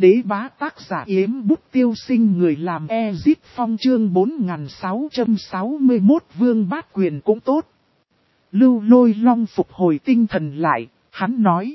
đế bá tác giả Yếm Bút Tiêu Sinh, người làm Ezit Phong, chương 4661 Vương Bát Quyền cũng tốt. Lưu Lôi Long phục hồi tinh thần lại, hắn nói.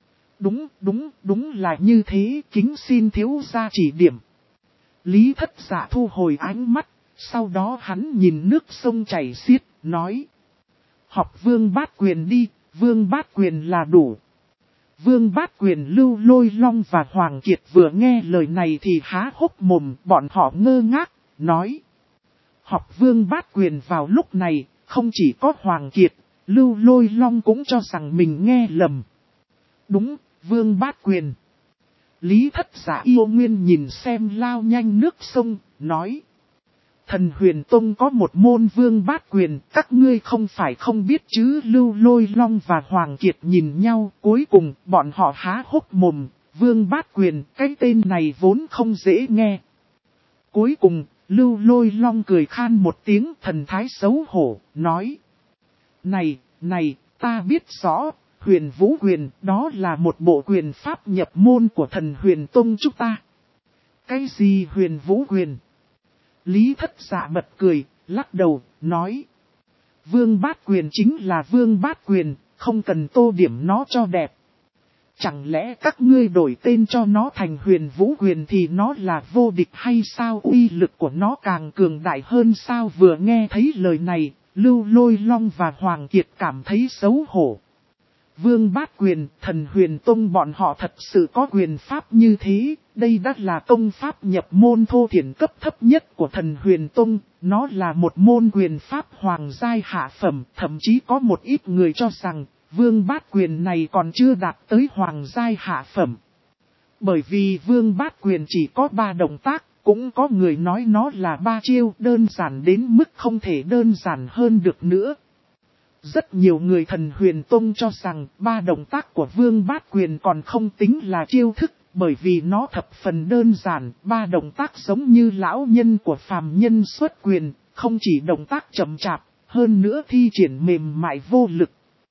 Đúng là như thế, kính xin thiếu gia chỉ điểm. Lý Thất Dạ thu hồi ánh mắt, sau đó hắn nhìn nước sông chảy xiết, nói. Học Vương Bát Quyền đi, Vương Bát Quyền là đủ. Vương Bát Quyền, Lưu Lôi Long và Hoàng Kiệt vừa nghe lời này thì há hốc mồm, bọn họ ngơ ngác, nói. Học Vương Bát Quyền vào lúc này, không chỉ có Hoàng Kiệt, Lưu Lôi Long cũng cho rằng mình nghe lầm. Đúng, Vương Bát Quyền. Lý Thất Dạ yêu nguyên nhìn xem lao nhanh nước sông, nói. Thần Huyền Tông có một môn Vương Bát Quyền, các ngươi không phải không biết chứ. Lưu Lôi Long và Hoàng Kiệt nhìn nhau, cuối cùng bọn họ há hốc mồm. Vương Bát Quyền, cái tên này vốn không dễ nghe. Cuối cùng, Lưu Lôi Long cười khan một tiếng, thần thái xấu hổ, nói. Này, ta biết rõ, Huyền Vũ Quyền, đó là một bộ quyền pháp nhập môn của Thần Huyền Tông chúng ta. Cái gì Huyền Vũ Quyền? Lý Thất Dạ bật cười, lắc đầu, nói. Vương Bát Quyền chính là Vương Bát Quyền, không cần tô điểm nó cho đẹp. Chẳng lẽ các ngươi đổi tên cho nó thành Huyền Vũ Quyền thì nó là vô địch hay sao? Uy lực của nó càng cường đại hơn sao? Vừa nghe thấy lời này, Lưu Lôi Long và Hoàng Kiệt cảm thấy xấu hổ. Vương Bát Quyền, Thần Huyền Tông bọn họ thật sự có quyền pháp như thế, đây đã là công pháp nhập môn thô thiển cấp thấp nhất của Thần Huyền Tông, nó là một môn quyền pháp hoàng giai hạ phẩm, thậm chí có một ít người cho rằng, Vương Bát Quyền này còn chưa đạt tới hoàng giai hạ phẩm. Bởi vì Vương Bát Quyền chỉ có 3 động tác, cũng có người nói nó là 3 chiêu, đơn giản đến mức không thể đơn giản hơn được nữa. Rất nhiều người Thần Huyền Tông cho rằng 3 động tác của Vương Bát Quyền còn không tính là chiêu thức, bởi vì nó thập phần đơn giản, 3 động tác giống như lão nhân của phàm nhân xuất quyền, không chỉ động tác chậm chạp, hơn nữa thi triển mềm mại vô lực.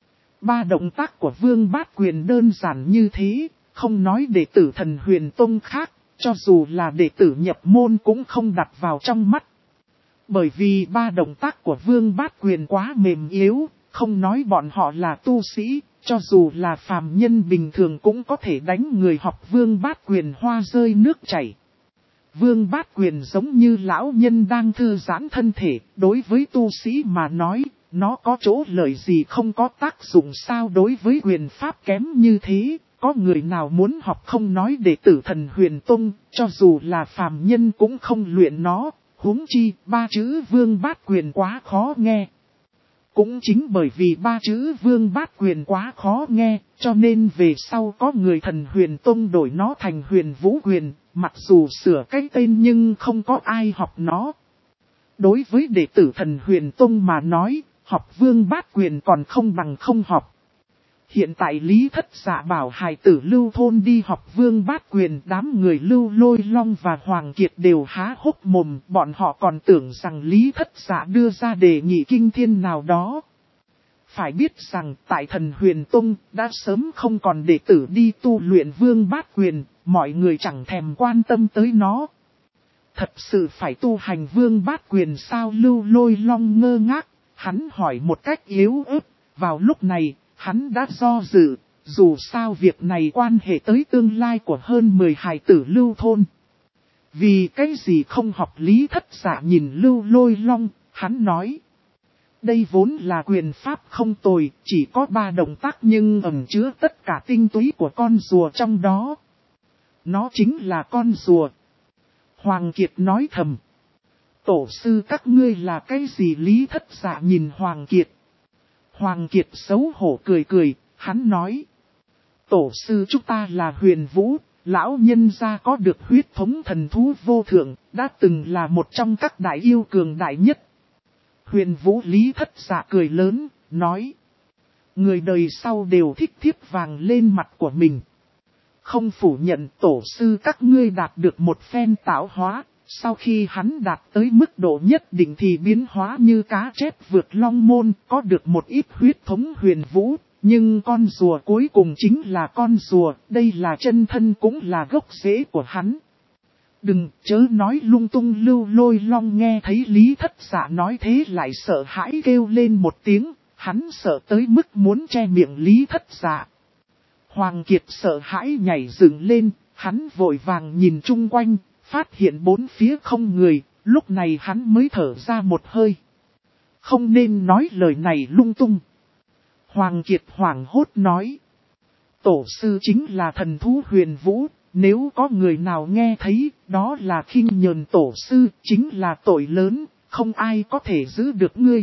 3 động tác của Vương Bát Quyền đơn giản như thế, không nói đệ tử Thần Huyền Tông khác, cho dù là đệ tử nhập môn cũng không đặt vào trong mắt. Bởi vì 3 động tác của Vương Bát Quyền quá mềm yếu, không nói bọn họ là tu sĩ, cho dù là phàm nhân bình thường cũng có thể đánh người học Vương Bát Quyền hoa rơi nước chảy. Vương Bát Quyền giống như lão nhân đang thư giãn thân thể, đối với tu sĩ mà nói, nó có chỗ lợi gì không có tác dụng sao? Đối với quyền pháp kém như thế, có người nào muốn học không nói đệ tử Thần Huyền Tông, cho dù là phàm nhân cũng không luyện nó, huống chi 3 chữ Vương Bát Quyền quá khó nghe. Cũng chính bởi vì 3 chữ Vương Bát Quyền quá khó nghe, cho nên về sau có người Thần Huyền Tông đổi nó thành Huyền Vũ Quyền, mặc dù sửa cái tên nhưng không có ai học nó. Đối với đệ tử Thần Huyền Tông mà nói, học Vương Bát Quyền còn không bằng không học. Hiện tại Lý Thất Dạ bảo hài tử Lưu Thôn đi học Vương Bát Quyền, đám người Lưu Lôi Long và Hoàng Kiệt đều há hốc mồm, bọn họ còn tưởng rằng Lý Thất Dạ đưa ra đề nghị kinh thiên nào đó. Phải biết rằng tại Thần Huyền Tông đã sớm không còn đệ tử đi tu luyện Vương Bát Quyền, mọi người chẳng thèm quan tâm tới nó. Thật sự phải tu hành Vương Bát Quyền sao? Lưu Lôi Long ngơ ngác, hắn hỏi một cách yếu ớt, vào lúc này. Hắn đã do dự, dù sao việc này quan hệ tới tương lai của hơn 10 hài tử Lưu Thôn. Vì cái gì không học? Lý Thất Dạ nhìn Lưu Lôi Long, hắn nói. Đây vốn là quyền pháp không tồi, chỉ có 3 động tác nhưng ẩn chứa tất cả tinh túy của con rùa trong đó. Nó chính là con rùa. Hoàng Kiệt nói thầm. Tổ sư các ngươi là cái gì? Lý Thất Dạ nhìn Hoàng Kiệt. Hoàng Kiệt xấu hổ cười cười, hắn nói. Tổ sư chúng ta là Huyền Vũ, lão nhân gia có được huyết thống thần thú vô thượng, đã từng là một trong các đại yêu cường đại nhất. Huyền Vũ. Lý Thất Dạ cười lớn, nói. Người đời sau đều thích thiếp vàng lên mặt của mình. Không phủ nhận tổ sư các ngươi đạt được một phen tạo hóa. Sau khi hắn đạt tới mức độ nhất định thì biến hóa như cá chép vượt long môn, có được một ít huyết thống Huyền Vũ, Nhưng con rùa cuối cùng chính là con rùa, đây là chân thân cũng là gốc rễ của hắn. Đừng, chớ nói lung tung. Lưu Lôi Long nghe thấy Lý Thất Dạ nói thế lại sợ hãi kêu lên một tiếng, hắn sợ tới mức muốn che miệng Lý Thất Dạ. Hoàng Kiệt sợ hãi nhảy dựng lên, hắn vội vàng nhìn chung quanh, phát hiện bốn phía không người, lúc này hắn mới thở ra một hơi. Không nên nói lời này lung tung. Hoàng Kiệt hoảng hốt nói. Tổ sư chính là thần thú Huyền Vũ, nếu có người nào nghe thấy, đó là khinh nhờn tổ sư, chính là tội lớn, không ai có thể giữ được ngươi.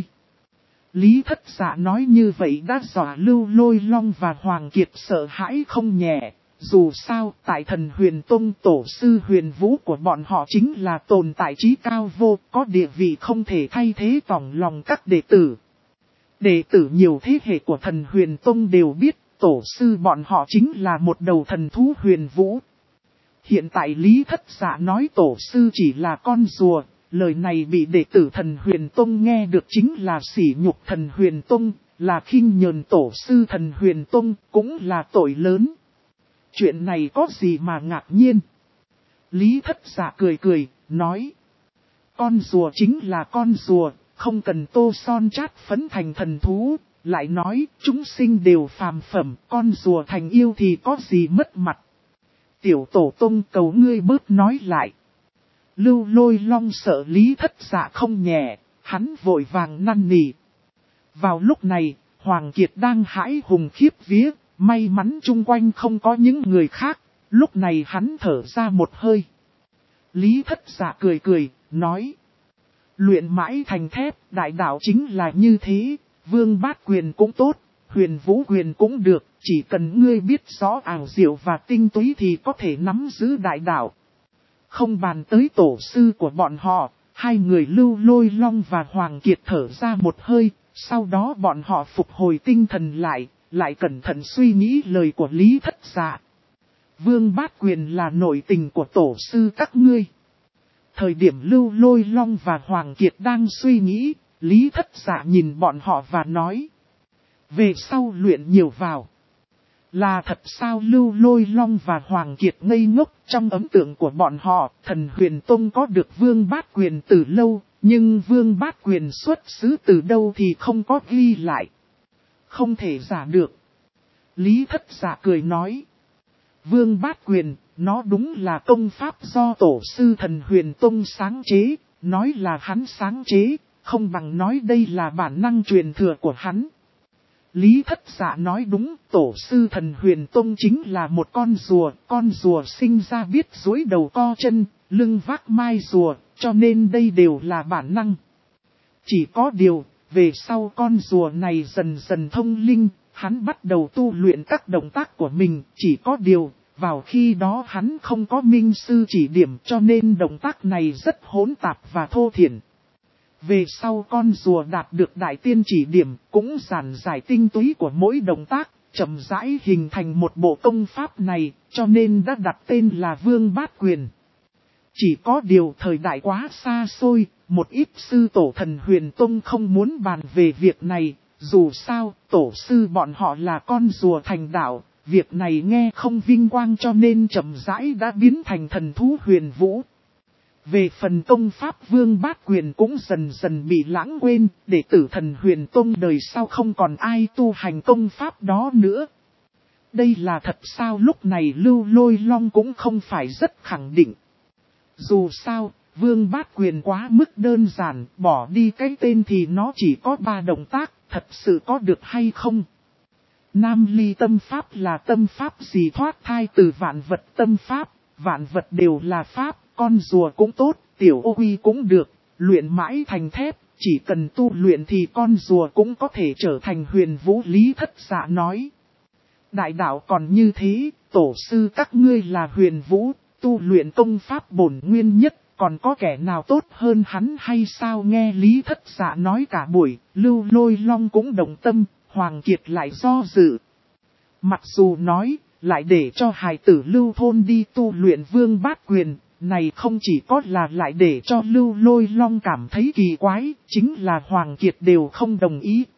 Lý Thất Dạ nói như vậy đã dọa Lưu Lôi Long và Hoàng Kiệt sợ hãi không nhẹ. Dù sao, tại thần Huyền Tông tổ sư Huyền Vũ của bọn họ chính là tồn tại trí cao vô, có địa vị không thể thay thế tỏng lòng các đệ tử. Đệ tử nhiều thế hệ của thần Huyền Tông đều biết, tổ sư bọn họ chính là một đầu thần thú Huyền Vũ. Hiện tại Lý Thất Dạ nói tổ sư chỉ là con rùa, lời này bị đệ tử thần Huyền Tông nghe được chính là sỉ nhục thần Huyền Tông, là khinh nhờn tổ sư thần Huyền Tông, cũng là tội lớn. Chuyện này có gì mà ngạc nhiên? Lý Thất Dạ cười cười, nói. Con rùa chính là con rùa, không cần tô son chát phấn thành thần thú, lại nói chúng sinh đều phàm phẩm, con rùa thành yêu thì có gì mất mặt. Tiểu tổ tông cầu ngươi bớt nói lại. Lưu Lôi Long sợ Lý Thất Dạ không nhẹ, hắn vội vàng năn nỉ. Vào lúc này, Hoàng Kiệt đang hãi hùng khiếp vía, may mắn chung quanh không có những người khác, lúc này hắn thở ra một hơi. Lý Thất Dạ cười cười, nói. Luyện mãi thành thép, đại đạo chính là như thế, Vương Bát Quyền cũng tốt, Huyền Vũ Quyền cũng được, chỉ cần ngươi biết rõ ảo diệu và tinh túy thì có thể nắm giữ đại đạo. Không bàn tới tổ sư của bọn họ, hai người Lưu Lôi Long và Hoàng Kiệt thở ra một hơi, sau đó bọn họ phục hồi tinh thần lại cẩn thận suy nghĩ lời của Lý Thất Dạ. Vương Bát Quyền là nội tình của tổ sư các ngươi. Thời điểm Lưu Lôi Long và Hoàng Kiệt đang suy nghĩ, Lý Thất Dạ nhìn bọn họ và nói. Về sau luyện nhiều vào. Là thật sao? Lưu Lôi Long và Hoàng Kiệt ngây ngốc, trong ấn tượng của bọn họ, thần Huyền Tông có được Vương Bát Quyền từ lâu, nhưng Vương Bát Quyền xuất xứ từ đâu thì không có ghi lại. Không thể giả được. Lý Thất Dạ cười nói. Vương Bát Quyền, nó đúng là công pháp do tổ sư thần Huyền Tông sáng chế, nói là hắn sáng chế, không bằng nói đây là bản năng truyền thừa của hắn. Lý Thất Dạ nói đúng, tổ sư thần Huyền Tông chính là một con rùa sinh ra biết duỗi đầu co chân, lưng vác mai rùa, cho nên đây đều là bản năng. Chỉ có điều, về sau con rùa này dần dần thông linh, hắn bắt đầu tu luyện các động tác của mình, chỉ có điều, vào khi đó hắn không có minh sư chỉ điểm cho nên động tác này rất hỗn tạp và thô thiển. Về sau con rùa đạt được đại tiên chỉ điểm, cũng giản giải tinh túy của mỗi động tác, chậm rãi hình thành một bộ công pháp này, cho nên đã đặt tên là Vương Bát Quyền. Chỉ có điều thời đại quá xa xôi, một ít sư tổ thần Huyền Tông không muốn bàn về việc này, dù sao, tổ sư bọn họ là con rùa thành đạo, việc này nghe không vinh quang cho nên chậm rãi đã biến thành thần thú Huyền Vũ. Về phần công pháp Vương Bát Quyền cũng dần dần bị lãng quên, đệ tử thần Huyền Tông đời sau không còn ai tu hành công pháp đó nữa. Đây là thật sao? Lúc này Lưu Lôi Long cũng không phải rất khẳng định. Dù sao, Vương Bát Quyền quá mức đơn giản, bỏ đi cái tên thì nó chỉ có 3 động tác, thật sự có được hay không? Nam Ly tâm pháp là tâm pháp gì thoát thai từ vạn vật tâm pháp, vạn vật đều là pháp, con rùa cũng tốt, tiểu ô quy cũng được, luyện mãi thành thép, chỉ cần tu luyện thì con rùa cũng có thể trở thành Huyền Vũ. Lý Thất Dạ nói. Đại đạo còn như thế, tổ sư các ngươi là Huyền Vũ, tu luyện công pháp bổn nguyên nhất, còn có kẻ nào tốt hơn hắn hay sao? Nghe Lý Thất Dạ nói cả buổi, Lưu Lôi Long cũng đồng tâm, Hoàng Kiệt lại do dự. Mặc dù nói, lại để cho hài tử Lưu Thôn đi tu luyện Vương Bát Quyền, này không chỉ có là lại để cho Lưu Lôi Long cảm thấy kỳ quái, chính là Hoàng Kiệt đều không đồng ý,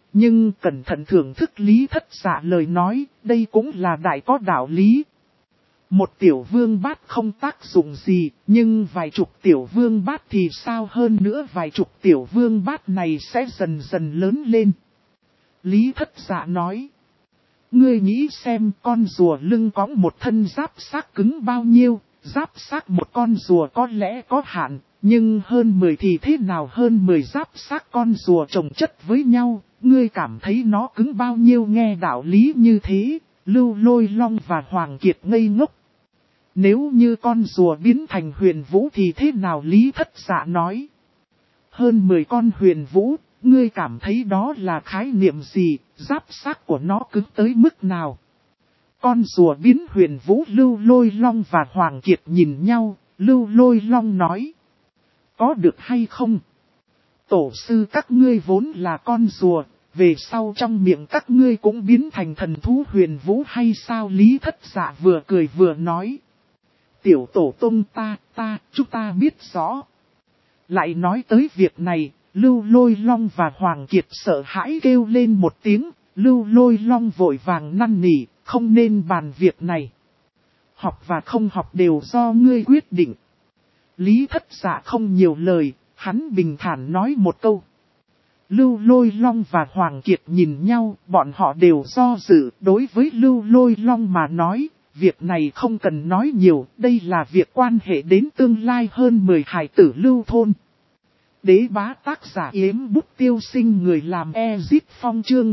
nhưng cẩn thận thưởng thức Lý Thất Dạ lời nói, đây cũng là đại có đạo lý. Một tiểu vương bát không tác dụng gì, nhưng vài chục tiểu vương bát thì sao, hơn nữa vài chục tiểu vương bát này sẽ dần dần lớn lên. Lý Thất Dạ nói, ngươi nghĩ xem con rùa lưng cõng một thân giáp xác cứng bao nhiêu, giáp xác một con rùa có lẽ có hạn, nhưng hơn 10 thì thế nào, hơn 10 giáp xác con rùa chồng chất với nhau, ngươi cảm thấy nó cứng bao nhiêu. Nghe đạo lý như thế, Lưu Lôi Long và Hoàng Kiệt ngây ngốc. Nếu như con rùa biến thành huyền vũ thì thế nào? Lý Thất Dạ nói, hơn 10 con huyền vũ, ngươi cảm thấy đó là khái niệm gì, giáp xác của nó cứng tới mức nào? Con rùa biến huyền vũ. Lưu Lôi Long và Hoàng Kiệt nhìn nhau, Lưu Lôi Long nói, có được hay không? Tổ sư các ngươi vốn là con rùa, về sau trong miệng các ngươi cũng biến thành thần thú huyền vũ hay sao? Lý Thất Dạ vừa cười vừa nói, tiểu tổ tông chúng ta biết rõ. Lại nói tới việc này, Lưu Lôi Long và Hoàng Kiệt sợ hãi kêu lên một tiếng, Lưu Lôi Long vội vàng năn nỉ, không nên bàn việc này. Học và không học đều do ngươi quyết định. Lý Thất Dạ không nhiều lời, hắn bình thản nói một câu. Lưu Lôi Long và Hoàng Kiệt nhìn nhau, bọn họ đều do dự. Đối với Lưu Lôi Long mà nói, việc này không cần nói nhiều, đây là việc quan hệ đến tương lai hơn 10 hài tử Lưu thôn. Đế bá tác giả Yếm Bút Tiêu Sinh, người làm Ezip Phong, chương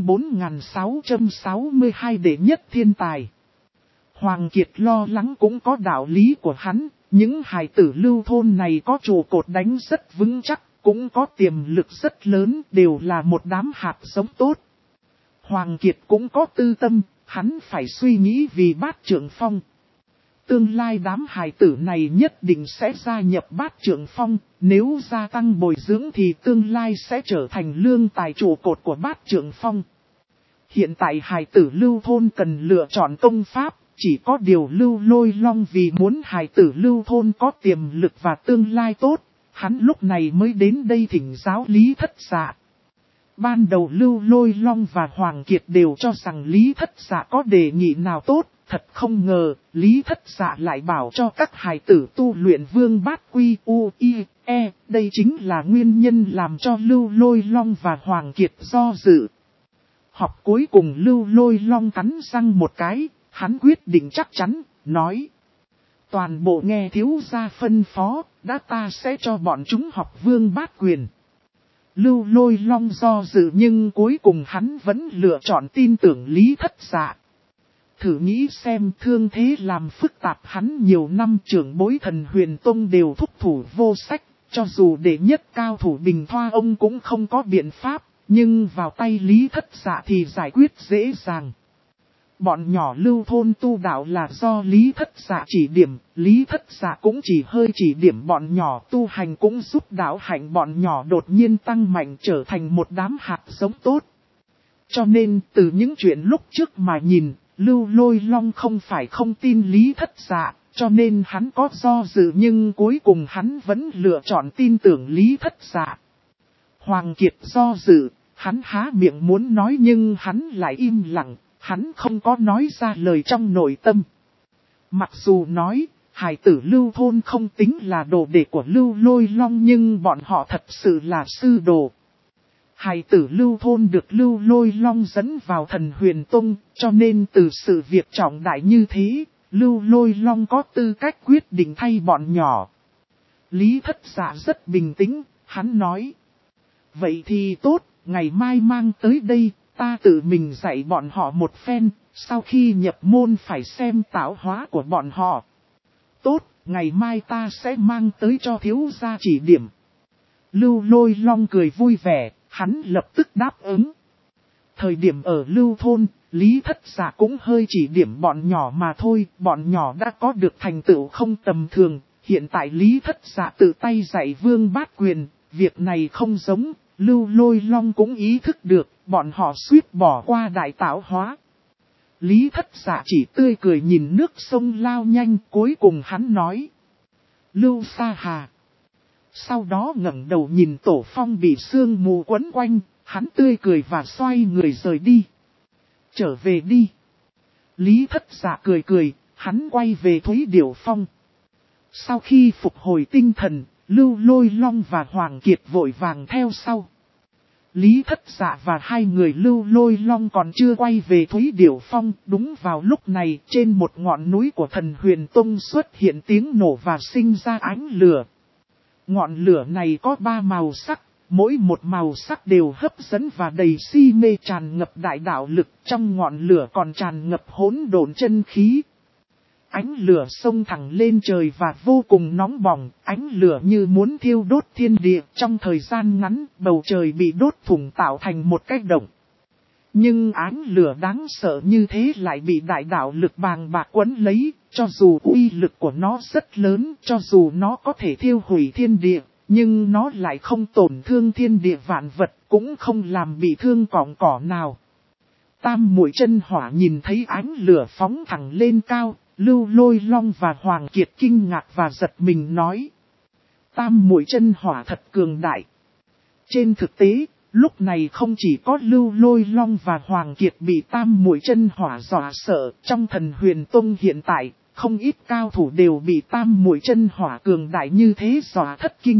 4662 đệ nhất thiên tài. Hoàng Kiệt lo lắng cũng có đạo lý của hắn, những hài tử Lưu thôn này có trụ cột đánh rất vững chắc, cũng có tiềm lực rất lớn, đều là một đám hạt giống tốt. Hoàng Kiệt cũng có tư tâm, hắn phải suy nghĩ vì Bát Trượng Phong. Tương lai đám hài tử này nhất định sẽ gia nhập Bát Trượng Phong, nếu gia tăng bồi dưỡng thì tương lai sẽ trở thành lương tài trụ cột của Bát Trượng Phong. Hiện tại hài tử Lưu thôn cần lựa chọn công pháp, chỉ có điều Lưu Lôi Long vì muốn hài tử Lưu thôn có tiềm lực và tương lai tốt, hắn lúc này mới đến đây thỉnh giáo Lý Thất Dạ. Ban đầu Lưu Lôi Long và Hoàng Kiệt đều cho rằng Lý Thất Dạ có đề nghị nào tốt, thật không ngờ, Lý Thất Dạ lại bảo cho các hài tử tu luyện Vương Bát Quy U I E, đây chính là nguyên nhân làm cho Lưu Lôi Long và Hoàng Kiệt do dự. Học cuối cùng Lưu Lôi Long cắn răng một cái, hắn quyết định chắc chắn, nói. Toàn bộ nghe thiếu gia phân phó, đã ta sẽ cho bọn chúng học Vương Bát Quyền. Lưu Lôi Long do dự nhưng cuối cùng hắn vẫn lựa chọn tin tưởng Lý Thất Dạ. Thử nghĩ xem, thương thế làm phức tạp hắn nhiều năm, trưởng bối Thần Huyền Tông đều thúc thủ vô sách, cho dù đệ nhất cao thủ Bình Thoa ông cũng không có biện pháp, nhưng vào tay Lý Thất Dạ thì giải quyết dễ dàng. Bọn nhỏ Lưu thôn tu đạo là do Lý Thất Dạ chỉ điểm, Lý Thất Dạ cũng chỉ hơi chỉ điểm bọn nhỏ tu hành, cũng giúp đạo hạnh bọn nhỏ đột nhiên tăng mạnh, trở thành một đám hạt giống tốt. Cho nên từ những chuyện lúc trước mà nhìn, Lưu Lôi Long không phải không tin Lý Thất Dạ, cho nên hắn có do dự nhưng cuối cùng hắn vẫn lựa chọn tin tưởng Lý Thất Dạ. Hoàng Kiệt do dự, hắn há miệng muốn nói nhưng hắn lại im lặng. Hắn không có nói ra lời trong nội tâm. Mặc dù nói, hài tử Lưu thôn không tính là đồ đệ của Lưu Lôi Long nhưng bọn họ thật sự là sư đồ. Hài tử Lưu thôn được Lưu Lôi Long dẫn vào Thần Huyền Tông, cho nên từ sự việc trọng đại như thế, Lưu Lôi Long có tư cách quyết định thay bọn nhỏ. Lý Thất Dạ rất bình tĩnh, hắn nói. Vậy thì tốt, ngày mai mang tới đây. Ta tự mình dạy bọn họ một phen, sau khi nhập môn phải xem tạo hóa của bọn họ. Tốt, ngày mai ta sẽ mang tới cho thiếu gia chỉ điểm. Lưu Lôi Long cười vui vẻ, hắn lập tức đáp ứng. Thời điểm ở Lưu thôn, Lý Thất Dạ cũng hơi chỉ điểm bọn nhỏ mà thôi, bọn nhỏ đã có được thành tựu không tầm thường. Hiện tại Lý Thất Dạ tự tay dạy Vương Bát Quyền, việc này không giống, Lưu Lôi Long cũng ý thức được. Bọn họ suýt bỏ qua đại tạo hóa. Lý Thất Dạ chỉ tươi cười nhìn nước sông lao nhanh, cuối cùng hắn nói. Lưu Sa Hà. Sau đó ngẩng đầu nhìn Tổ Phong bị sương mù quấn quanh, Hắn tươi cười và xoay người rời đi. Trở về đi. Lý Thất Dạ cười cười, hắn quay về Thúy Điểu Phong. Sau khi phục hồi tinh thần, Lưu Lôi Long và Hoàng Kiệt vội vàng theo sau. Lý Thất Dạ và hai người Lưu Lôi Long còn chưa quay về Thúy Điểu Phong. Đúng vào lúc này, trên một ngọn núi của Thần Huyền Tông xuất hiện tiếng nổ và sinh ra ánh lửa. Ngọn lửa này có 3 màu sắc, mỗi một màu sắc đều hấp dẫn và đầy si mê, tràn ngập đại đạo lực, trong ngọn lửa còn tràn ngập hỗn độn chân khí. Ánh lửa xông thẳng lên trời và vô cùng nóng bỏng, ánh lửa như muốn thiêu đốt thiên địa. Trong thời gian ngắn, bầu trời bị đốt thủng tạo thành một cái động. Nhưng ánh lửa đáng sợ như thế lại bị đại đạo lực bàng bạc quấn lấy, cho dù uy lực của nó rất lớn, cho dù nó có thể thiêu hủy thiên địa, nhưng nó lại không tổn thương thiên địa vạn vật, cũng không làm bị thương cọng cỏ nào. Tam Muội Chân Hỏa nhìn thấy ánh lửa phóng thẳng lên cao, Lưu Lôi Long và Hoàng Kiệt kinh ngạc và giật mình nói. Tam Muội Chân Hỏa thật cường đại. Trên thực tế, lúc này không chỉ có Lưu Lôi Long và Hoàng Kiệt bị Tam Muội Chân Hỏa dọa sợ, trong Thần Huyền Tông hiện tại, không ít cao thủ đều bị Tam Muội Chân Hỏa cường đại như thế dọa thất kinh.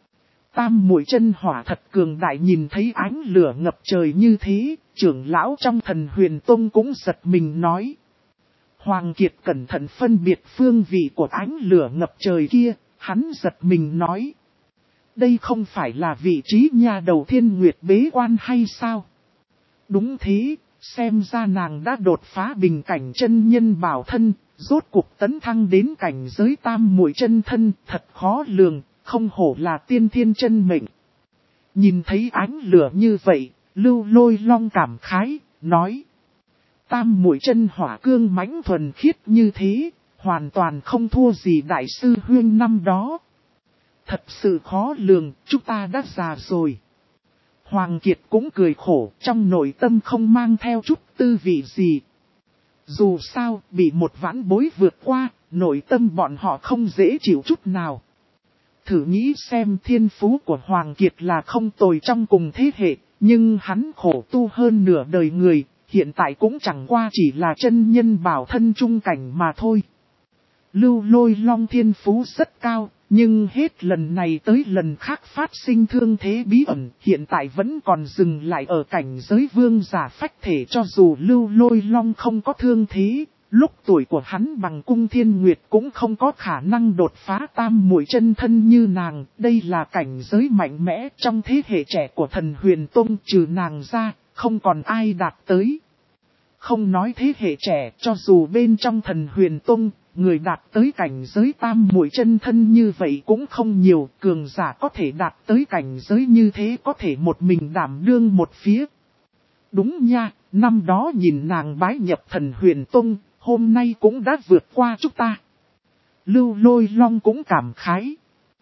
Tam Muội Chân Hỏa thật cường đại, nhìn thấy ánh lửa ngập trời như thế, trưởng lão trong Thần Huyền Tông cũng giật mình nói. Hoàng Kiệt cẩn thận phân biệt phương vị của ánh lửa ngập trời kia, hắn giật mình nói. Đây không phải là vị trí nhà đầu Thiên Nguyệt bế quan hay sao? Đúng thế, xem ra nàng đã đột phá bình cảnh chân nhân bảo thân, rốt cuộc tấn thăng đến cảnh giới Tam Muội Chân thân, thật khó lường, không hổ là tiên thiên chân mệnh. Nhìn thấy ánh lửa như vậy, Lưu Lôi Long cảm khái, nói. Tam Muội Chân Hỏa cương mãnh thuần khiết như thế, hoàn toàn không thua gì đại sư Huyên năm đó. Thật sự khó lường, chúng ta đã già rồi. Hoàng Kiệt cũng cười khổ, trong nội tâm không mang theo chút tư vị gì. Dù sao, bị một vãn bối vượt qua, nội tâm bọn họ không dễ chịu chút nào. Thử nghĩ xem, thiên phú của Hoàng Kiệt là không tồi trong cùng thế hệ, nhưng hắn khổ tu hơn nửa đời người, hiện tại cũng chẳng qua chỉ là chân nhân bảo thân trung cảnh mà thôi. Lưu Lôi Long thiên phú rất cao, nhưng hết lần này tới lần khác phát sinh thương thế bí ẩn, hiện tại vẫn còn dừng lại ở cảnh giới vương giả phách thể. Cho dù Lưu Lôi Long không có thương thế, lúc tuổi của hắn bằng Cung Thiên Nguyệt cũng không có khả năng đột phá Tam Muội Chân thân như nàng. Đây là cảnh giới mạnh mẽ trong thế hệ trẻ của Thần Huyền Tông, trừ nàng ra, không còn ai đạt tới. Không nói thế hệ trẻ, cho dù bên trong Thần Huyền Tông, người đạt tới cảnh giới Tam Muội Chân thân như vậy cũng không nhiều, cường giả có thể đạt tới cảnh giới như thế có thể một mình đảm đương một phía. Đúng nha, năm đó nhìn nàng bái nhập Thần Huyền Tông, hôm nay cũng đã vượt qua chúng ta. Lưu Lôi Long cũng cảm khái.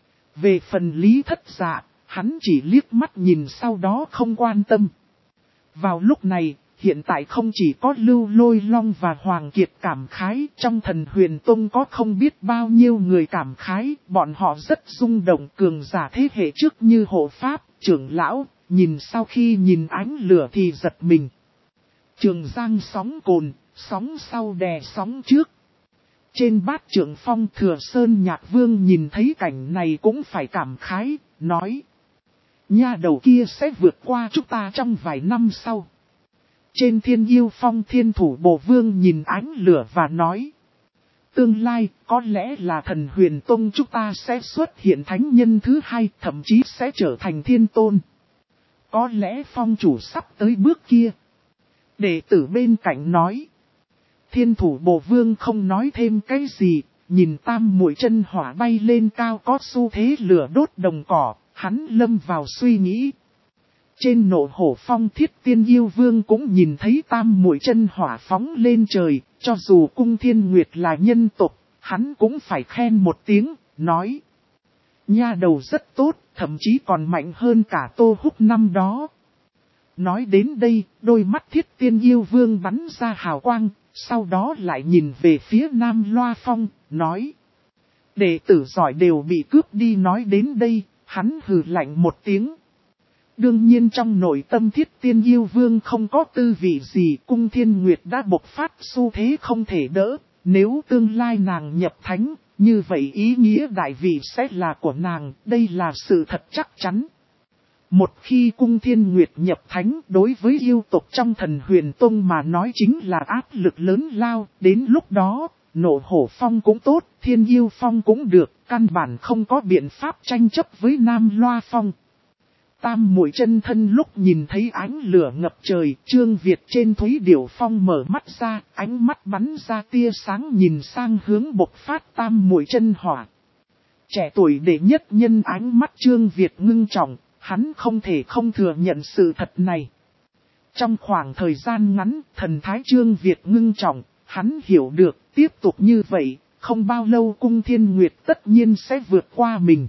Về phần Lý Thất Dạ, hắn chỉ liếc mắt nhìn sau đó không quan tâm. Vào lúc này, hiện tại không chỉ có Lưu Lôi Long và Hoàng Kiệt cảm khái, trong Thần Huyền Tông có không biết bao nhiêu người cảm khái, bọn họ rất rung động. Cường giả thế hệ trước như hộ pháp, trưởng lão, nhìn sau khi nhìn ánh lửa thì giật mình. Trường Giang sóng cồn, sóng sau đè sóng trước. Trên Bát Trượng Phong, Thừa Sơn Nhạc Vương nhìn thấy cảnh này cũng phải cảm khái, nói. Nha đầu kia sẽ vượt qua chúng ta trong vài năm sau. Trên Thiên Yêu Phong, Thiên Thủ Bồ Vương nhìn ánh lửa và nói. Tương lai, có lẽ là Thần Huyền Tông chúng ta sẽ xuất hiện thánh nhân thứ hai, thậm chí sẽ trở thành thiên tôn. Có lẽ Phong chủ sắp tới bước kia. Đệ tử bên cạnh nói. Thiên Thủ Bồ Vương không nói thêm cái gì, nhìn Tam Muội Chân Hỏa bay lên cao có xu thế lửa đốt đồng cỏ, hắn lâm vào suy nghĩ. Trên Nộ Hổ Phong, Thiết Tiên Yêu Vương cũng nhìn thấy Tam Muội Chân Hỏa phóng lên trời, cho dù Cung Thiên Nguyệt là nhân tộc, hắn cũng phải khen một tiếng, nói. Nha đầu rất tốt, thậm chí còn mạnh hơn cả Tô Húc năm đó. Nói đến đây, đôi mắt Thiết Tiên Yêu Vương bắn ra hào quang, sau đó lại nhìn về phía Nam Loa Phong, nói. Đệ tử giỏi đều bị cướp đi. Nói đến đây, hắn hừ lạnh một tiếng. Đương nhiên trong nội tâm Thiết Tiên Yêu Vương không có tư vị gì, Cung Thiên Nguyệt đã bộc phát xu thế không thể đỡ, nếu tương lai nàng nhập thánh, như vậy ý nghĩa đại vị sẽ là của nàng, đây là sự thật chắc chắn. Một khi Cung Thiên Nguyệt nhập thánh, đối với yêu tộc trong Thần Huyền Tông mà nói chính là áp lực lớn lao, đến lúc đó, Nộ Hổ Phong cũng tốt, Thiên Yêu Phong cũng được, căn bản không có biện pháp tranh chấp với Nam Loa Phong. Tam Muội chân thân lúc nhìn thấy ánh lửa ngập trời, Trương Việt trên Thúy Điểu Phong mở mắt ra, ánh mắt bắn ra tia sáng nhìn sang hướng bộc phát Tam Muội chân hỏa. Trẻ tuổi đệ nhất nhân, ánh mắt Trương Việt ngưng trọng, hắn không thể không thừa nhận sự thật này. Trong khoảng thời gian ngắn, thần thái Trương Việt ngưng trọng, hắn hiểu được, tiếp tục như vậy, không bao lâu Cung Thiên Nguyệt tất nhiên sẽ vượt qua mình.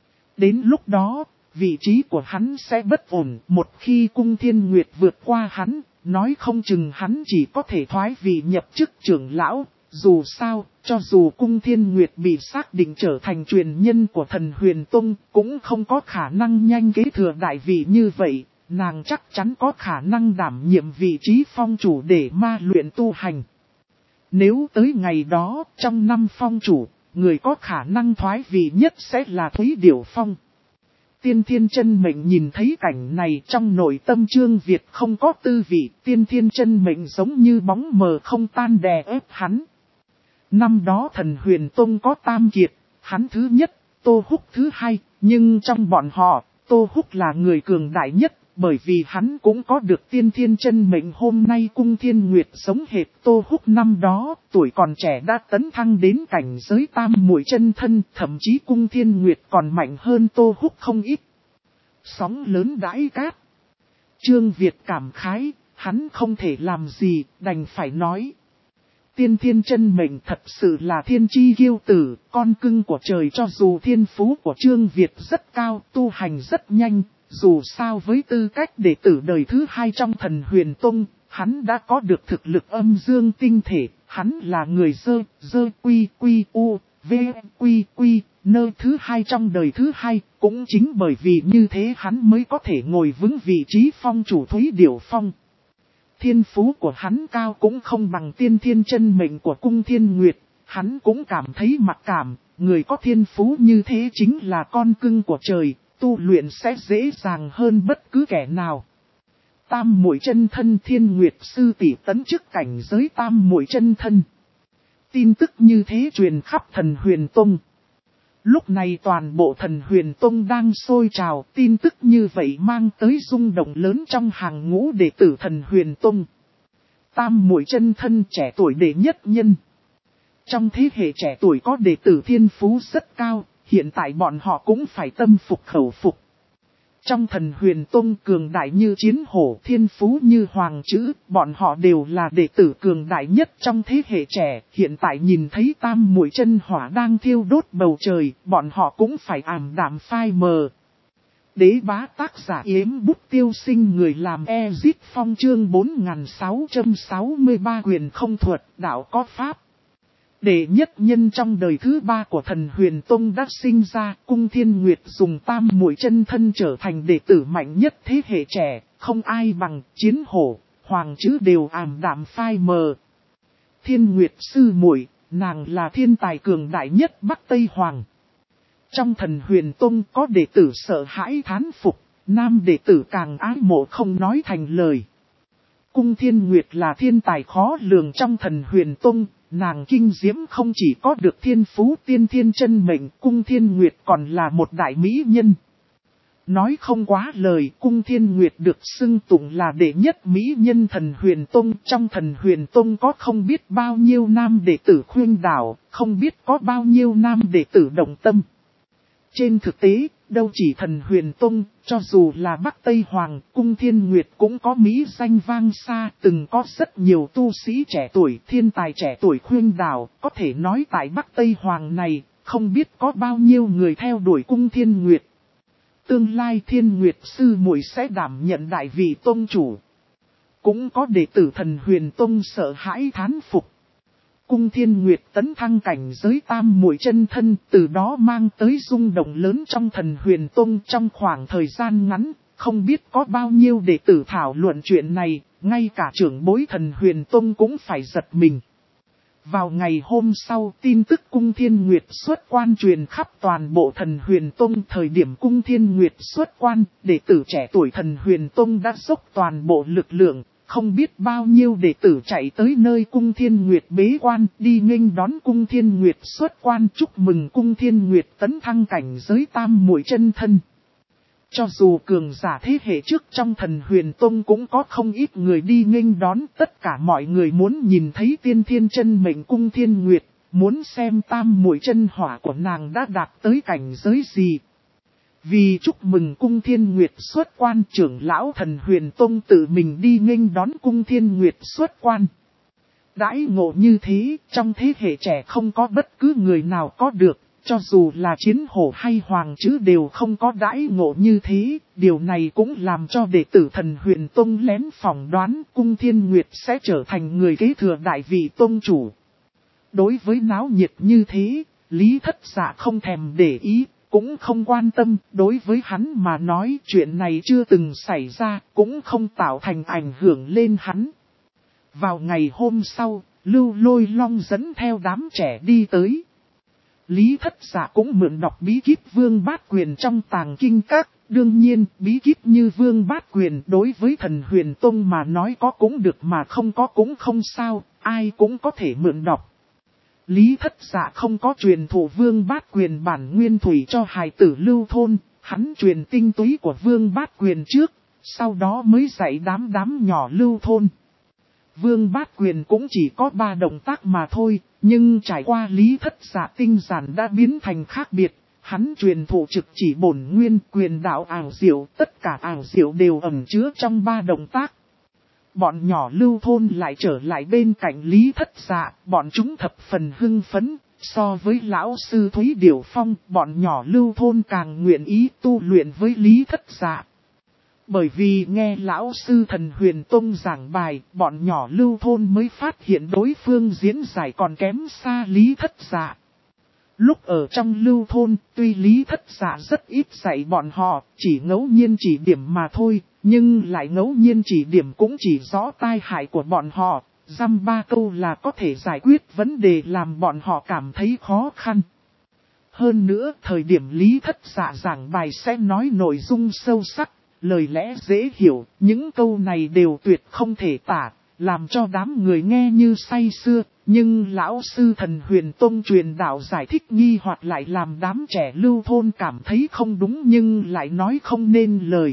Đến lúc đó, vị trí của hắn sẽ bất ổn, một khi Cung Thiên Nguyệt vượt qua hắn, nói không chừng hắn chỉ có thể thoái vị nhập chức trưởng lão. Dù sao, cho dù Cung Thiên Nguyệt bị xác định trở thành truyền nhân của Thần Huyền Tông, cũng không có khả năng nhanh kế thừa đại vị như vậy, nàng chắc chắn có khả năng đảm nhiệm vị trí phong chủ để ma luyện tu hành. Nếu tới ngày đó, trong 5 phong chủ, người có khả năng thoái vị nhất sẽ là Thúy Điểu Phong. Tiên Thiên Chân Mệnh nhìn thấy cảnh này, trong nội tâm Trương Việt không có tư vị, Tiên Thiên Chân Mệnh giống như bóng mờ không tan đè ép hắn. Năm đó Thần Huyền Tông có tam kiệt, hắn thứ nhất, Tô Húc thứ hai, nhưng trong bọn họ, Tô Húc là người cường đại nhất, bởi vì hắn cũng có được Tiên Thiên Chân Mệnh. Hôm nay Cung Thiên Nguyệt sống hệt Tô Húc năm đó, tuổi còn trẻ đã tấn thăng đến cảnh giới Tam Muội chân thân, thậm chí Cung Thiên Nguyệt còn mạnh hơn Tô Húc không ít. Sóng lớn đãi cát. Trương Việt cảm khái, hắn không thể làm gì, đành phải nói. Tiên Thiên Chân Mệnh thật sự là thiên chi kiêu tử, con cưng của trời. Cho dù thiên phú của Trương Việt rất cao, tu hành rất nhanh, dù sao với tư cách đệ tử đời thứ 2 trong Thần Huyền Tông, hắn đã có được thực lực âm dương tinh thể, hắn là người dơ quy u, v quy nơi thứ 2 trong đời thứ 2, cũng chính bởi vì như thế hắn mới có thể ngồi vững vị trí phong chủ Thúy Điểu Phong. Thiên phú của hắn cao cũng không bằng Tiên Thiên Chân Mệnh của Cung Thiên Nguyệt, hắn cũng cảm thấy mặc cảm, người có thiên phú như thế chính là con cưng của trời, tu luyện sẽ dễ dàng hơn bất cứ kẻ nào. Tam Muội chân thân Thiên Nguyệt sư tỷ tấn chức cảnh giới Tam Muội chân thân. Tin tức như thế truyền khắp Thần Huyền Tông. Lúc này toàn bộ Thần Huyền Tông đang sôi trào, tin tức như vậy mang tới rung động lớn trong hàng ngũ đệ tử Thần Huyền Tông. Tam Muội chân thân trẻ tuổi đệ nhất nhân. Trong thế hệ trẻ tuổi có đệ tử thiên phú rất cao, hiện tại bọn họ cũng phải tâm phục khẩu phục. Trong Thần Huyền Tông cường đại như Chiến Hổ, thiên phú như Hoàng Chữ, bọn họ đều là đệ tử cường đại nhất trong thế hệ trẻ. Hiện tại nhìn thấy Tam Muội chân hỏa đang thiêu đốt bầu trời, bọn họ cũng phải ảm đạm phai mờ. Đế bá tác giả Yếm Bút Tiêu Sinh, người làm Ezit Phong, chương 4663 quyền không thuật, đạo có pháp. Đệ nhất nhân trong đời thứ 3 của Thần Huyền Tông đã sinh ra, Cung Thiên Nguyệt dùng Tam Muội chân thân trở thành đệ tử mạnh nhất thế hệ trẻ, không ai bằng. Chiến Hổ, Hoàng Chữ đều ảm đạm phai mờ. Thiên Nguyệt sư muội, nàng là thiên tài cường đại nhất Bắc Tây Hoàng. Trong Thần Huyền Tông có đệ tử sợ hãi thán phục, nam đệ tử càng ái mộ không nói thành lời. Cung Thiên Nguyệt là thiên tài khó lường trong Thần Huyền Tông. Nàng kinh diễm không chỉ có được thiên phú Tiên Thiên Chân Mệnh, Cung Thiên Nguyệt còn là một đại mỹ nhân. Nói không quá lời, Cung Thiên Nguyệt được xưng tụng là đệ nhất mỹ nhân Thần Huyền Tông. Trong Thần Huyền Tông có không biết bao nhiêu nam đệ tử khuyên đảo, không biết có bao nhiêu nam đệ tử động tâm. Trên thực tế, đâu chỉ Thần Huyền Tông, cho dù là Bắc Tây Hoàng, Cung Thiên Nguyệt cũng có mỹ danh vang xa, từng có rất nhiều tu sĩ trẻ tuổi, thiên tài trẻ tuổi khuyên đảo, có thể nói tại Bắc Tây Hoàng này, không biết có bao nhiêu người theo đuổi Cung Thiên Nguyệt. Tương lai Thiên Nguyệt sư muội sẽ đảm nhận đại vị tông chủ. Cũng có đệ tử Thần Huyền Tông sợ hãi thán phục. Cung Thiên Nguyệt tấn thăng cảnh giới Tam Muội chân thân, từ đó mang tới rung động lớn trong Thần Huyền Tông. Trong khoảng thời gian ngắn, không biết có bao nhiêu đệ tử thảo luận chuyện này, ngay cả trưởng bối Thần Huyền Tông cũng phải giật mình. Vào ngày hôm sau, tin tức Cung Thiên Nguyệt xuất quan truyền khắp toàn bộ Thần Huyền Tông. Thời điểm Cung Thiên Nguyệt xuất quan, đệ tử trẻ tuổi Thần Huyền Tông đã dốc toàn bộ lực lượng, không biết bao nhiêu đệ tử chạy tới nơi Cung Thiên Nguyệt bế quan, đi nghênh đón Cung Thiên Nguyệt xuất quan, chúc mừng Cung Thiên Nguyệt tấn thăng cảnh giới tam muội chân thân. Cho dù cường giả thế hệ trước trong Thần Huyền Tông cũng có không ít người đi nghênh đón, tất cả mọi người muốn nhìn thấy tiên thiên chân mệnh Cung Thiên Nguyệt, muốn xem tam muội chân hỏa của nàng đã đạt tới cảnh giới gì. Vì chúc mừng Cung Thiên Nguyệt xuất quan, trưởng lão Thần Huyền Tông tự mình đi nghênh đón Cung Thiên Nguyệt xuất quan. Đãi ngộ như thế, trong thế hệ trẻ không có bất cứ người nào có được. Cho dù là chiến hổ hay hoàng chữ đều không có đãi ngộ như thế, điều này cũng làm cho đệ tử Thần Huyền Tông lén phỏng đoán Cung Thiên Nguyệt sẽ trở thành người kế thừa đại vị tông chủ. Đối với náo nhiệt như thế, Lý Thất Dạ không thèm để ý, cũng không quan tâm, đối với hắn mà nói chuyện này chưa từng xảy ra, cũng không tạo thành ảnh hưởng lên hắn. Vào ngày hôm sau, Lưu Lôi Long dẫn theo đám trẻ đi tới. Lý Thất Dạ cũng mượn đọc bí kíp Vương Bát Quyền trong Tàng Kinh Các. Đương nhiên, bí kíp như Vương Bát Quyền đối với Thần Huyền Tông mà nói có cũng được mà không có cũng không sao, ai cũng có thể mượn đọc. Lý Thất Dạ không có truyền thụ Vương Bát Quyền bản nguyên thủy cho hài tử Lưu Thôn, hắn truyền tinh túy của Vương Bát Quyền trước, sau đó mới dạy đám nhỏ Lưu Thôn. Vương Bát Quyền cũng chỉ có 3 động tác mà thôi, nhưng trải qua Lý Thất Dạ tinh giản đã biến thành khác biệt. Hắn truyền thụ trực chỉ bổn nguyên quyền đạo ảo diệu, tất cả ảo diệu đều ẩn chứa trong 3 động tác. Bọn nhỏ Lưu Thôn lại trở lại bên cạnh Lý Thất Dạ, bọn chúng thập phần hưng phấn. So với lão sư Thúy Điểu Phong, bọn nhỏ Lưu Thôn càng nguyện ý tu luyện với Lý Thất Dạ. Bởi vì nghe lão sư Thần Huyền Tông giảng bài, bọn nhỏ Lưu Thôn mới phát hiện đối phương diễn giải còn kém xa Lý Thất Dạ. Lúc ở trong Lưu Thôn, tuy Lý Thất Dạ rất ít dạy bọn họ, chỉ ngẫu nhiên chỉ điểm mà thôi, nhưng lại ngẫu nhiên chỉ điểm cũng chỉ rõ tai hại của bọn họ, dăm 3 câu là có thể giải quyết vấn đề làm bọn họ cảm thấy khó khăn. Hơn nữa, thời điểm Lý Thất Dạ giảng bài sẽ nói nội dung sâu sắc. Lời lẽ dễ hiểu, những câu này đều tuyệt không thể tả, làm cho đám người nghe như say sưa, nhưng lão sư Thần Huyền Tông truyền đạo giải thích nghi hoặc lại làm đám trẻ Lưu Thôn cảm thấy không đúng nhưng lại nói không nên lời.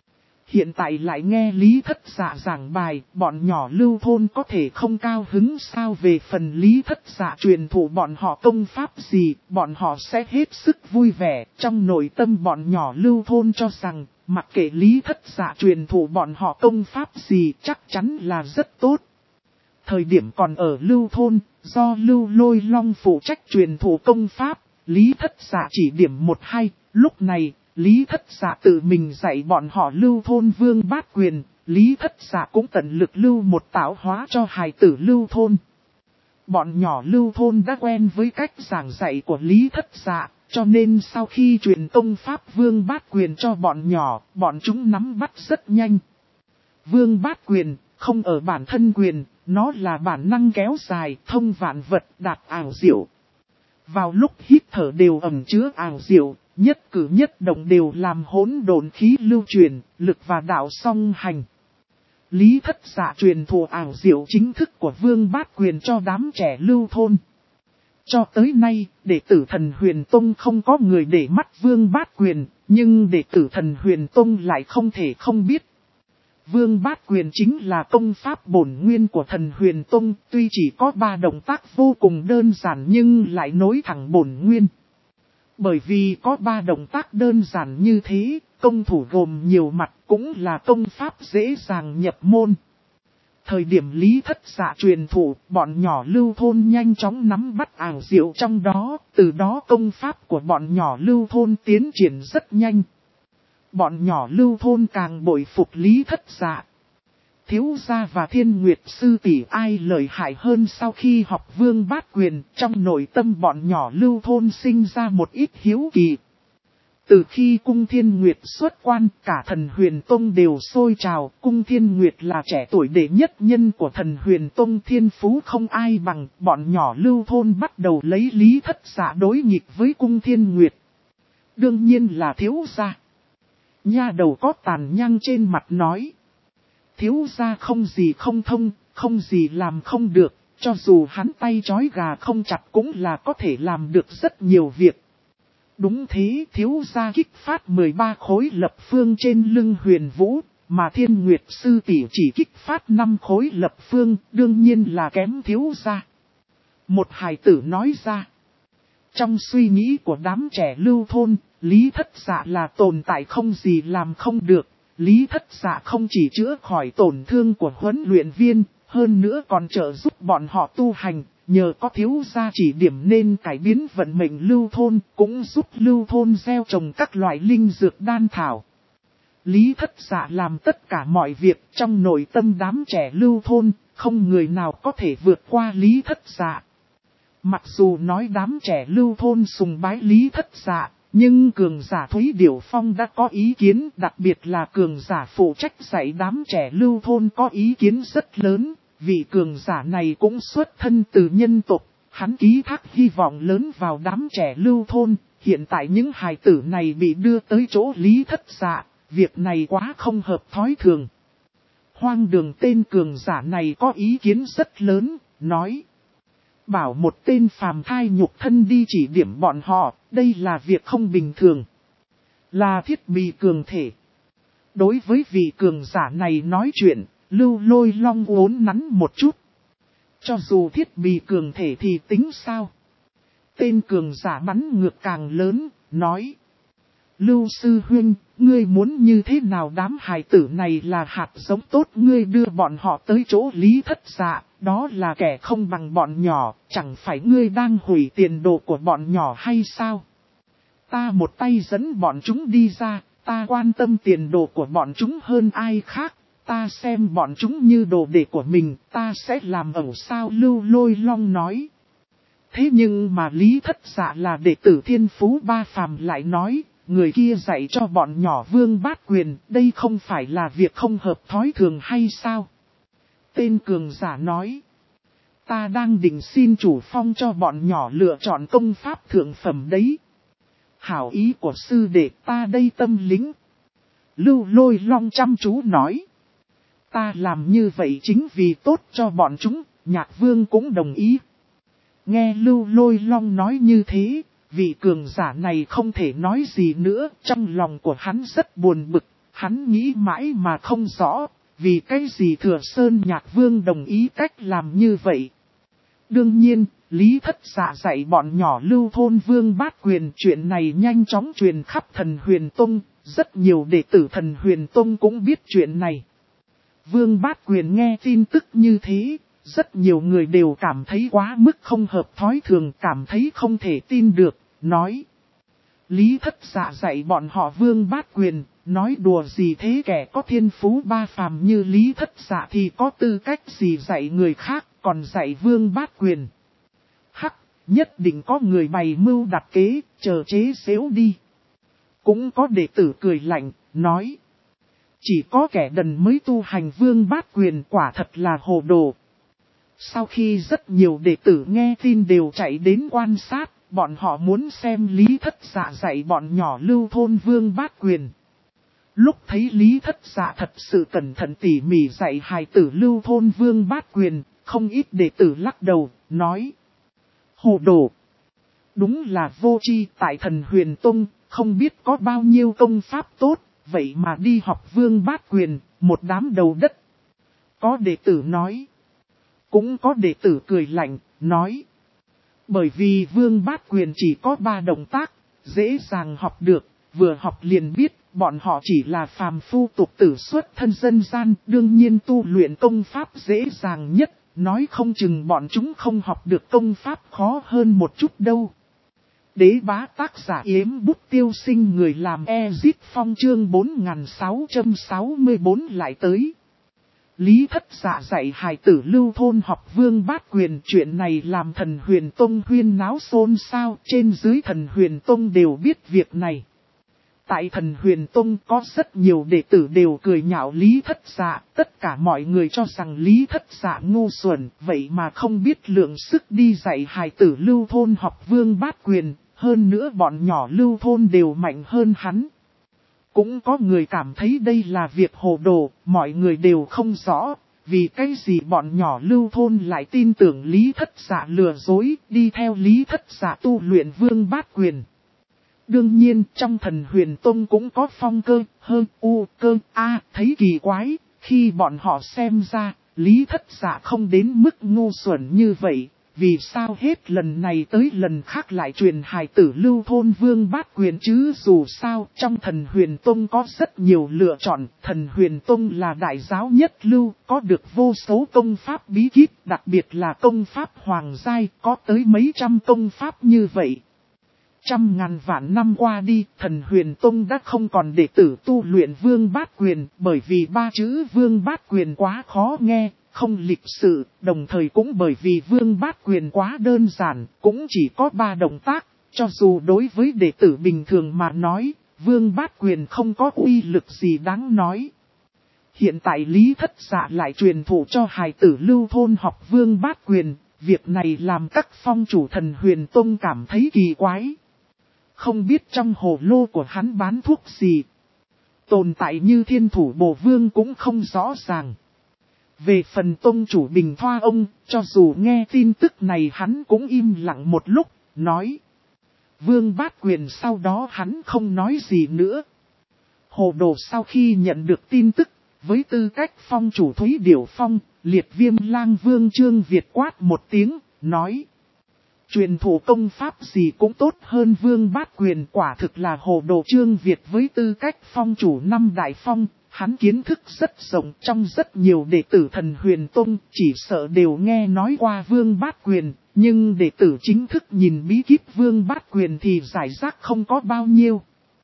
Hiện tại lại nghe Lý Thất Dạ giảng bài, bọn nhỏ Lưu Thôn có thể không cao hứng sao? Về phần Lý Thất Dạ truyền thụ bọn họ công pháp gì, bọn họ sẽ hết sức vui vẻ. Trong nội tâm bọn nhỏ Lưu Thôn cho rằng, mặc kệ Lý Thất Dạ truyền thụ bọn họ công pháp gì chắc chắn là rất tốt. Thời điểm còn ở Lưu Thôn, do Lưu Lôi Long phụ trách truyền thụ công pháp, Lý Thất Dạ chỉ điểm 1-2, lúc này, Lý Thất Dạ tự mình dạy bọn họ Lưu Thôn Vương Bát Quyền, Lý Thất Dạ cũng tận lực lưu một tạo hóa cho hài tử Lưu Thôn. Bọn nhỏ Lưu Thôn đã quen với cách giảng dạy của Lý Thất Dạ, cho nên sau khi truyền công pháp Vương Bát Quyền cho bọn nhỏ, bọn chúng nắm bắt rất nhanh. Vương Bát Quyền, không ở bản thân quyền, nó là bản năng kéo dài, thông vạn vật, đạt ảo diệu. Vào lúc hít thở đều ẩn chứa ảo diệu, nhất cử nhất động đều làm hỗn độn khí lưu truyền, lực và đạo song hành. Lý Thất Dạ truyền thụ ảo diệu chính thức của Vương Bát Quyền cho đám trẻ Lưu Thôn. Cho tới nay, đệ tử Thần Huyền Tông không có người để mắt Vương Bát Quyền, nhưng đệ tử Thần Huyền Tông lại không thể không biết. Vương Bát Quyền chính là công pháp bổn nguyên của Thần Huyền Tông, tuy chỉ có 3 động tác vô cùng đơn giản nhưng lại nối thẳng bổn nguyên. Bởi vì có 3 động tác đơn giản như thế, công thủ gồm nhiều mặt cũng là công pháp dễ dàng nhập môn. Thời điểm Lý Thất Dạ truyền thụ, bọn nhỏ Lưu Thôn nhanh chóng nắm bắt ảo diệu trong đó, từ đó công pháp của bọn nhỏ Lưu Thôn tiến triển rất nhanh. Bọn nhỏ Lưu Thôn càng bội phục Lý Thất Dạ. Thiếu gia và Thiên Nguyệt sư tỷ ai lợi hại hơn? Sau khi học Vương Bát Quyền, trong nội tâm bọn nhỏ Lưu Thôn sinh ra một ít hiếu kỳ. Từ khi Cung Thiên Nguyệt xuất quan, cả Thần Huyền Tông đều sôi trào. Cung Thiên Nguyệt là trẻ tuổi đệ nhất nhân của Thần Huyền Tông, thiên phú không ai bằng. Bọn nhỏ Lưu thôn bắt đầu lấy Lý Thất Dạ đối nghịch với Cung Thiên Nguyệt. Đương nhiên là thiếu gia. Nha đầu có tàn nhang trên mặt nói. Thiếu gia không gì không thông, không gì làm không được. Cho dù hắn tay trói gà không chặt cũng là có thể làm được rất nhiều việc. Đúng thế, thiếu gia kích phát 13 khối lập phương trên lưng Huyền Vũ, mà Thiên Nguyệt sư tỷ chỉ kích phát 5 khối lập phương, đương nhiên là kém thiếu gia. Một hài tử nói ra. Trong suy nghĩ của đám trẻ Lưu thôn, Lý Thất Dạ là tồn tại không gì làm không được. Lý Thất Dạ không chỉ chữa khỏi tổn thương của huấn luyện viên, hơn nữa còn trợ giúp bọn họ tu hành. Nhờ có thiếu gia chỉ điểm nên cải biến vận mệnh Lưu thôn, cũng giúp Lưu thôn gieo trồng các loại linh dược đan thảo. Lý Thất Dạ làm tất cả mọi việc trong nội tâm đám trẻ Lưu thôn, không người nào có thể vượt qua Lý Thất Dạ. Mặc dù nói đám trẻ Lưu thôn sùng bái Lý Thất Dạ, nhưng cường giả Thúy Điểu Phong đã có ý kiến, đặc biệt là cường giả phụ trách dạy đám trẻ Lưu thôn có ý kiến rất lớn. Vị cường giả này cũng xuất thân từ nhân tộc, hắn ký thác hy vọng lớn vào đám trẻ Lưu thôn. Hiện tại những hài tử này bị đưa tới chỗ Lý Thất Dạ, việc này quá không hợp thói thường. Hoang Đường tên cường giả này có ý kiến rất lớn, nói. Bảo một tên phàm thai nhục thân đi chỉ điểm bọn họ, đây là việc không bình thường. Là thiết bị cường thể. Đối với vị cường giả này nói chuyện, Lưu Lôi Long uốn nắn một chút. Cho dù thiết bị cường thể thì tính sao? Tên cường giả bắn ngược càng lớn, nói. Lưu sư huynh, ngươi muốn như thế nào? Đám hài tử này là hạt giống tốt, ngươi đưa bọn họ tới chỗ Lý Thất Dạ, đó là kẻ không bằng bọn nhỏ, chẳng phải ngươi đang hủy tiền đồ của bọn nhỏ hay sao? Ta một tay dẫn bọn chúng đi ra, ta quan tâm tiền đồ của bọn chúng hơn ai khác. Ta xem bọn chúng như đồ đệ của mình, ta sẽ làm ẩu sao? Lưu Lôi Long nói. Thế nhưng mà Lý Thất Dạ là đệ tử thiên phú ba phàm lại nói, người kia dạy cho bọn nhỏ Vương Bát Quyền, đây không phải là việc không hợp thói thường hay sao? Tên cường giả nói. Ta đang định xin chủ phong cho bọn nhỏ lựa chọn công pháp thượng phẩm đấy. Hảo ý của sư đệ, ta đây tâm lính. Lưu Lôi Long chăm chú nói. Ta làm như vậy chính vì tốt cho bọn chúng, Nhạc Vương cũng đồng ý. Nghe Lưu Lôi Long nói như thế, vị cường giả này không thể nói gì nữa, trong lòng của hắn rất buồn bực, hắn nghĩ mãi mà không rõ, vì cái gì Thừa Sơn Nhạc Vương đồng ý cách làm như vậy. Đương nhiên, Lý Thất Dạ dạy bọn nhỏ Lưu thôn Vương Bát Quyền, chuyện này nhanh chóng truyền khắp Thần Huyền Tông, rất nhiều đệ tử Thần Huyền Tông cũng biết chuyện này. Vương Bát Quyền nghe tin tức như thế, rất nhiều người đều cảm thấy quá mức không hợp thói thường, cảm thấy không thể tin được, nói. Lý Thất Dạ dạy bọn họ Vương Bát Quyền, nói đùa gì thế? Kẻ có thiên phú ba phàm như Lý Thất Dạ thì có tư cách gì dạy người khác, còn dạy Vương Bát Quyền. Hắc, nhất định có người bày mưu đặt kế, chờ chế xếu đi. Cũng có đệ tử cười lạnh, nói. Chỉ có kẻ đần mới tu hành Vương Bát Quyền, quả thật là hồ đồ. Sau khi rất nhiều đệ tử nghe tin đều chạy đến quan sát, bọn họ muốn xem Lý Thất Dạ dạy bọn nhỏ Lưu thôn Vương Bát Quyền. Lúc thấy Lý Thất Dạ thật sự cẩn thận tỉ mỉ dạy hài tử Lưu thôn Vương Bát Quyền, không ít đệ tử lắc đầu, nói. Hồ đồ. Đúng là vô tri, tại Thần Huyền Tông, không biết có bao nhiêu công pháp tốt, vậy mà đi học Vương Bát Quyền, một đám đầu đất. Có đệ tử nói. Cũng có đệ tử cười lạnh, nói. Bởi vì Vương Bát Quyền chỉ có 3 động tác, dễ dàng học được, vừa học liền biết, bọn họ chỉ là phàm phu tục tử xuất thân dân gian, đương nhiên tu luyện công pháp dễ dàng nhất, nói không chừng bọn chúng không học được công pháp khó hơn một chút đâu. Đế bá tác giả Yếm Bút Tiêu Sinh, người làm Ezit Phong, chương 4664 lại tới. Lý Thất Dạ dạy hài tử Lưu thôn học Vương Bát Quyền, chuyện này làm Thần Huyền Tông huyên náo xôn xao, trên dưới Thần Huyền Tông đều biết việc này. Tại Thần Huyền Tông có rất nhiều đệ tử đều cười nhạo Lý Thất Dạ, tất cả mọi người cho rằng Lý Thất Dạ ngu xuẩn, vậy mà không biết lượng sức đi dạy hài tử Lưu Thôn học Vương Bát Quyền, hơn nữa bọn nhỏ Lưu Thôn đều mạnh hơn hắn. Cũng có người cảm thấy đây là việc hồ đồ, mọi người đều không rõ, vì cái gì bọn nhỏ Lưu Thôn lại tin tưởng Lý Thất Dạ lừa dối, đi theo Lý Thất Dạ tu luyện Vương Bát Quyền. Đương nhiên, trong Thần Huyền Tông cũng có Phong Cơ, Hơn, U, Cơ, A, thấy kỳ quái, khi bọn họ xem ra, Lý Thất Dạ không đến mức ngu xuẩn như vậy, vì sao hết lần này tới lần khác lại truyền hài tử Lưu Thôn Vương Bát Quyền chứ. Dù sao, trong Thần Huyền Tông có rất nhiều lựa chọn, Thần Huyền Tông là đại giáo nhất lưu, có được vô số công pháp bí kíp, đặc biệt là công pháp hoàng giai, có tới mấy trăm công pháp như vậy. Trăm ngàn vạn năm qua đi, Thần Huyền Tông đã không còn đệ tử tu luyện Vương Bát Quyền, bởi vì ba chữ Vương Bát Quyền quá khó nghe, không lịch sự, đồng thời cũng bởi vì Vương Bát Quyền quá đơn giản, cũng chỉ có 3 động tác, cho dù đối với đệ tử bình thường mà nói, Vương Bát Quyền không có uy lực gì đáng nói. Hiện tại Lý Thất Dạ lại truyền thụ cho hài tử Lưu Thôn học Vương Bát Quyền, việc này làm các phong chủ Thần Huyền Tông cảm thấy kỳ quái. Không biết trong hồ lô của hắn bán thuốc gì. Tồn tại như Thiên Thủ Bổ Vương cũng không rõ ràng. Về phần tông chủ Bình Thoa ông, cho dù nghe tin tức này hắn cũng im lặng một lúc, nói. Vương Bát Quyền sau đó hắn không nói gì nữa. Hồ Đồ sau khi nhận được tin tức, với tư cách phong chủ Thúy Điểu Phong, Liệt Viêm Lang Vương Trương Việt quát một tiếng, nói. Truyền thụ công pháp gì cũng tốt hơn Vương Bát Quyền, quả thực là hồ đồ. Trương Việt với tư cách phong chủ 5 đại phong, hắn kiến thức rất rộng, trong rất nhiều đệ tử Thần Huyền Tông, chỉ sợ đều nghe nói qua Vương Bát Quyền, nhưng đệ tử chính thức nhìn bí kíp Vương Bát Quyền thì giải rác không có bao nhiêu.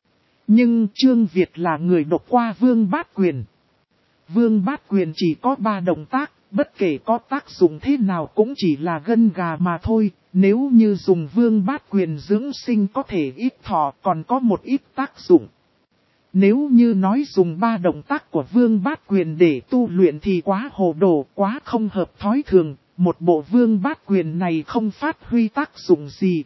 Nhưng Trương Việt là người đọc qua Vương Bát Quyền. Vương Bát Quyền chỉ có 3 động tác, bất kể có tác dụng thế nào cũng chỉ là gân gà mà thôi. Nếu như dùng Vương Bát Quyền dưỡng sinh có thể ít thọ, còn có một ít tác dụng. Nếu như nói dùng 3 động tác của Vương Bát Quyền để tu luyện thì quá hồ đồ, quá không hợp thói thường. Một bộ Vương Bát Quyền này không phát huy tác dụng gì.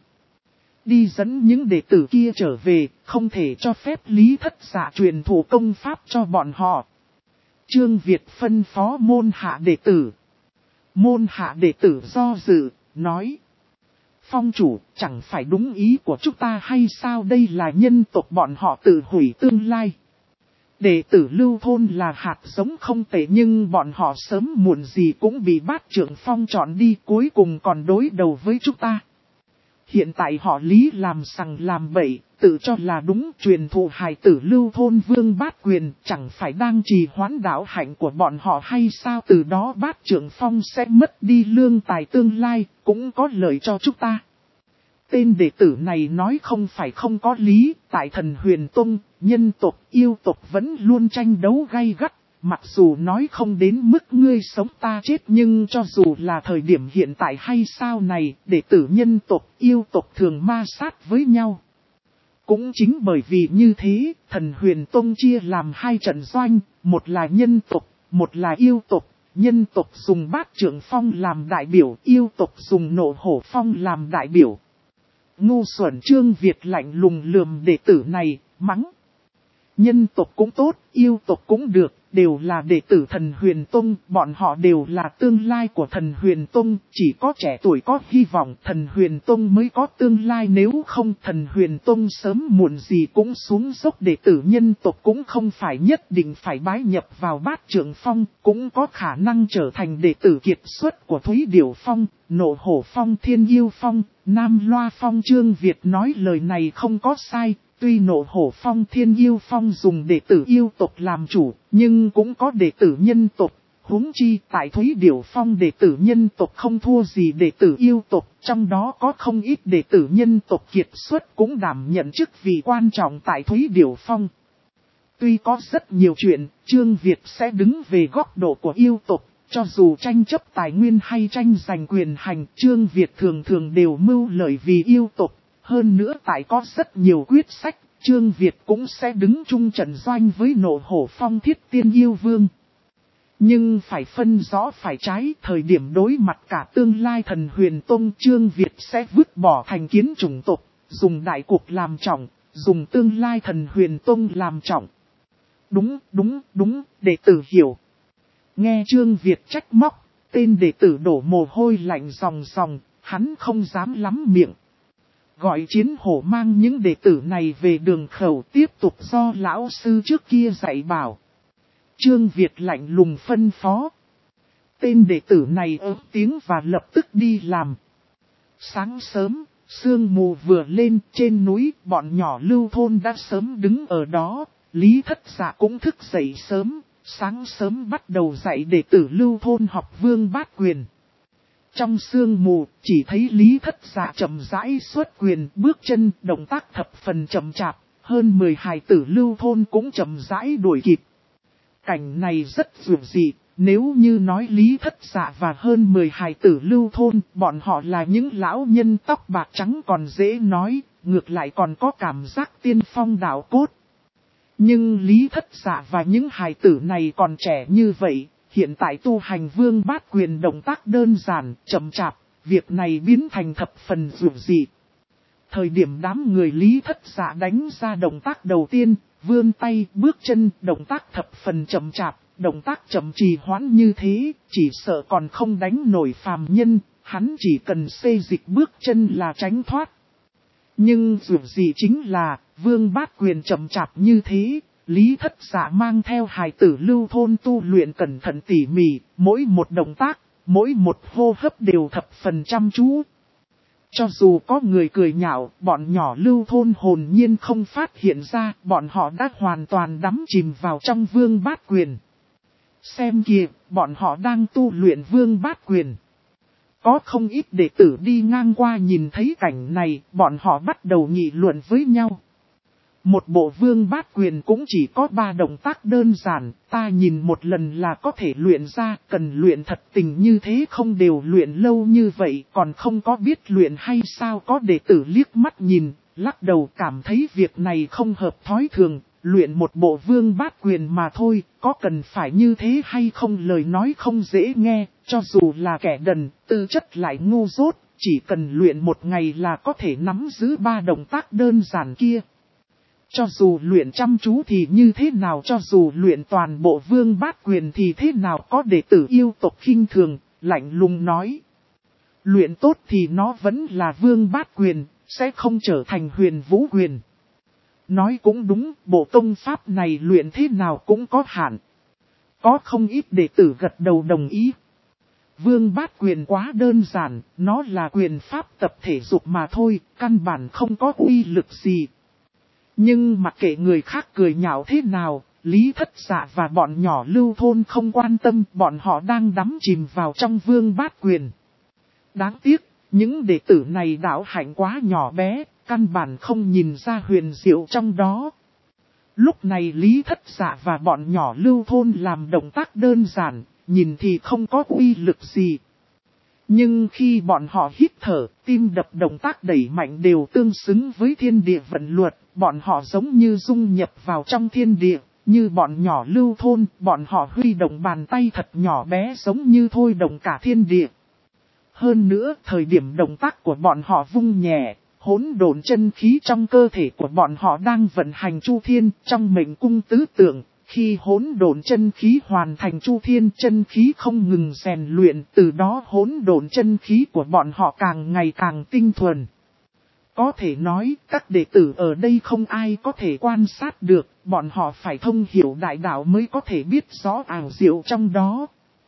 Đi dẫn những đệ tử kia trở về, không thể cho phép Lý Thất Dạ truyền thụ công pháp cho bọn họ. Trương Việt phân phó môn hạ đệ tử. Môn hạ đệ tử do dự, nói. Phong chủ, chẳng phải đúng ý của chúng ta hay sao? Đây là nhân tộc bọn họ tự hủy tương lai. Đệ tử Lưu Thôn là hạt giống không tệ nhưng bọn họ sớm muộn gì cũng bị Bát Trưởng Phong chọn đi, cuối cùng còn đối đầu với chúng ta. Hiện tại họ Lý làm sằng làm bậy, tự cho là đúng, truyền thụ hài tử Lưu Thôn Vương Bát Quyền, chẳng phải đang trì hoãn đạo hạnh của bọn họ hay sao? Từ đó Bát Trưởng Phong sẽ mất đi lương tài tương lai, cũng có lợi cho chúng ta. Tên đệ tử này nói không phải không có lý, tại Thần Huyền Tông, nhân tộc, yêu tộc vẫn luôn tranh đấu gay gắt. Mặc dù nói không đến mức ngươi sống ta chết nhưng cho dù là thời điểm hiện tại hay sau này, đệ tử nhân tộc, yêu tộc thường ma sát với nhau. Cũng chính bởi vì như thế, Thần Huyền Tông chia làm 2 trận doanh, một là nhân tộc, một là yêu tộc. Nhân tộc dùng Bát Trưởng Phong làm đại biểu, yêu tộc dùng Nộ Hổ Phong làm đại biểu. Ngu xuẩn. Trương Việt lạnh lùng lườm đệ tử này, mắng. Nhân tộc cũng tốt, yêu tộc cũng được, đều là đệ tử Thần Huyền Tông, bọn họ đều là tương lai của Thần Huyền Tông, chỉ có trẻ tuổi có hy vọng Thần Huyền Tông mới có tương lai, nếu không Thần Huyền Tông sớm muộn gì cũng xuống dốc. Đệ tử nhân tộc cũng không phải nhất định phải bái nhập vào Bát Trưởng Phong, cũng có khả năng trở thành đệ tử kiệt xuất của Thúy Điểu Phong, Nộ Hổ Phong, Thiên Yêu Phong, Nam Loa Phong. Trương Việt nói lời này không có sai. Tuy Nộ Hổ Phong, Thiên Yêu Phong dùng đệ tử yêu tộc làm chủ, nhưng cũng có đệ tử nhân tộc. Huống chi tại Thúy Điểu Phong đệ tử nhân tộc không thua gì đệ tử yêu tộc, trong đó có không ít đệ tử nhân tộc kiệt xuất cũng đảm nhận chức vị quan trọng tại Thúy Điểu Phong. Tuy có rất nhiều chuyện, Trương Việt sẽ đứng về góc độ của yêu tộc, cho dù tranh chấp tài nguyên hay tranh giành quyền hành, Trương Việt thường thường đều mưu lợi vì yêu tộc. Hơn nữa tại có rất nhiều quyết sách, Trương Việt cũng sẽ đứng chung trận doanh với Nộ Hổ Phong Thiết Tiên Yêu Vương. Nhưng phải phân rõ phải trái, thời điểm đối mặt cả tương lai Thần Huyền Tông, Trương Việt sẽ vứt bỏ thành kiến chủng tộc, dùng đại cục làm trọng, dùng tương lai Thần Huyền Tông làm trọng. Đúng, đệ tử hiểu. Nghe Trương Việt trách móc, tên đệ tử đổ mồ hôi lạnh ròng ròng, hắn không dám lắm miệng. Gọi Chiến Hổ mang những đệ tử này về đường khẩu tiếp tục do lão sư trước kia dạy bảo. Trương Việt lạnh lùng phân phó. Tên đệ tử này ớt tiếng và lập tức đi làm. Sáng sớm, sương mù vừa lên, trên núi, bọn nhỏ Lưu thôn đã sớm đứng ở đó. Lý Thất Dạ cũng thức dậy sớm, sáng sớm bắt đầu dạy đệ tử Lưu thôn học Vương Bát Quyền. Trong sương mù, chỉ thấy Lý Thất Dạ chậm rãi xuất quyền, bước chân, động tác thập phần chậm chạp, hơn 10 hài tử Lưu thôn cũng chậm rãi đuổi kịp. Cảnh này rất dường dị, nếu như nói Lý Thất Dạ và hơn 10 hài tử Lưu thôn, bọn họ là những lão nhân tóc bạc trắng còn dễ nói, ngược lại còn có cảm giác tiên phong đạo cốt. Nhưng Lý Thất Dạ và những hài tử này còn trẻ như vậy, hiện tại tu hành Vương Bát Quyền động tác đơn giản, chậm chạp, việc này biến thành thập phần dường dị. Thời điểm đám người Lý Thất Dạ đánh ra động tác đầu tiên, vươn tay, bước chân, động tác thập phần chậm chạp, động tác chậm trì hoãn như thế, chỉ sợ còn không đánh nổi phàm nhân, hắn chỉ cần xê dịch bước chân là tránh thoát. Nhưng dường gì chính là, Vương Bát Quyền chậm chạp như thế, Lý Thất Dạ mang theo hài tử Lưu thôn tu luyện cẩn thận tỉ mỉ, mỗi một động tác, mỗi một hô hấp đều thập phần chăm chú. Cho dù có người cười nhạo, bọn nhỏ Lưu thôn hồn nhiên không phát hiện ra, bọn họ đã hoàn toàn đắm chìm vào trong Vương Bát Quyền. Xem kìa, bọn họ đang tu luyện Vương Bát Quyền. Có không ít đệ tử đi ngang qua nhìn thấy cảnh này, bọn họ bắt đầu nghị luận với nhau. Một bộ Vương Bát Quyền cũng chỉ có 3 động tác đơn giản, ta nhìn một lần là có thể luyện ra, cần luyện thật tình như thế không đều luyện lâu như vậy, còn không có biết luyện hay sao. Có đệ tử liếc mắt nhìn, lắc đầu cảm thấy việc này không hợp thói thường, luyện một bộ Vương Bát Quyền mà thôi, có cần phải như thế hay không, lời nói không dễ nghe, cho dù là kẻ đần, tư chất lại ngu dốt, chỉ cần luyện một ngày là có thể nắm giữ 3 động tác đơn giản kia. Cho dù luyện chăm chú thì như thế nào, cho dù luyện toàn bộ Vương Bát Quyền thì thế nào, có đệ tử yêu tộc khinh thường, lạnh lùng nói. Luyện tốt thì nó vẫn là Vương Bát Quyền, sẽ không trở thành Huyền Vũ Quyền. Nói cũng đúng, bộ công pháp này luyện thế nào cũng có hạn. Có không ít đệ tử gật đầu đồng ý. Vương Bát Quyền quá đơn giản, nó là quyền pháp tập thể dục mà thôi, căn bản không có uy lực gì. Nhưng mặc kệ người khác cười nhạo thế nào, Lý Thất Dạ và bọn nhỏ Lưu thôn không quan tâm, bọn họ đang đắm chìm vào trong Vương Bát Quyền. Đáng tiếc, những đệ tử này đạo hạnh quá nhỏ bé, căn bản không nhìn ra huyền diệu trong đó. Lúc này Lý Thất Dạ và bọn nhỏ Lưu thôn làm động tác đơn giản, nhìn thì không có uy lực gì. Nhưng khi bọn họ hít thở, tim đập, động tác đẩy mạnh đều tương xứng với thiên địa vận luật, bọn họ giống như dung nhập vào trong thiên địa, như bọn nhỏ Lưu thôn, bọn họ huy động bàn tay thật nhỏ bé giống như thôi động cả thiên địa. Hơn nữa, thời điểm động tác của bọn họ vung nhẹ, hỗn độn chân khí trong cơ thể của bọn họ đang vận hành chu thiên trong mệnh cung tứ tượng. Khi hỗn độn chân khí hoàn thành chu thiên, chân khí không ngừng rèn luyện, từ đó hỗn độn chân khí của bọn họ càng ngày càng tinh thuần. Có thể nói, các đệ tử ở đây không ai có thể quan sát được, bọn họ phải thông hiểu đại đạo mới có thể biết rõ ảo diệu trong đó.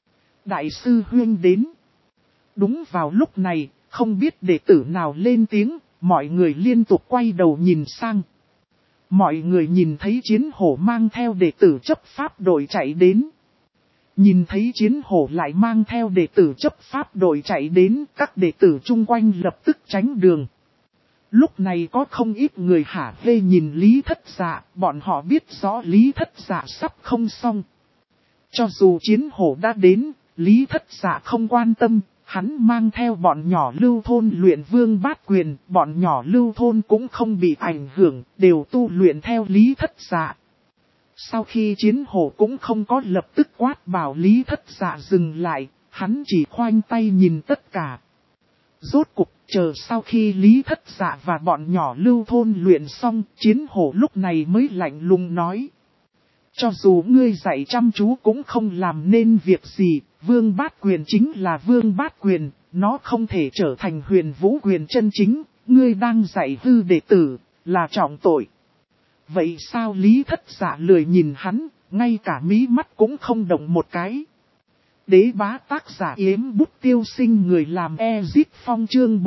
Đại sư Huyên đến. Đúng vào lúc này, không biết đệ tử nào lên tiếng, mọi người liên tục quay đầu nhìn sang. Mọi người nhìn thấy Chiến Hổ mang theo đệ tử chấp pháp đội chạy đến. Nhìn thấy Chiến Hổ lại mang theo đệ tử chấp pháp đội chạy đến, các đệ tử chung quanh lập tức tránh đường. Lúc này có không ít người hả hê nhìn Lý Thất Dạ, bọn họ biết rõ Lý Thất Dạ sắp không xong. Cho dù Chiến Hổ đã đến, Lý Thất Dạ không quan tâm, Hắn mang theo bọn nhỏ Lưu Thôn luyện vương bát quyền, bọn nhỏ Lưu Thôn cũng không bị ảnh hưởng, đều tu luyện theo Lý Thất Dạ. Sau khi Chiến Hổ cũng không có lập tức quát bảo Lý Thất Dạ dừng lại, hắn chỉ khoanh tay nhìn tất cả. Rốt cục chờ sau khi Lý Thất Dạ và bọn nhỏ Lưu Thôn luyện xong, Chiến Hổ lúc này mới lạnh lùng nói. Cho dù ngươi dạy chăm chú cũng không làm nên việc gì, vương bát quyền chính là vương bát quyền, nó không thể trở thành huyền vũ quyền chân chính, ngươi đang dạy hư đệ tử, là trọng tội. Vậy sao Lý Thất Dạ lười nhìn hắn, ngay cả mí mắt cũng không động một cái. Đế bá tác giả Yếm Bút Tiêu Sinh người làm Ezit Phong chương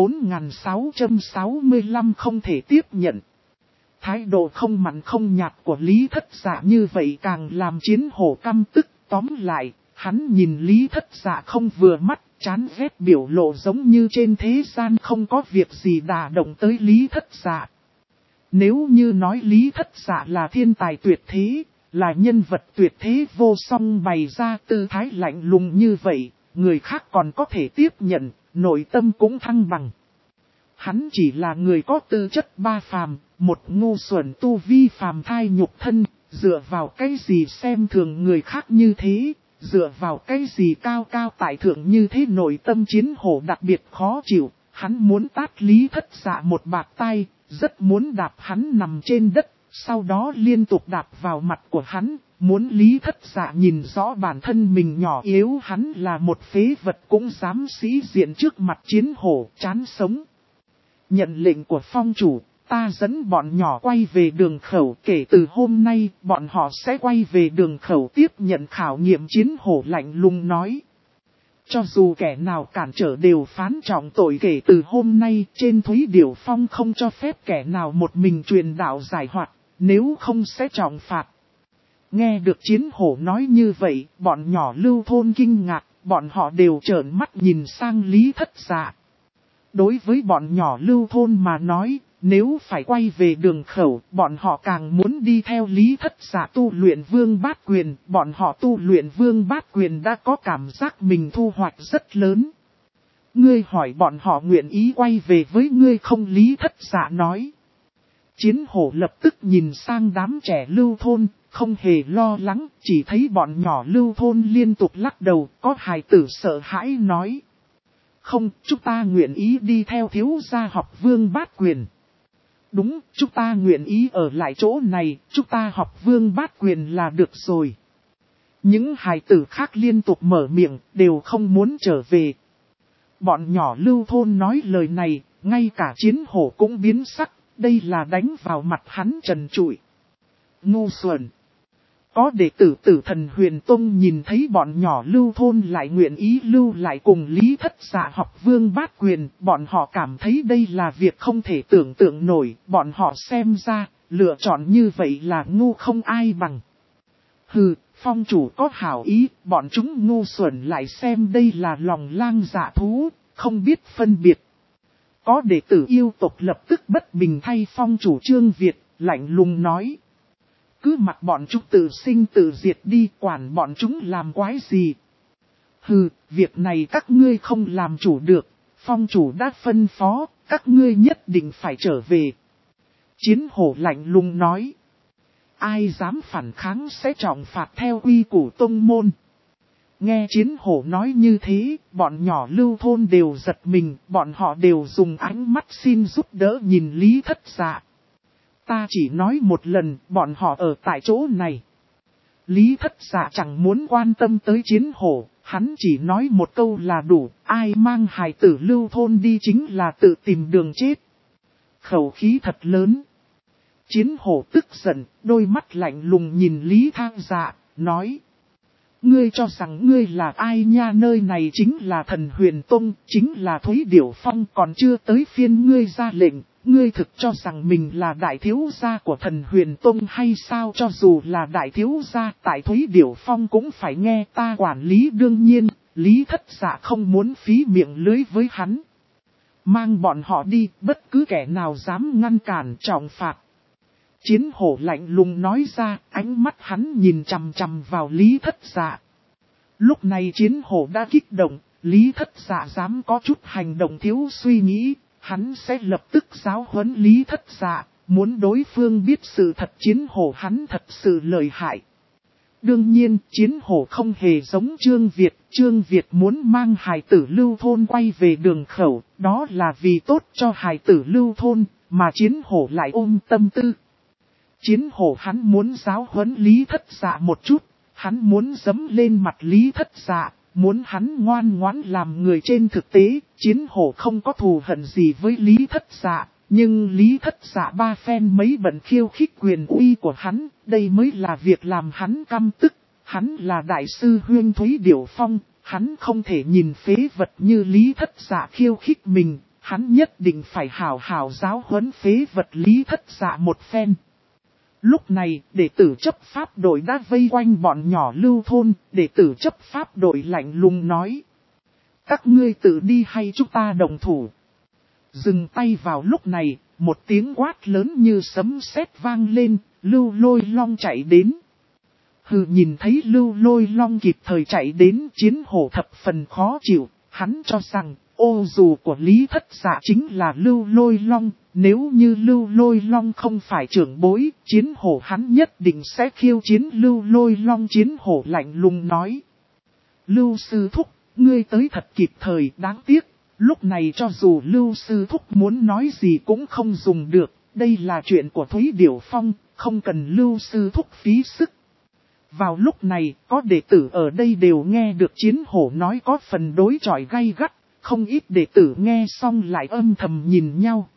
4665 không thể tiếp nhận. Thái độ không mặn không nhạt của Lý Thất Dạ như vậy càng làm Chiến Hổ căm tức. Tóm lại, hắn nhìn Lý Thất Dạ không vừa mắt, chán ghét biểu lộ giống như trên thế gian không có việc gì đả động tới Lý Thất Dạ. Nếu như nói Lý Thất Dạ là thiên tài tuyệt thế, là nhân vật tuyệt thế vô song bày ra tư thái lạnh lùng như vậy, người khác còn có thể tiếp nhận, nội tâm cũng thăng bằng. Hắn chỉ là người có tư chất ba phàm, một ngu xuẩn tu vi phàm thai nhục thân, dựa vào cái gì xem thường người khác như thế, dựa vào cái gì cao cao tại thượng như thế. Nội tâm Chiến Hổ đặc biệt khó chịu, hắn muốn tát Lý Thất Dạ một bạt tay, rất muốn đạp hắn nằm trên đất, sau đó liên tục đạp vào mặt của hắn, muốn Lý Thất Dạ nhìn rõ bản thân mình nhỏ yếu, hắn là một phế vật cũng dám sĩ diện trước mặt Chiến Hổ, chán sống. Nhận lệnh của phong chủ, ta dẫn bọn nhỏ quay về đường khẩu, kể từ hôm nay bọn họ sẽ quay về đường khẩu tiếp nhận khảo nghiệm. Chiến Hổ lạnh lùng nói. Cho dù kẻ nào cản trở đều phán trọng tội, kể từ hôm nay trên Thúy Điểu Phong không cho phép kẻ nào một mình truyền đạo giải hoạt, nếu không sẽ trọng phạt. Nghe được Chiến Hổ nói như vậy, bọn nhỏ Lưu Thôn kinh ngạc, bọn họ đều trợn mắt nhìn sang Lý Thất Dạ. Đối với bọn nhỏ Lưu Thôn mà nói, nếu phải quay về đường khẩu, bọn họ càng muốn đi theo Lý Thất Dạ tu luyện vương bát quyền. Bọn họ tu luyện vương bát quyền đã có cảm giác mình thu hoạch rất lớn. Ngươi hỏi bọn họ nguyện ý quay về với ngươi không? Lý Thất Dạ nói. Chiến Hổ lập tức nhìn sang đám trẻ Lưu Thôn, không hề lo lắng, chỉ thấy bọn nhỏ Lưu Thôn liên tục lắc đầu, có hài tử sợ hãi nói. Không, chúng ta nguyện ý đi theo thiếu gia học vương bát quyền. Đúng, chúng ta nguyện ý ở lại chỗ này, chúng ta học vương bát quyền là được rồi. Những hài tử khác liên tục mở miệng, đều không muốn trở về. Bọn nhỏ Lưu Thôn nói lời này, ngay cả Chiến Hổ cũng biến sắc, đây là đánh vào mặt hắn trần trụi. Ngu xuẩn. Có đệ tử Tử Thần Huyền Tông nhìn thấy bọn nhỏ Lưu Thôn lại nguyện ý lưu lại cùng Lý Thất Dạ học vương bát quyền, bọn họ cảm thấy đây là việc không thể tưởng tượng nổi, bọn họ xem ra, lựa chọn như vậy là ngu không ai bằng. Hừ, phong chủ có hảo ý, bọn chúng ngu xuẩn lại xem đây là lòng lang dạ thú, không biết phân biệt. Có đệ tử yêu tộc lập tức bất bình thay phong chủ Trương Việt, lạnh lùng nói. Cứ mặc bọn chúng tự sinh tự diệt đi, quản bọn chúng làm quái gì. Hừ, việc này các ngươi không làm chủ được, phong chủ đã phân phó, các ngươi nhất định phải trở về. Chiến Hổ lạnh lùng nói. Ai dám phản kháng sẽ trọng phạt theo quy củ tông môn. Nghe Chiến Hổ nói như thế, bọn nhỏ Lưu Thôn đều giật mình, bọn họ đều dùng ánh mắt xin giúp đỡ nhìn Lý Thất Dạ. Ta chỉ nói một lần, bọn họ ở tại chỗ này. Lý Thất Dạ chẳng muốn quan tâm tới Chiến Hổ, hắn chỉ nói một câu là đủ, ai mang hài tử Lưu Thôn đi chính là tự tìm đường chết. Khẩu khí thật lớn. Chiến Hổ tức giận, đôi mắt lạnh lùng nhìn Lý Thang Dạ, nói. Ngươi cho rằng ngươi là ai nha, nơi này chính là Thần Huyền Tông, chính là Thúy Điểu Phong, còn chưa tới phiên ngươi ra lệnh. Ngươi thực cho rằng mình là đại thiếu gia của Thần Huyền Tông hay sao? Cho dù là đại thiếu gia tại Thúy Điểu Phong cũng phải nghe ta quản lý. Đương nhiên, Lý Thất Dạ không muốn phí miệng lưới với hắn. Mang bọn họ đi, bất cứ kẻ nào dám ngăn cản trọng phạt. Chiến Hổ lạnh lùng nói ra, ánh mắt hắn nhìn chằm chằm vào Lý Thất Dạ. Lúc này Chiến Hổ đã kích động, Lý Thất Dạ dám có chút hành động thiếu suy nghĩ, hắn sẽ lập tức giáo huấn Lý Thất Dạ, muốn đối phương biết sự thật Chiến Hổ hắn thật sự lợi hại. Đương nhiên, Chiến Hổ không hề giống Trương Việt muốn mang hài tử Lưu Thôn quay về đường khẩu, đó là vì tốt cho hài tử Lưu Thôn, mà Chiến Hổ lại ôm tâm tư. Chiến Hổ hắn muốn giáo huấn Lý Thất Dạ một chút, hắn muốn giẫm lên mặt Lý Thất Dạ, muốn hắn ngoan ngoãn làm người. Trên thực tế, Chiến Hổ không có thù hận gì với Lý Thất Dạ, nhưng Lý Thất Dạ ba phen mấy bận khiêu khích quyền uy của hắn, đây mới là việc làm hắn căm tức. Hắn là đại sư huynh Thúy Điểu Phong, hắn không thể nhìn phế vật như Lý Thất Dạ khiêu khích mình, hắn nhất định phải hảo hảo giáo huấn phế vật Lý Thất Dạ một phen. Lúc này, đệ tử chấp pháp đội đã vây quanh bọn nhỏ Lưu Thôn, đệ tử chấp pháp đội lạnh lùng nói. Các ngươi tự đi hay chúng ta đồng thủ? Dừng tay vào lúc này, một tiếng quát lớn như sấm sét vang lên, Lưu Lôi Long chạy đến. Hừ, nhìn thấy Lưu Lôi Long kịp thời chạy đến, Chiến Hổ thập phần khó chịu, hắn cho rằng, ô dù của Lý Thất Dạ chính là Lưu Lôi Long, nếu như Lưu Lôi Long không phải trưởng bối, Chiến Hổ hắn nhất định sẽ khiêu chiến Lưu Lôi Long. Chiến Hổ lạnh lùng nói. Lưu sư thúc, ngươi tới thật kịp thời, đáng tiếc, lúc này cho dù Lưu sư thúc muốn nói gì cũng không dùng được, đây là chuyện của Thúy Điểu Phong, không cần Lưu sư thúc phí sức. Vào lúc này, có đệ tử ở đây đều nghe được Chiến Hổ nói có phần đối chọi gay gắt, không ít đệ tử nghe xong lại âm thầm nhìn nhau.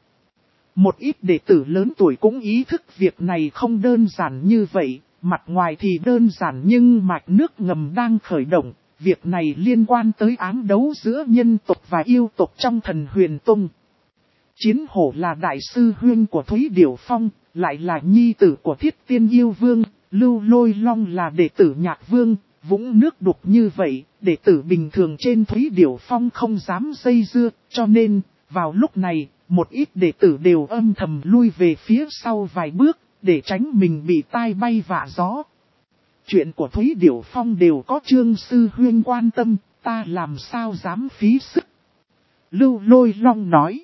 Một ít đệ tử lớn tuổi cũng ý thức việc này không đơn giản như vậy, mặt ngoài thì đơn giản nhưng mạch nước ngầm đang khởi động, việc này liên quan tới áng đấu giữa nhân tộc và yêu tộc trong Thần Huyền Tông. Chiến Hổ là đại sư huynh của Thúy Điểu Phong, lại là nhi tử của Thiết Tiên Yêu Vương, Lưu Lôi Long là đệ tử Nhạc Vương, vũng nước đục như vậy, đệ tử bình thường trên Thúy Điểu Phong không dám dây dưa, cho nên, vào lúc này, một ít đệ tử đều âm thầm lui về phía sau vài bước, để tránh mình bị tai bay vạ gió. Chuyện của Thúy Điểu Phong đều có Trương sư huynh quan tâm, ta làm sao dám phí sức. Lưu Lôi Long nói.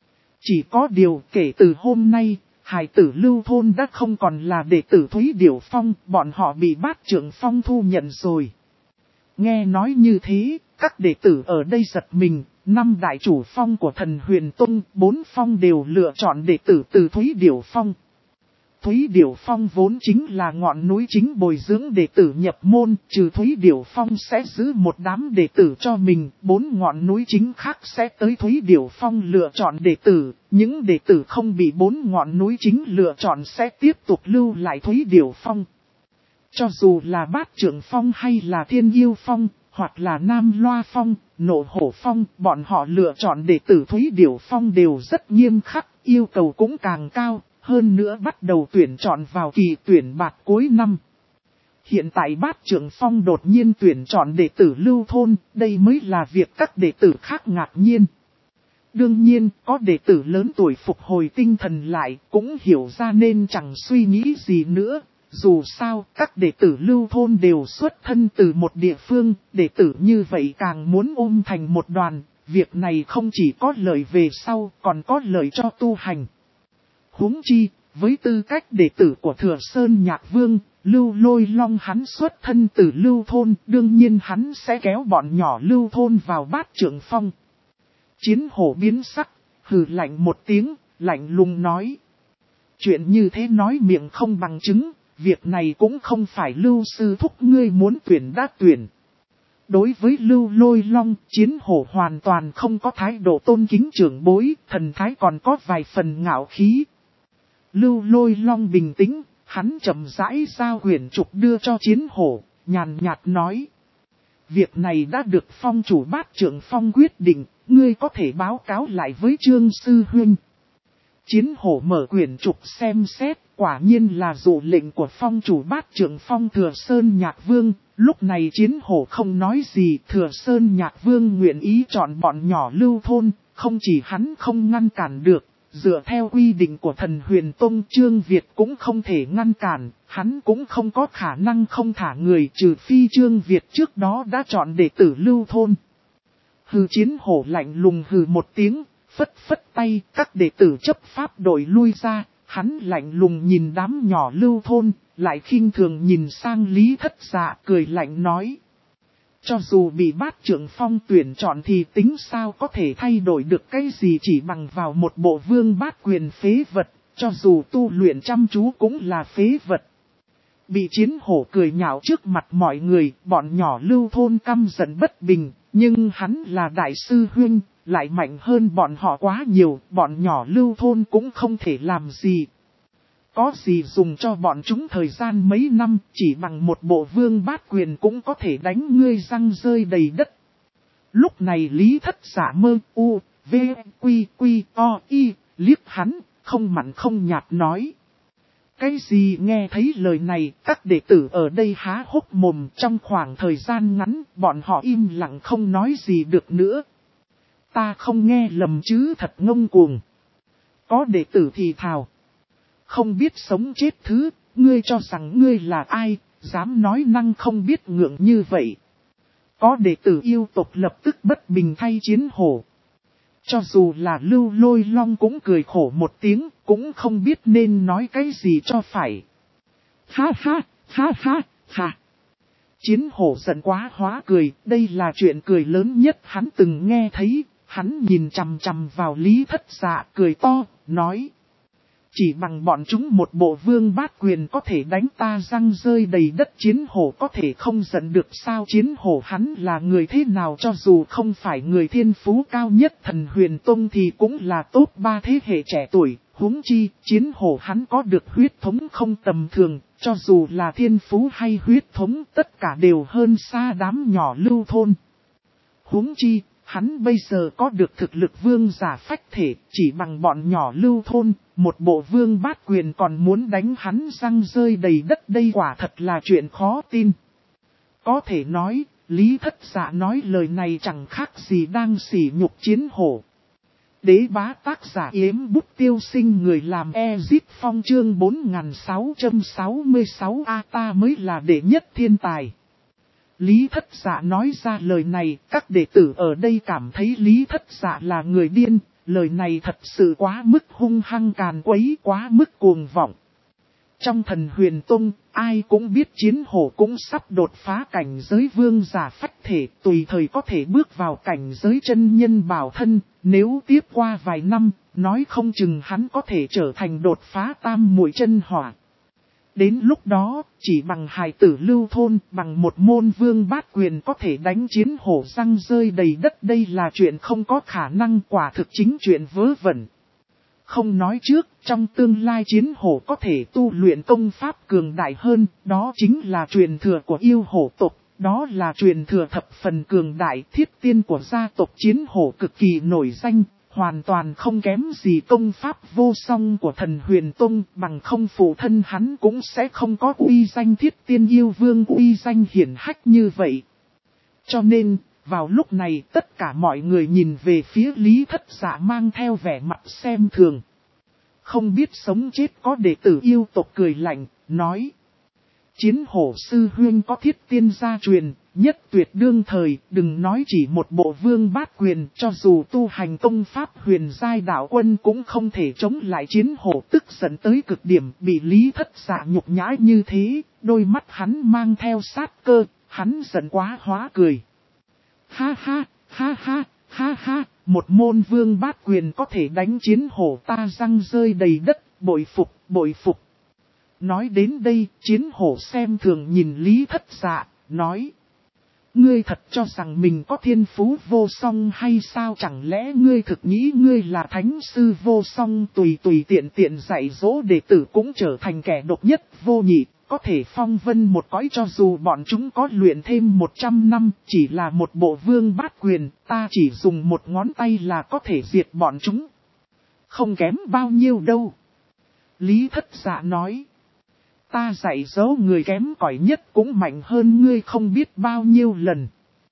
Chỉ có điều kể từ hôm nay, hài tử Lưu Thôn đã không còn là đệ tử Thúy Điểu Phong, bọn họ bị Bát Trưởng Phong thu nhận rồi. Nghe nói như thế, các đệ tử ở đây giật mình, 5 đại chủ phong của Thần Huyền Tông, 4 phong đều lựa chọn đệ tử từ Thúy Điểu Phong. Thúy Điểu Phong vốn chính là ngọn núi chính bồi dưỡng đệ tử nhập môn, trừ Thúy Điểu Phong sẽ giữ một đám đệ tử cho mình, 4 ngọn núi chính khác sẽ tới Thúy Điểu Phong lựa chọn đệ tử, những đệ tử không bị 4 ngọn núi chính lựa chọn sẽ tiếp tục lưu lại Thúy Điểu Phong. Cho dù là Bát Trưởng Phong hay là Thiên Yêu Phong, hoặc là Nam Loa Phong, Nộ Hổ Phong, bọn họ lựa chọn đệ tử Thúy Điểu Phong đều rất nghiêm khắc, yêu cầu cũng càng cao. Hơn nữa bắt đầu tuyển chọn vào kỳ tuyển bạt cuối năm. Hiện tại Bát Trưởng Phong đột nhiên tuyển chọn đệ tử Lưu Thôn, đây mới là việc các đệ tử khác ngạc nhiên. Đương nhiên, có đệ tử lớn tuổi phục hồi tinh thần lại, cũng hiểu ra nên chẳng suy nghĩ gì nữa. Dù sao, các đệ tử Lưu Thôn đều xuất thân từ một địa phương, đệ tử như vậy càng muốn ôm thành một đoàn. Việc này không chỉ có lợi về sau, còn có lợi cho tu hành. Huống chi, với tư cách đệ tử của Thừa Sơn Nhạc Vương, Lưu Lôi Long hắn xuất thân từ Lưu Thôn, đương nhiên hắn sẽ kéo bọn nhỏ Lưu Thôn vào Bát Trưởng Phong. Chiến Hổ biến sắc, hừ lạnh một tiếng, lạnh lùng nói. Chuyện như thế nói miệng không bằng chứng, việc này cũng không phải Lưu sư thúc ngươi muốn tuyển đã tuyển. Đối với Lưu Lôi Long, Chiến Hổ hoàn toàn không có thái độ tôn kính trưởng bối, thần thái còn có vài phần ngạo khí. Lưu Lôi Long bình tĩnh, hắn chậm rãi giao quyển trục đưa cho Chiến Hổ, nhàn nhạt nói. Việc này đã được phong chủ Bát Trưởng Phong quyết định, ngươi có thể báo cáo lại với Trương sư huynh. Chiến Hổ mở quyển trục xem xét, quả nhiên là dụ lệnh của phong chủ Bát Trưởng Phong Thừa Sơn Nhạc Vương. Lúc này Chiến Hổ không nói gì, Thừa Sơn Nhạc Vương nguyện ý chọn bọn nhỏ Lưu Thôn, không chỉ hắn không ngăn cản được. Dựa theo quy định của Thần Huyền Tông, Trương Việt cũng không thể ngăn cản, hắn cũng không có khả năng không thả người, trừ phi Trương Việt trước đó đã chọn đệ tử Lưu Thôn. Hừ, Chiến hổ lạnh lùng hừ một tiếng, phất phất tay, các đệ tử chấp pháp đội lui ra, hắn lạnh lùng nhìn đám nhỏ Lưu thôn, lại khinh thường nhìn sang Lý Thất Dạ, cười lạnh nói. Cho dù bị Bát Trưởng Phong tuyển chọn thì tính sao có thể thay đổi được cái gì, chỉ bằng vào một bộ vương bát quyền phế vật, cho dù tu luyện chăm chú cũng là phế vật. Bị Chiến hổ cười nhạo trước mặt mọi người, bọn nhỏ Lưu thôn căm giận bất bình, nhưng hắn là đại sư huynh, lại mạnh hơn bọn họ quá nhiều, bọn nhỏ Lưu thôn cũng không thể làm gì. Có gì dùng cho bọn chúng thời gian mấy năm, chỉ bằng một bộ vương bát quyền cũng có thể đánh ngươi răng rơi đầy đất. Lúc này Lý Thất Dạ mơ u, v, quy, quy, o, y, liếc hắn, không mặn không nhạt nói. Cái gì? Nghe thấy lời này, các đệ tử ở đây há hốc mồm. Trong khoảng thời gian ngắn, bọn họ im lặng không nói gì được nữa. Ta không nghe lầm chứ, thật ngông cuồng. Có đệ tử thì thào. Không biết sống chết thứ, ngươi cho rằng ngươi là ai, dám nói năng không biết ngượng như vậy. Có đệ tử yêu tộc lập tức bất bình thay Chiến hổ. Cho dù là Lưu Lôi Long cũng cười khổ một tiếng, cũng không biết nên nói cái gì cho phải. Ha ha, ha ha, ha. Chiến hổ giận quá hóa cười, đây là chuyện cười lớn nhất hắn từng nghe thấy. Hắn nhìn chằm chằm vào Lý Thất Dạ cười to, nói. Chỉ bằng bọn chúng một bộ vương bát quyền có thể đánh ta răng rơi đầy đất, Chiến hổ có thể không giận được sao? Chiến hổ hắn là người thế nào, cho dù không phải người thiên phú cao nhất Thần Huyền Tông thì cũng là top 3 thế hệ trẻ tuổi. Huống chi, Chiến hổ hắn có được huyết thống không tầm thường, cho dù là thiên phú hay huyết thống tất cả đều hơn xa đám nhỏ Lưu thôn. Huống chi, hắn bây giờ có được thực lực vương giả phách thể, chỉ bằng bọn nhỏ Lưu thôn, một bộ vương bát quyền còn muốn đánh hắn răng rơi đầy đất, đây quả thật là chuyện khó tin. Có thể nói, Lý Thất Dạ nói lời này chẳng khác gì đang sỉ nhục Chiến hổ. Đế bá tác giả Yếm Bút Tiêu Sinh, người làm Ezit Phong, chương 4666 A ta mới là đệ nhất thiên tài. Lý Thất Dạ nói ra lời này, các đệ tử ở đây cảm thấy Lý Thất Dạ là người điên, lời này thật sự quá mức hung hăng, càn quấy, quá mức cuồng vọng. Trong Thần Huyền Tông, ai cũng biết Chiến hổ cũng sắp đột phá cảnh giới vương giả phách thể, tùy thời có thể bước vào cảnh giới chân nhân bảo thân, nếu tiếp qua vài năm, nói không chừng hắn có thể trở thành đột phá tam muội chân hỏa. Đến lúc đó, chỉ bằng hài tử Lưu thôn, bằng một môn vương bát quyền có thể đánh Chiến hổ răng rơi đầy đất, đây là chuyện không có khả năng, quả thực chính chuyện vớ vẩn. Không nói trước, trong tương lai Chiến hổ có thể tu luyện công pháp cường đại hơn, đó chính là truyền thừa của yêu hổ tộc, đó là truyền thừa thập phần cường đại, thiết tiên của gia tộc Chiến hổ cực kỳ nổi danh. Hoàn toàn không kém gì công pháp vô song của Thần Huyền Tông, bằng không phụ thân hắn cũng sẽ không có uy danh thiết tiên yêu vương, uy danh hiển hách như vậy. Cho nên, vào lúc này tất cả mọi người nhìn về phía Lý Thất Dạ mang theo vẻ mặt xem thường. Không biết sống chết có đệ tử yêu tộc cười lạnh, nói. Chiến hổ sư huynh có thiết tiên gia truyền, nhất tuyệt đương thời, đừng nói chỉ một bộ vương bát quyền, cho dù tu hành công pháp huyền giai đạo quân cũng không thể chống lại. Chiến hổ tức giận tới cực điểm, bị Lý Thất Dạ nhục nhã như thế, đôi mắt hắn mang theo sát cơ, hắn giận quá hóa cười. Ha ha, ha ha, ha ha, một môn vương bát quyền có thể đánh Chiến hổ ta răng rơi đầy đất, bội phục, bội phục. Nói đến đây, Chiến hổ xem thường nhìn Lý Thất Dạ, nói. Ngươi thật cho rằng mình có thiên phú vô song hay sao? Chẳng lẽ ngươi thực nghĩ ngươi là thánh sư vô song, tùy tiện dạy dỗ đệ tử cũng trở thành kẻ độc nhất vô nhị, có thể phong vân một cõi, cho dù bọn chúng có luyện thêm 100 năm, chỉ là một bộ vương bát quyền, ta chỉ dùng một ngón tay là có thể diệt bọn chúng. Không kém bao nhiêu đâu. Lý Thất Dạ nói. Ta dạy dỗ người kém cỏi nhất cũng mạnh hơn ngươi không biết bao nhiêu lần.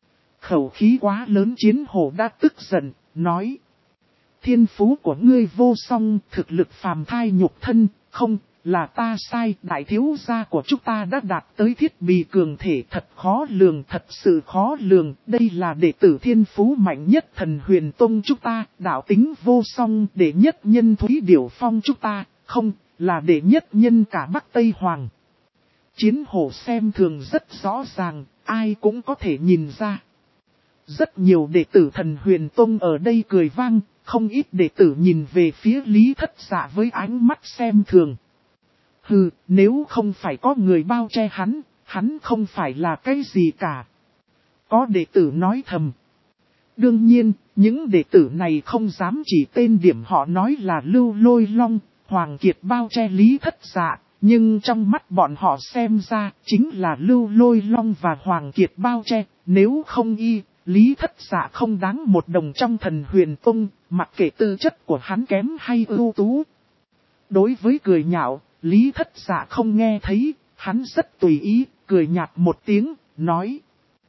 Khẩu khí quá lớn. Chiến hổ đã tức giận, nói. Thiên phú của ngươi vô song, thực lực phàm thai nhục thân, không, là ta sai, đại thiếu gia của chúng ta đã đạt tới thiết bị cường thể, thật khó lường, thật sự khó lường. Đây là đệ tử thiên phú mạnh nhất Thần Huyền Tông chúng ta, đạo tính vô song, đệ nhất nhân Thúy Điểu Phong chúng ta, không, là đệ nhất nhân cả Bắc Tây Hoàng. Chiến hổ xem thường rất rõ ràng, ai cũng có thể nhìn ra. Rất nhiều đệ tử Thần Huyền Tông ở đây cười vang, không ít đệ tử nhìn về phía Lý Thất Dạ với ánh mắt xem thường. Hừ, nếu không phải có người bao che hắn không phải là cái gì cả. Có đệ tử nói thầm. Đương nhiên, những đệ tử này không dám chỉ tên điểm, họ nói là Lưu Lôi Long, Hoàng Kiệt bao che Lý Thất Dạ. Nhưng trong mắt bọn họ xem ra chính là Lưu Lôi Long và Hoàng Kiệt bao che. Nếu không Lý Thất Dạ không đáng một đồng trong Thần Huyền Tông, mặc kệ tư chất của hắn kém hay ưu tú. Đối với cười nhạo, Lý Thất Dạ không nghe thấy, hắn rất tùy ý, cười nhạt một tiếng, nói.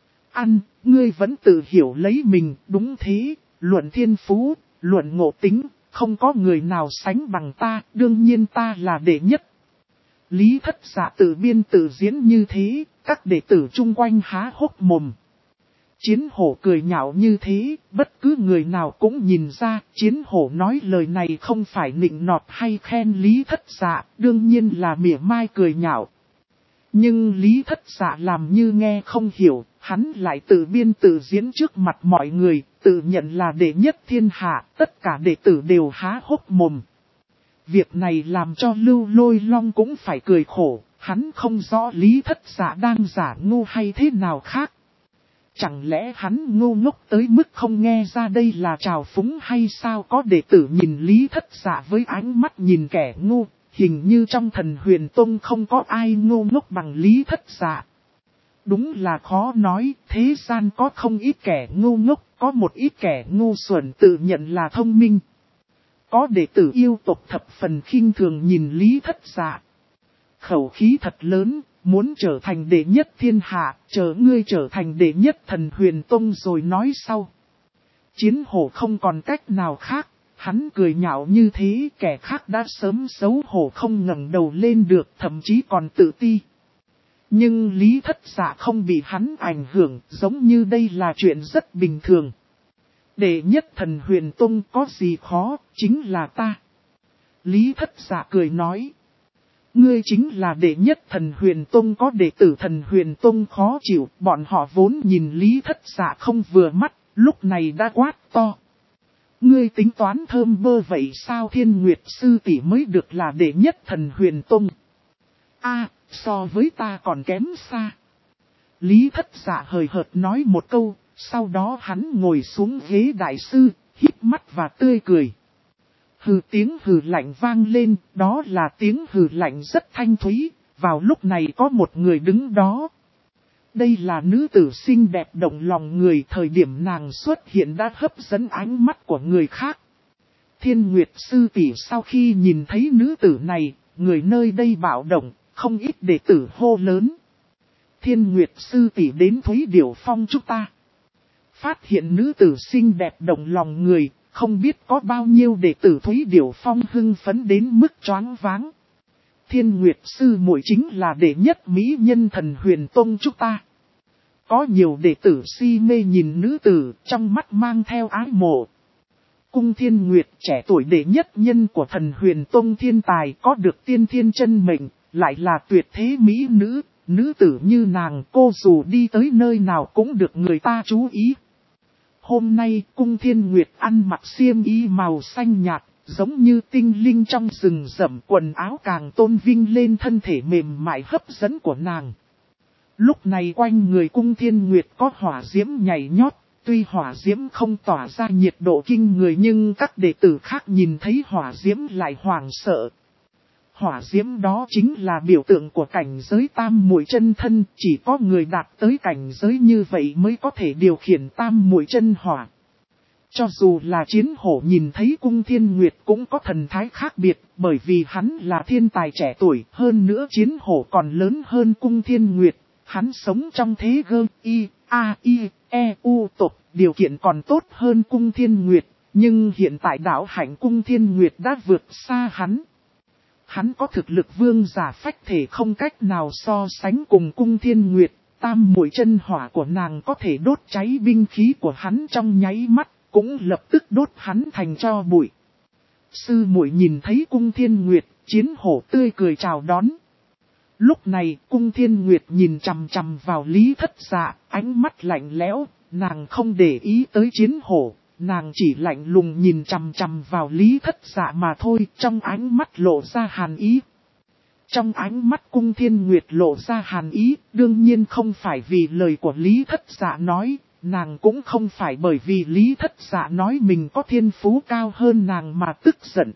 Ngươi vẫn tự hiểu lấy mình, đúng thế, luận thiên phú, luận ngộ tính, không có người nào sánh bằng ta, đương nhiên ta là đệ nhất. Lý Thất Dạ tự biên tự diễn như thế, các đệ tử chung quanh há hốc mồm. Chiến hổ cười nhạo như thế, bất cứ người nào cũng nhìn ra, chiến hổ nói lời này không phải nịnh nọt hay khen Lý Thất Dạ, đương nhiên là mỉa mai cười nhạo. Nhưng Lý Thất Dạ làm như nghe không hiểu, hắn lại tự biên tự diễn trước mặt mọi người, tự nhận là đệ nhất thiên hạ, tất cả đệ tử đều há hốc mồm. Việc này làm cho Lưu Lôi Long cũng phải cười khổ, hắn không rõ Lý Thất Dạ đang giả ngu hay thế nào khác. Chẳng lẽ hắn ngu ngốc tới mức không nghe ra đây là trào phúng hay sao? Có đệ tử nhìn Lý Thất Dạ với ánh mắt nhìn kẻ ngu, hình như trong Thần Huyền Tông không có ai ngu ngốc bằng Lý Thất Dạ. Đúng là khó nói, thế gian có không ít kẻ ngu ngốc, có một ít kẻ ngu xuẩn tự nhận là thông minh. Có đệ tử yêu tộc thập phần khinh thường nhìn Lý Thất Dạ. Khẩu khí thật lớn, muốn trở thành đệ nhất thiên hạ, chờ ngươi trở thành đệ nhất Thần Huyền Tông rồi nói sau. Chiến hổ không còn cách nào khác, hắn cười nhạo như thế, kẻ khác đã sớm xấu hổ không ngẩng đầu lên được, thậm chí còn tự ti. Nhưng Lý Thất Dạ không bị hắn ảnh hưởng, giống như đây là chuyện rất bình thường. Đệ nhất Thần Huyền Tông có gì khó, chính là ta. Lý Thất Dạ cười nói. Ngươi chính là đệ nhất Thần Huyền Tông, có đệ tử Thần Huyền Tông khó chịu, bọn họ vốn nhìn Lý Thất Dạ không vừa mắt, lúc này đã quát to. Ngươi tính toán thơm bơ vậy sao? Thiên Nguyệt sư tỷ mới được là đệ nhất Thần Huyền Tông. So với ta còn kém xa. Lý Thất Dạ hời hợt nói một câu, sau đó hắn ngồi xuống ghế đại sư, híp mắt và tươi cười. Hừ, tiếng hừ lạnh vang lên, đó là tiếng hừ lạnh rất thanh thúy, vào lúc này có một người đứng đó. Đây là nữ tử xinh đẹp động lòng người, thời điểm nàng xuất hiện đã hấp dẫn ánh mắt của người khác. Thiên Nguyệt sư tỷ sau khi nhìn thấy nữ tử này, người nơi đây bạo động, không ít đệ tử hô lớn. Thiên Nguyệt sư tỷ đến Thúy Điểu Phong chúng ta. Phát hiện nữ tử xinh đẹp động lòng người, không biết có bao nhiêu đệ tử Thúy Điểu Phong hưng phấn đến mức choáng váng. Thiên Nguyệt sư muội chính là đệ nhất mỹ nhân Thần Huyền Tông chúng ta. Có nhiều đệ tử si mê nhìn nữ tử, trong mắt mang theo ái mộ. Cung Thiên Nguyệt trẻ tuổi đệ nhất nhân của Thần Huyền Tông thiên tài, có được tiên thiên chân mệnh, lại là tuyệt thế mỹ nữ. Nữ tử như nàng, cô dù đi tới nơi nào cũng được người ta chú ý. Hôm nay Cung Thiên Nguyệt ăn mặc xiêm y màu xanh nhạt, giống như tinh linh trong rừng rậm, quần áo càng tôn vinh lên thân thể mềm mại hấp dẫn của nàng. Lúc này quanh người Cung Thiên Nguyệt có hỏa diễm nhảy nhót, tuy hỏa diễm không tỏa ra nhiệt độ kinh người nhưng các đệ tử khác nhìn thấy hỏa diễm lại hoảng sợ. Hỏa diễm đó chính là biểu tượng của cảnh giới tam muội chân thân, chỉ có người đạt tới cảnh giới như vậy mới có thể điều khiển tam muội chân hỏa. Cho dù là Chiến Hổ nhìn thấy Cung Thiên Nguyệt cũng có thần thái khác biệt, bởi vì hắn là thiên tài trẻ tuổi, hơn nữa Chiến Hổ còn lớn hơn Cung Thiên Nguyệt, hắn sống trong thế u tộc, điều kiện còn tốt hơn Cung Thiên Nguyệt, nhưng hiện tại đạo hạnh Cung Thiên Nguyệt đã vượt xa hắn. Hắn có thực lực vương giả phách thể không cách nào so sánh cùng Cung Thiên Nguyệt, tam muội chân hỏa của nàng có thể đốt cháy binh khí của hắn trong nháy mắt, cũng lập tức đốt hắn thành tro bụi. Sư muội nhìn thấy Cung Thiên Nguyệt, Chiến Hổ tươi cười chào đón. Lúc này, Cung Thiên Nguyệt nhìn chằm chằm vào Lý Thất Dạ, ánh mắt lạnh lẽo, nàng không để ý tới Chiến Hổ, nàng chỉ lạnh lùng nhìn chằm chằm vào Lý Thất Dạ mà thôi, trong ánh mắt lộ ra hàn ý. Trong ánh mắt Cung Thiên Nguyệt lộ ra hàn ý, đương nhiên không phải vì lời của Lý Thất Dạ nói, nàng cũng không phải bởi vì Lý Thất Dạ nói mình có thiên phú cao hơn nàng mà tức giận.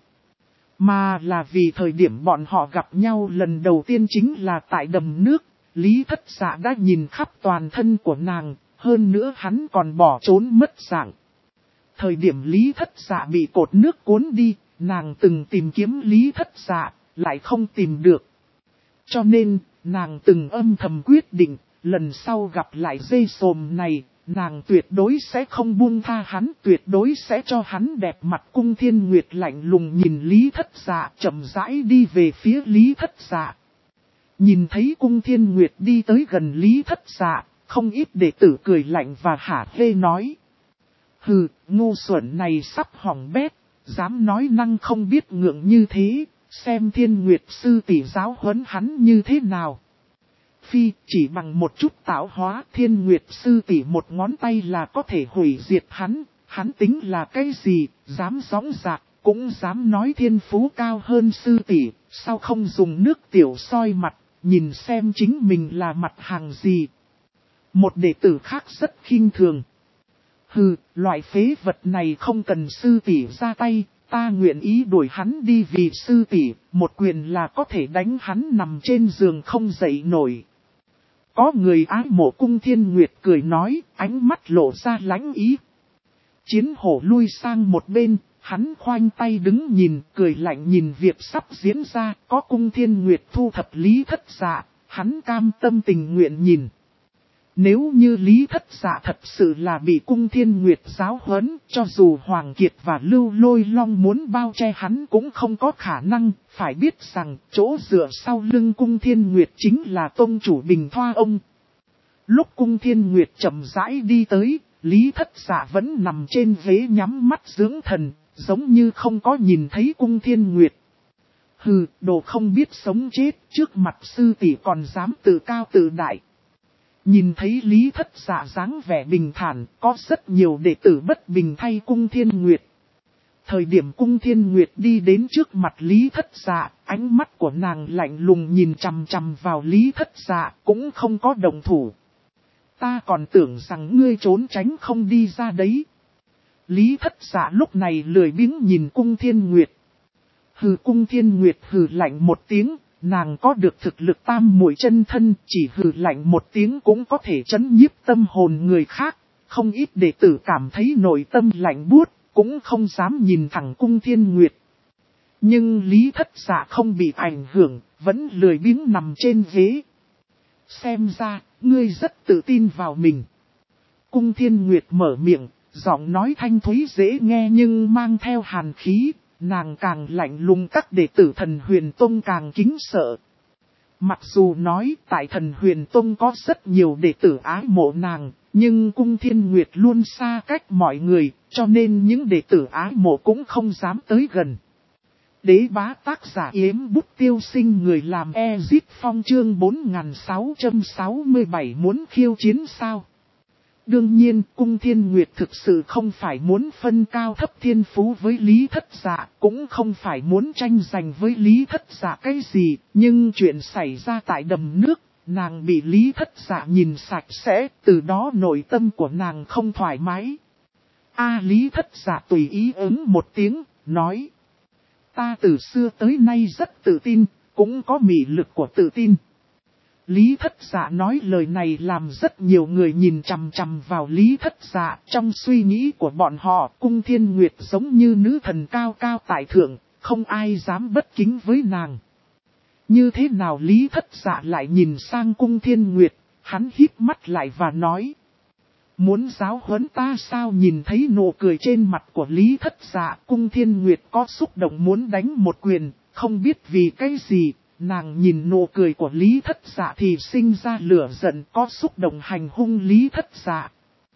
Mà là vì thời điểm bọn họ gặp nhau lần đầu tiên chính là tại đầm nước, Lý Thất Dạ đã nhìn khắp toàn thân của nàng, hơn nữa hắn còn bỏ trốn mất dạng. Thời điểm Lý Thất Dạ bị cột nước cuốn đi, nàng từng tìm kiếm Lý Thất Dạ, lại không tìm được. Cho nên, nàng từng âm thầm quyết định, lần sau gặp lại dây xồm này, nàng tuyệt đối sẽ không buông tha hắn, tuyệt đối sẽ cho hắn đẹp mặt. Cung Thiên Nguyệt lạnh lùng nhìn Lý Thất Dạ, chậm rãi đi về phía Lý Thất Dạ. Nhìn thấy Cung Thiên Nguyệt đi tới gần Lý Thất Dạ, không ít đệ tử cười lạnh và hả hê nói. Hừ, ngu xuẩn này sắp hỏng bét, dám nói năng không biết ngượng như thế, xem Thiên Nguyệt sư tỷ giáo huấn hắn như thế nào. Phi, chỉ bằng một chút tạo hóa, Thiên Nguyệt sư tỷ một ngón tay là có thể hủy diệt hắn tính là cái gì, dám gióng giạc, cũng dám nói thiên phú cao hơn sư tỷ, sao không dùng nước tiểu soi mặt, nhìn xem chính mình là mặt hàng gì. Một đệ tử khác rất khinh thường. Hừ, loại phế vật này không cần sư tỷ ra tay, ta nguyện ý đuổi hắn đi vì sư tỷ, một quyền là có thể đánh hắn nằm trên giường không dậy nổi. Có người ái mộ Cung Thiên Nguyệt cười nói, ánh mắt lộ ra lãnh ý. Chiến Hổ lui sang một bên, hắn khoanh tay đứng nhìn, cười lạnh nhìn việc sắp diễn ra, có Cung Thiên Nguyệt thu thập Lý Thất Dạ, hắn cam tâm tình nguyện nhìn. Nếu như Lý Thất Dạ thật sự là bị Cung Thiên Nguyệt giáo huấn, cho dù Hoàng Kiệt và Lưu Lôi Long muốn bao che hắn cũng không có khả năng, phải biết rằng chỗ dựa sau lưng Cung Thiên Nguyệt chính là tông chủ Bình Thoa ông. Lúc Cung Thiên Nguyệt chậm rãi đi tới, Lý Thất Dạ vẫn nằm trên ghế nhắm mắt dưỡng thần, giống như không có nhìn thấy Cung Thiên Nguyệt. Hừ, đồ không biết sống chết, trước mặt sư tỷ còn dám tự cao tự đại. Nhìn thấy Lý Thất Dạ dáng vẻ bình thản, có rất nhiều đệ tử bất bình thay Cung Thiên Nguyệt. Thời điểm Cung Thiên Nguyệt đi đến trước mặt Lý Thất Dạ, ánh mắt của nàng lạnh lùng nhìn chằm chằm vào Lý Thất Dạ, cũng không có động thủ. Ta còn tưởng rằng ngươi trốn tránh không đi ra đấy. Lý Thất Dạ lúc này lười biếng nhìn Cung Thiên Nguyệt. Hừ, Cung Thiên Nguyệt hừ lạnh một tiếng. Nàng có được thực lực tam muội chân thân, chỉ hừ lạnh một tiếng cũng có thể chấn nhiếp tâm hồn người khác. Không ít đệ tử cảm thấy nội tâm lạnh buốt, cũng không dám nhìn thẳng Cung Thiên Nguyệt. Nhưng Lý Thất Dạ không bị ảnh hưởng, vẫn lười biếng nằm trên ghế. Xem ra, ngươi rất tự tin vào mình. Cung Thiên Nguyệt mở miệng, giọng nói thanh thúy dễ nghe nhưng mang theo hàn khí. Nàng càng lạnh lùng, các đệ tử Thần Huyền Tông càng kính sợ. Mặc dù nói tại Thần Huyền Tông có rất nhiều đệ tử ái mộ nàng, nhưng Cung Thiên Nguyệt luôn xa cách mọi người, cho nên những đệ tử ái mộ cũng không dám tới gần. Đế bá tác giả Yếm Bút Tiêu Sinh, người làm Ezit Phong, chương 4667 muốn khiêu chiến sao? Đương nhiên, Cung Thiên Nguyệt thực sự không phải muốn phân cao thấp thiên phú với Lý Thất Dạ, cũng không phải muốn tranh giành với Lý Thất Dạ cái gì, nhưng chuyện xảy ra tại đầm nước, nàng bị Lý Thất Dạ nhìn sạch sẽ, từ đó nội tâm của nàng không thoải mái. Lý Thất Dạ tùy ý ứng một tiếng, nói. Ta từ xưa tới nay rất tự tin, cũng có mị lực của tự tin. Lý Thất Dạ nói lời này làm rất nhiều người nhìn chằm chằm vào Lý Thất Dạ. Trong suy nghĩ của bọn họ, Cung Thiên Nguyệt giống như nữ thần cao cao tại thượng, không ai dám bất kính với nàng. Như thế nào Lý Thất Dạ lại nhìn sang Cung Thiên Nguyệt, hắn híp mắt lại và nói. Muốn giáo huấn ta sao? Nhìn thấy nụ cười trên mặt của Lý Thất Dạ, Cung Thiên Nguyệt có xúc động muốn đánh một quyền, Không biết vì cái gì, nàng nhìn nụ cười của Lý Thất Dạ thì sinh ra lửa giận, có xúc động hành hung Lý Thất Dạ.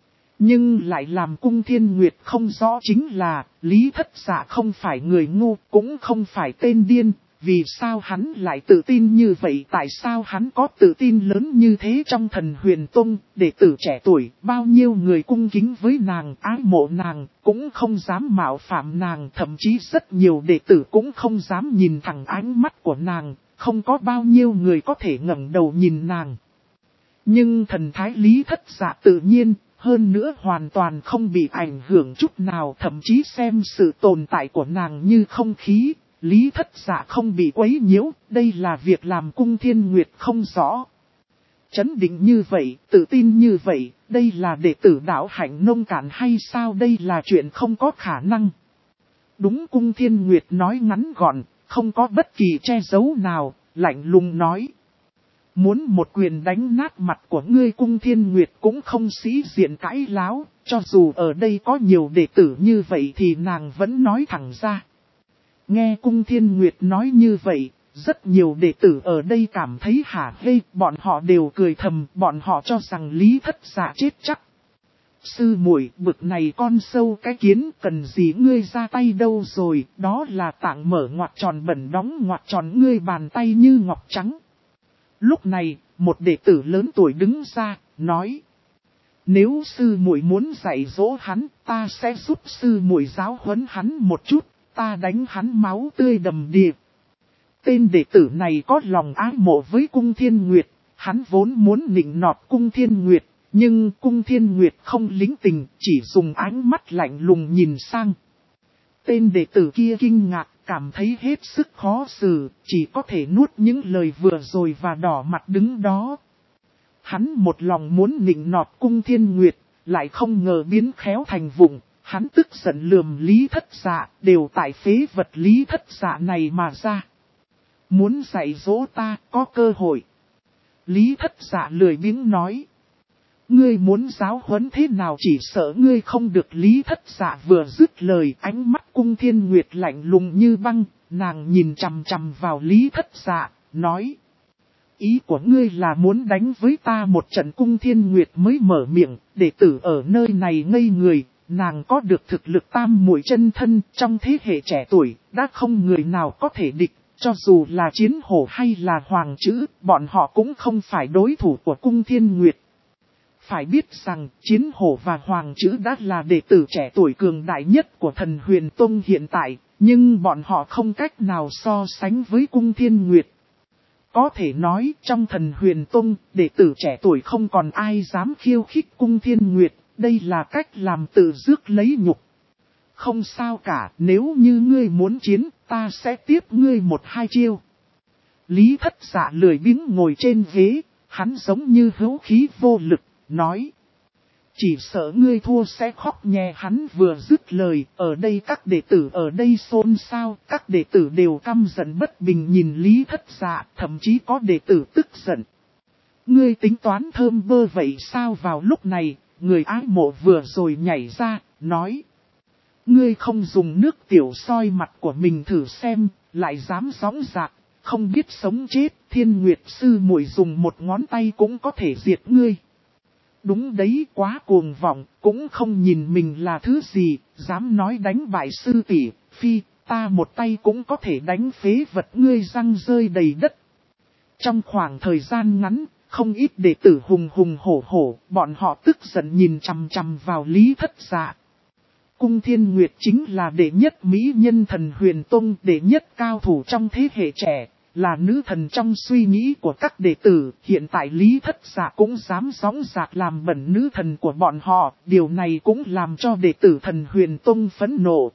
Nhưng lại làm Cung Thiên Nguyệt không rõ chính là, Lý Thất Dạ không phải người ngu, cũng không phải tên điên, vì sao hắn lại tự tin như vậy, tại sao hắn có tự tin lớn như thế trong Thần Huyền Tông, đệ tử trẻ tuổi, bao nhiêu người cung kính với nàng, ái mộ nàng, cũng không dám mạo phạm nàng, thậm chí rất nhiều đệ tử cũng không dám nhìn thẳng ánh mắt của nàng, không có bao nhiêu người có thể ngẩng đầu nhìn nàng. Nhưng thần thái Lý Thất Dạ tự nhiên, hơn nữa hoàn toàn không bị ảnh hưởng chút nào, thậm chí xem sự tồn tại của nàng như không khí. Lý Thất Dạ không bị quấy nhiễu, đây là việc làm Cung Thiên Nguyệt không rõ. Chấn định như vậy, tự tin như vậy, đây là đệ tử đạo hạnh nông cạn hay sao, đây là chuyện không có khả năng. Đúng, Cung Thiên Nguyệt nói ngắn gọn, không có bất kỳ che giấu nào, lạnh lùng nói. Muốn một quyền đánh nát mặt của ngươi, Cung Thiên Nguyệt cũng không sĩ diện cãi láo, cho dù ở đây có nhiều đệ tử như vậy thì nàng vẫn nói thẳng ra. Nghe Cung Thiên Nguyệt nói như vậy, rất nhiều đệ tử ở đây cảm thấy hả hê, bọn họ đều cười thầm, bọn họ cho rằng Lý Thất Dạ chết chắc. Sư muội, bực này con sâu cái kiến, cần gì ngươi ra tay đâu rồi, đó là tạng mở ngoặt tròn bẩn đóng ngoặt tròn, ngươi bàn tay như ngọc trắng. Lúc này, một đệ tử lớn tuổi đứng ra, nói. Nếu sư muội muốn dạy dỗ hắn, ta sẽ giúp sư muội giáo huấn hắn một chút, ta đánh hắn máu tươi đầm đìa. Tên đệ tử này có lòng ái mộ với Cung Thiên Nguyệt, hắn vốn muốn nịnh nọt Cung Thiên Nguyệt, nhưng Cung Thiên Nguyệt không lính tình, chỉ dùng ánh mắt lạnh lùng nhìn sang. Tên đệ tử kia kinh ngạc, cảm thấy hết sức khó xử, chỉ có thể nuốt những lời vừa rồi và đỏ mặt đứng đó. Hắn một lòng muốn nịnh nọt Cung Thiên Nguyệt, lại không ngờ biến khéo thành vụng, hắn tức giận lườm Lý Thất Dạ, đều tại phế vật Lý Thất Dạ này mà ra. Muốn dạy dỗ ta, có cơ hội. Lý Thất Dạ lười biếng nói. Ngươi muốn giáo huấn thế nào, chỉ sợ ngươi không được. Lý Thất Dạ vừa dứt lời, ánh mắt Cung Thiên Nguyệt lạnh lùng như băng, nàng nhìn chằm chằm vào Lý Thất Dạ, nói. Ý của ngươi là muốn đánh với ta một trận. Cung Thiên Nguyệt mới mở miệng, đệ tử ở nơi này ngây người, nàng có được thực lực tam muội chân thân, trong thế hệ trẻ tuổi, đã không người nào có thể địch. Cho dù là Chiến Hổ hay là Hoàng Chữ, bọn họ cũng không phải đối thủ của Cung Thiên Nguyệt. Phải biết rằng, Chiến Hổ và Hoàng Chữ đã là đệ tử trẻ tuổi cường đại nhất của Thần Huyền Tông hiện tại, nhưng bọn họ không cách nào so sánh với Cung Thiên Nguyệt. Có thể nói, trong Thần Huyền Tông, đệ tử trẻ tuổi không còn ai dám khiêu khích Cung Thiên Nguyệt, đây là cách làm tự rước lấy nhục. Không sao cả, nếu như ngươi muốn chiến, ta sẽ tiếp ngươi một hai chiêu. Lý Thất Dạ lười biếng ngồi trên ghế, hắn giống như hữu khí vô lực, nói. Chỉ sợ ngươi thua sẽ khóc nhè. Hắn vừa dứt lời, ở đây các đệ tử ở đây xôn xao, các đệ tử đều căm giận bất bình nhìn Lý Thất Dạ, thậm chí có đệ tử tức giận. Ngươi tính toán thơm bơ vậy sao? Vào lúc này, người ái mộ vừa rồi nhảy ra, nói. Ngươi không dùng nước tiểu soi mặt của mình thử xem, lại dám gióng dạc, không biết sống chết, Thiên Nguyệt sư muội dùng một ngón tay cũng có thể diệt ngươi. Đúng đấy, quá cuồng vọng, cũng không nhìn mình là thứ gì, dám nói đánh bại sư tỷ, phi, ta một tay cũng có thể đánh phế vật ngươi răng rơi đầy đất. Trong khoảng thời gian ngắn, không ít đệ tử hùng hùng hổ hổ, bọn họ tức giận nhìn chằm chằm vào Lý Thất Dạ. Cung Thiên Nguyệt chính là đệ nhất mỹ nhân Thần Huyền Tông, đệ nhất cao thủ trong thế hệ trẻ, là nữ thần trong suy nghĩ của các đệ tử. Hiện tại Lý Thất Dạ cũng dám gióng dạc làm bẩn nữ thần của bọn họ, điều này cũng làm cho đệ tử Thần Huyền Tông phẫn nộ.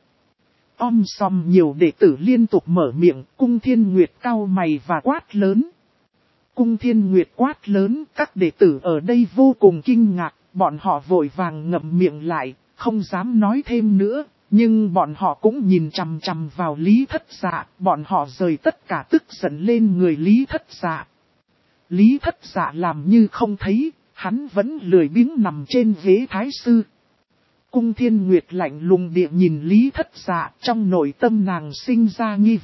Xòm nhiều đệ tử liên tục mở miệng, Cung Thiên Nguyệt cau mày và quát lớn. Cung Thiên Nguyệt quát lớn, các đệ tử ở đây vô cùng kinh ngạc, bọn họ vội vàng ngậm miệng lại, không dám nói thêm nữa, nhưng bọn họ cũng nhìn chằm chằm vào Lý Thất Dạ, bọn họ rời tất cả tức giận lên người Lý Thất Dạ. Lý Thất Dạ làm như không thấy, hắn vẫn lười biếng nằm trên ghế thái sư. Cung Thiên Nguyệt lạnh lùng địa nhìn Lý Thất Dạ, trong nội tâm nàng sinh ra nghi vấn,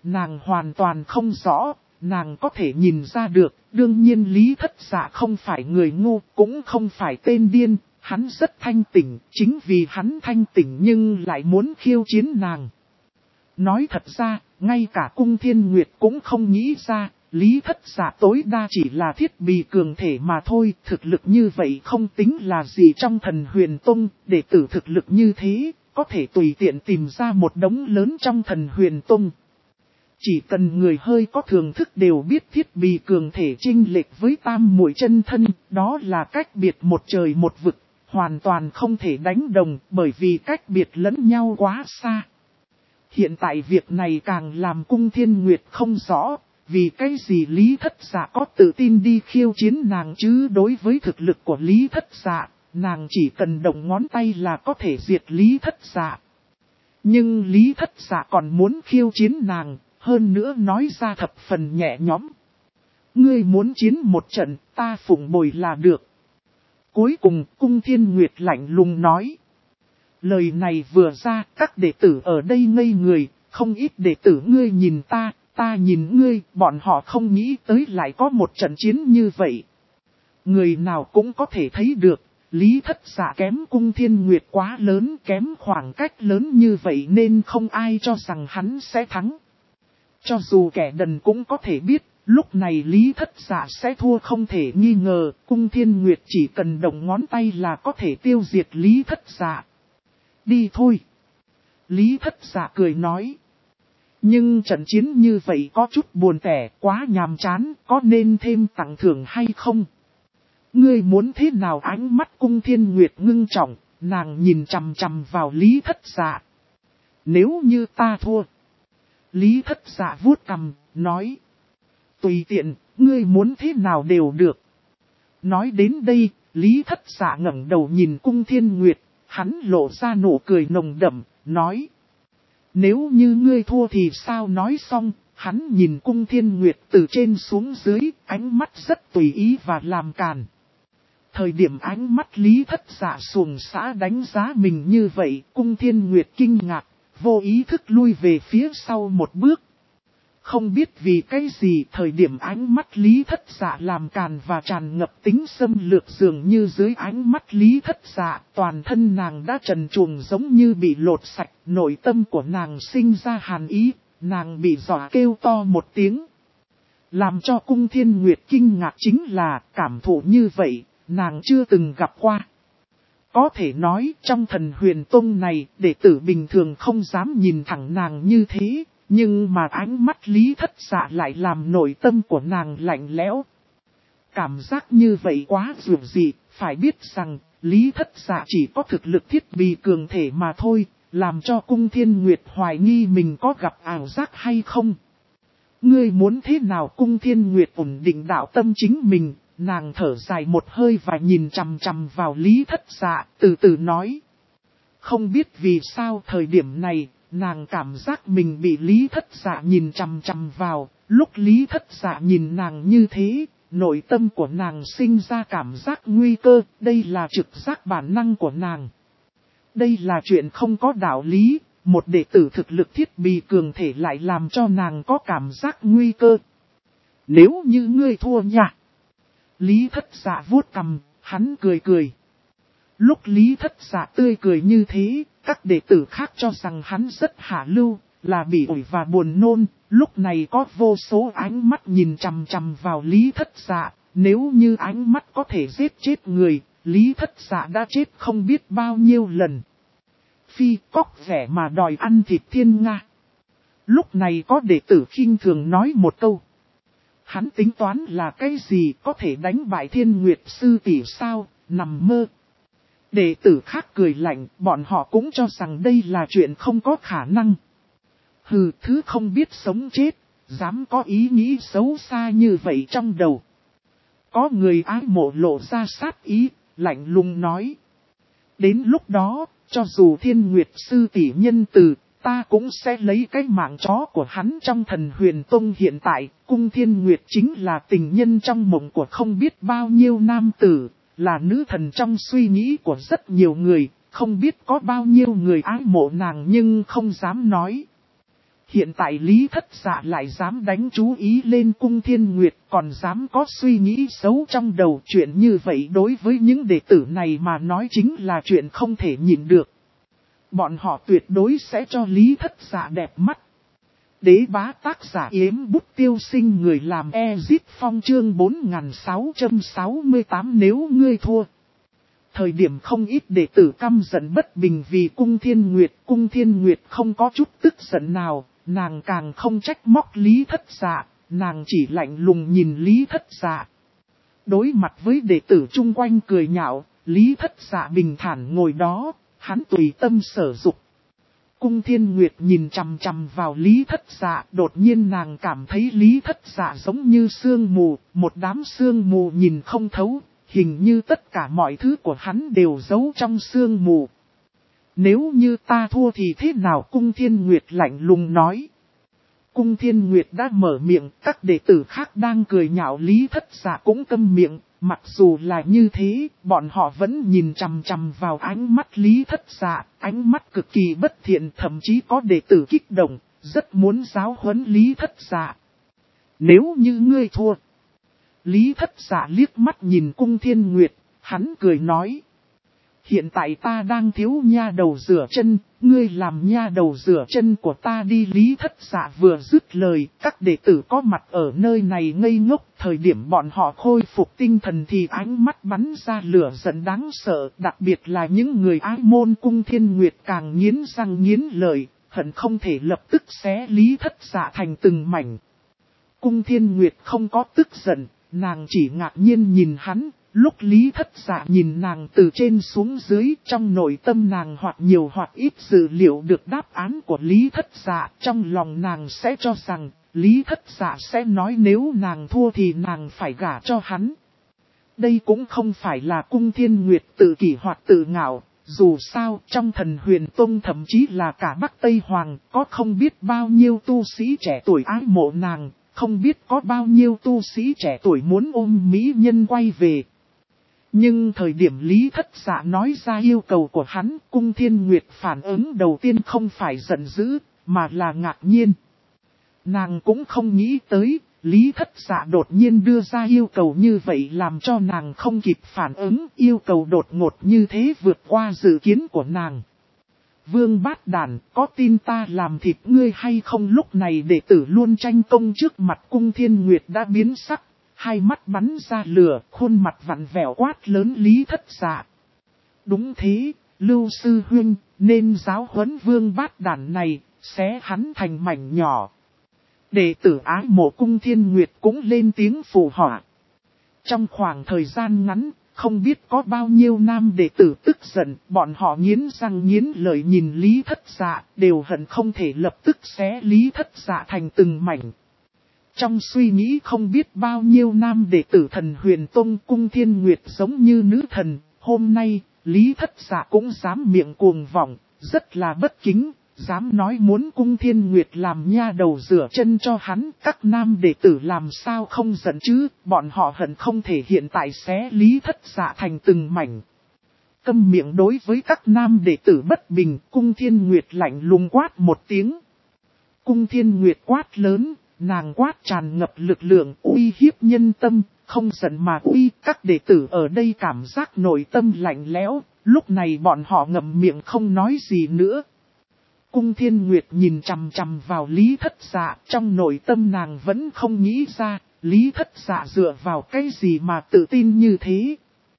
nàng hoàn toàn không rõ, nàng có thể nhìn ra được, đương nhiên Lý Thất Dạ không phải người ngu, cũng không phải tên điên, hắn rất thanh tỉnh, chính vì hắn thanh tỉnh nhưng lại muốn khiêu chiến nàng. Nói thật ra, ngay cả Cung Thiên Nguyệt cũng không nghĩ ra, Lý Thất Dạ tối đa chỉ là thiết bị cường thể mà thôi, thực lực như vậy không tính là gì trong Thần Huyền Tông, đệ tử thực lực như thế, có thể tùy tiện tìm ra một đống lớn trong Thần Huyền Tông. Chỉ cần người hơi có thường thức đều biết thiết bị cường thể chênh lệch với tam muội chân thân, đó là cách biệt một trời một vực, hoàn toàn không thể đánh đồng bởi vì cách biệt lẫn nhau quá xa. Hiện tại việc này càng làm Cung Thiên Nguyệt không rõ, vì cái gì Lý Thất Dạ có tự tin đi khiêu chiến nàng chứ đối với thực lực của Lý Thất Dạ, nàng chỉ cần động ngón tay là có thể diệt Lý Thất Dạ. Nhưng Lý Thất Dạ còn muốn khiêu chiến nàng, hơn nữa nói ra thập phần nhẹ nhõm. Ngươi muốn chiến một trận, ta phụng bồi là được. Cuối cùng, Cung Thiên Nguyệt lạnh lùng nói. Lời này vừa ra, các đệ tử ở đây ngây người, không ít đệ tử ngươi nhìn ta, ta nhìn ngươi, bọn họ không nghĩ tới lại có một trận chiến như vậy. Người nào cũng có thể thấy được, Lý Thất Dạ kém Cung Thiên Nguyệt quá lớn, kém khoảng cách lớn như vậy nên không ai cho rằng hắn sẽ thắng. Cho dù kẻ đần cũng có thể biết, lúc này Lý Thất Dạ sẽ thua không thể nghi ngờ, Cung Thiên Nguyệt chỉ cần động ngón tay là có thể tiêu diệt Lý Thất Dạ. Đi thôi. Lý Thất Dạ cười nói. Nhưng trận chiến như vậy có chút buồn tẻ, quá nhàm chán, có nên thêm tặng thưởng hay không? Ngươi muốn thế nào? Ánh mắt Cung Thiên Nguyệt ngưng trọng, nàng nhìn chằm chằm vào Lý Thất Dạ. Nếu như ta thua. Lý Thất Dạ vuốt cằm, nói. Tùy tiện, ngươi muốn thế nào đều được. Nói đến đây, Lý Thất Dạ ngẩng đầu nhìn Cung Thiên Nguyệt, hắn lộ ra nụ cười nồng đậm, nói. Nếu như ngươi thua thì sao? Nói xong, hắn nhìn Cung Thiên Nguyệt từ trên xuống dưới, ánh mắt rất tùy ý và làm càn. Thời điểm ánh mắt Lý Thất Dạ xuồng xã đánh giá mình như vậy, Cung Thiên Nguyệt kinh ngạc, vô ý thức lui về phía sau một bước. Không biết vì cái gì thời điểm ánh mắt Lý Thất Dạ làm càn và tràn ngập tính xâm lược dường như dưới ánh mắt Lý Thất Dạ toàn thân nàng đã trần truồng giống như bị lột sạch, nội tâm của nàng sinh ra hàn ý, nàng bị dọa kêu to một tiếng. Làm cho Cung Thiên Nguyệt kinh ngạc chính là cảm thụ như vậy, nàng chưa từng gặp qua. Có thể nói trong Thần Huyền Tông này đệ tử bình thường không dám nhìn thẳng nàng như thế. Nhưng mà ánh mắt Lý Thất Dạ lại làm nội tâm của nàng lạnh lẽo. Cảm giác như vậy quá dường dị, phải biết rằng Lý Thất Dạ chỉ có thực lực thiết bị cường thể mà thôi, làm cho Cung Thiên Nguyệt hoài nghi mình có gặp ảo giác hay không. Ngươi muốn thế nào? Cung Thiên Nguyệt ổn định đạo tâm chính mình, nàng thở dài một hơi và nhìn chằm chằm vào Lý Thất Dạ, từ từ nói. Không biết vì sao thời điểm này, nàng cảm giác mình bị Lý Thất Dạ nhìn chằm chằm vào, lúc Lý Thất Dạ nhìn nàng như thế, nội tâm của nàng sinh ra cảm giác nguy cơ, đây là trực giác bản năng của nàng. Đây là chuyện không có đạo lý, một đệ tử thực lực thiết bị cường thể lại làm cho nàng có cảm giác nguy cơ. Nếu như ngươi thua nha. Lý Thất Dạ vuốt cằm, hắn cười cười. Lúc Lý Thất Dạ tươi cười như thế, các đệ tử khác cho rằng hắn rất hạ lưu, là bị ổi và buồn nôn. Lúc này có vô số ánh mắt nhìn chằm chằm vào Lý Thất Dạ, nếu như ánh mắt có thể giết chết người, Lý Thất Dạ đã chết không biết bao nhiêu lần. Phi cóc vẻ mà đòi ăn thịt thiên nga. Lúc này có đệ tử khinh thường nói một câu. Hắn tính toán là cái gì, có thể đánh bại Thiên Nguyệt sư tỷ sao? Nằm mơ. Đệ tử khác cười lạnh, bọn họ cũng cho rằng đây là chuyện không có khả năng. Hừ, thứ không biết sống chết, dám có ý nghĩ xấu xa như vậy trong đầu. Có người ái mộ lộ ra sát ý, lạnh lùng nói. Đến lúc đó, cho dù Thiên Nguyệt sư tỷ nhân từ, ta cũng sẽ lấy cái mạng chó của hắn. Trong Thần Huyền Tông hiện tại, Cung Thiên Nguyệt chính là tình nhân trong mộng của không biết bao nhiêu nam tử, là nữ thần trong suy nghĩ của rất nhiều người, không biết có bao nhiêu người ái mộ nàng nhưng không dám nói. Hiện tại Lý Thất Dạ lại dám đánh chú ý lên Cung Thiên Nguyệt, còn dám có suy nghĩ xấu trong đầu. Chuyện như vậy đối với những đệ tử này mà nói chính là chuyện không thể nhìn được. Bọn họ tuyệt đối sẽ cho Lý Thất Dạ đẹp mắt. Đế bá tác giả Yếm Bút Tiêu Sinh, người làm Ezit Phong, chương 4668. Nếu ngươi thua. Thời điểm không ít đệ tử căm giận bất bình vì Cung Thiên Nguyệt. Cung Thiên Nguyệt không có chút tức giận nào, nàng càng không trách móc Lý Thất Dạ, nàng chỉ lạnh lùng nhìn Lý Thất Dạ. Đối mặt với đệ tử chung quanh cười nhạo, Lý Thất Dạ bình thản ngồi đó, hắn tùy tâm sở dục. Cung Thiên Nguyệt nhìn chằm chằm vào Lý Thất Dạ, đột nhiên nàng cảm thấy Lý Thất Dạ giống như sương mù, một đám sương mù nhìn không thấu, hình như tất cả mọi thứ của hắn đều giấu trong sương mù. Nếu như ta thua thì thế nào? Cung Thiên Nguyệt lạnh lùng nói. Cung Thiên Nguyệt đã mở miệng, các đệ tử khác đang cười nhạo Lý Thất Dạ cũng câm miệng. Mặc dù là như thế, bọn họ vẫn nhìn chằm chằm vào ánh mắt Lý Thất Dạ, ánh mắt cực kỳ bất thiện, thậm chí có đệ tử kích động, rất muốn giáo huấn Lý Thất Dạ. Nếu như ngươi thua. Lý Thất Dạ liếc mắt nhìn Cung Thiên Nguyệt, hắn cười nói. Hiện tại ta đang thiếu nha đầu rửa chân, ngươi làm nha đầu rửa chân của ta đi. Lý Thất Dạ vừa dứt lời, các đệ tử có mặt ở nơi này ngây ngốc. Thời điểm bọn họ khôi phục tinh thần thì ánh mắt bắn ra lửa giận đáng sợ, đặc biệt là những người ái môn Cung Thiên Nguyệt càng nghiến răng nghiến lợi, hận không thể lập tức xé Lý Thất Dạ thành từng mảnh. Cung Thiên Nguyệt không có tức giận, nàng chỉ ngạc nhiên nhìn hắn. Lúc Lý Thất Dạ nhìn nàng từ trên xuống dưới, trong nội tâm nàng hoặc nhiều hoặc ít dự liệu được đáp án của Lý Thất Dạ. Trong lòng nàng sẽ cho rằng, Lý Thất Dạ sẽ nói nếu nàng thua thì nàng phải gả cho hắn. Đây cũng không phải là Cung Thiên Nguyệt tự kỷ hoặc tự ngạo, dù sao trong Thần Huyền Tông thậm chí là cả Bắc Tây Hoàng, có không biết bao nhiêu tu sĩ trẻ tuổi ái mộ nàng, không biết có bao nhiêu tu sĩ trẻ tuổi muốn ôm mỹ nhân quay về. Nhưng thời điểm Lý Thất Dạ nói ra yêu cầu của hắn, Cung Thiên Nguyệt phản ứng đầu tiên không phải giận dữ, mà là ngạc nhiên. Nàng cũng không nghĩ tới, Lý Thất Dạ đột nhiên đưa ra yêu cầu như vậy làm cho nàng không kịp phản ứng, yêu cầu đột ngột như thế vượt qua dự kiến của nàng. Vương Bát Đản, có tin ta làm thịt ngươi hay không? Lúc này đệ tử luôn tranh công trước mặt Cung Thiên Nguyệt đã biến sắc. Hai mắt bắn ra lửa, khuôn mặt vặn vẹo quát lớn Lý Thất Dạ. Đúng thế, Lưu Sư Huynh, nên giáo huấn Vương Bát Đản này, xé hắn thành mảnh nhỏ. Đệ tử ái mộ Cung Thiên Nguyệt cũng lên tiếng phụ họa. Trong khoảng thời gian ngắn, không biết có bao nhiêu nam đệ tử tức giận, bọn họ nghiến răng nghiến lợi nhìn Lý Thất Dạ, đều hận không thể lập tức xé Lý Thất Dạ thành từng mảnh. Trong suy nghĩ không biết bao nhiêu nam đệ tử Thần Huyền Tông, Cung Thiên Nguyệt giống như nữ thần, hôm nay, Lý Thất Dạ cũng dám miệng cuồng vọng, rất là bất kính, dám nói muốn Cung Thiên Nguyệt làm nha đầu rửa chân cho hắn. Các nam đệ tử làm sao không giận chứ, bọn họ hận không thể hiện tại xé Lý Thất Dạ thành từng mảnh. Câm miệng. Đối với các nam đệ tử bất bình, Cung Thiên Nguyệt lạnh lùng quát một tiếng. Cung Thiên Nguyệt quát lớn. Nàng quát tràn ngập lực lượng uy hiếp nhân tâm, không giận mà uy. Các đệ tử ở đây cảm giác nội tâm lạnh lẽo, lúc này bọn họ ngậm miệng không nói gì nữa. Cung Thiên Nguyệt nhìn chằm chằm vào Lý Thất Dạ, trong nội tâm nàng vẫn không nghĩ ra, Lý Thất Dạ dựa vào cái gì mà tự tin như thế.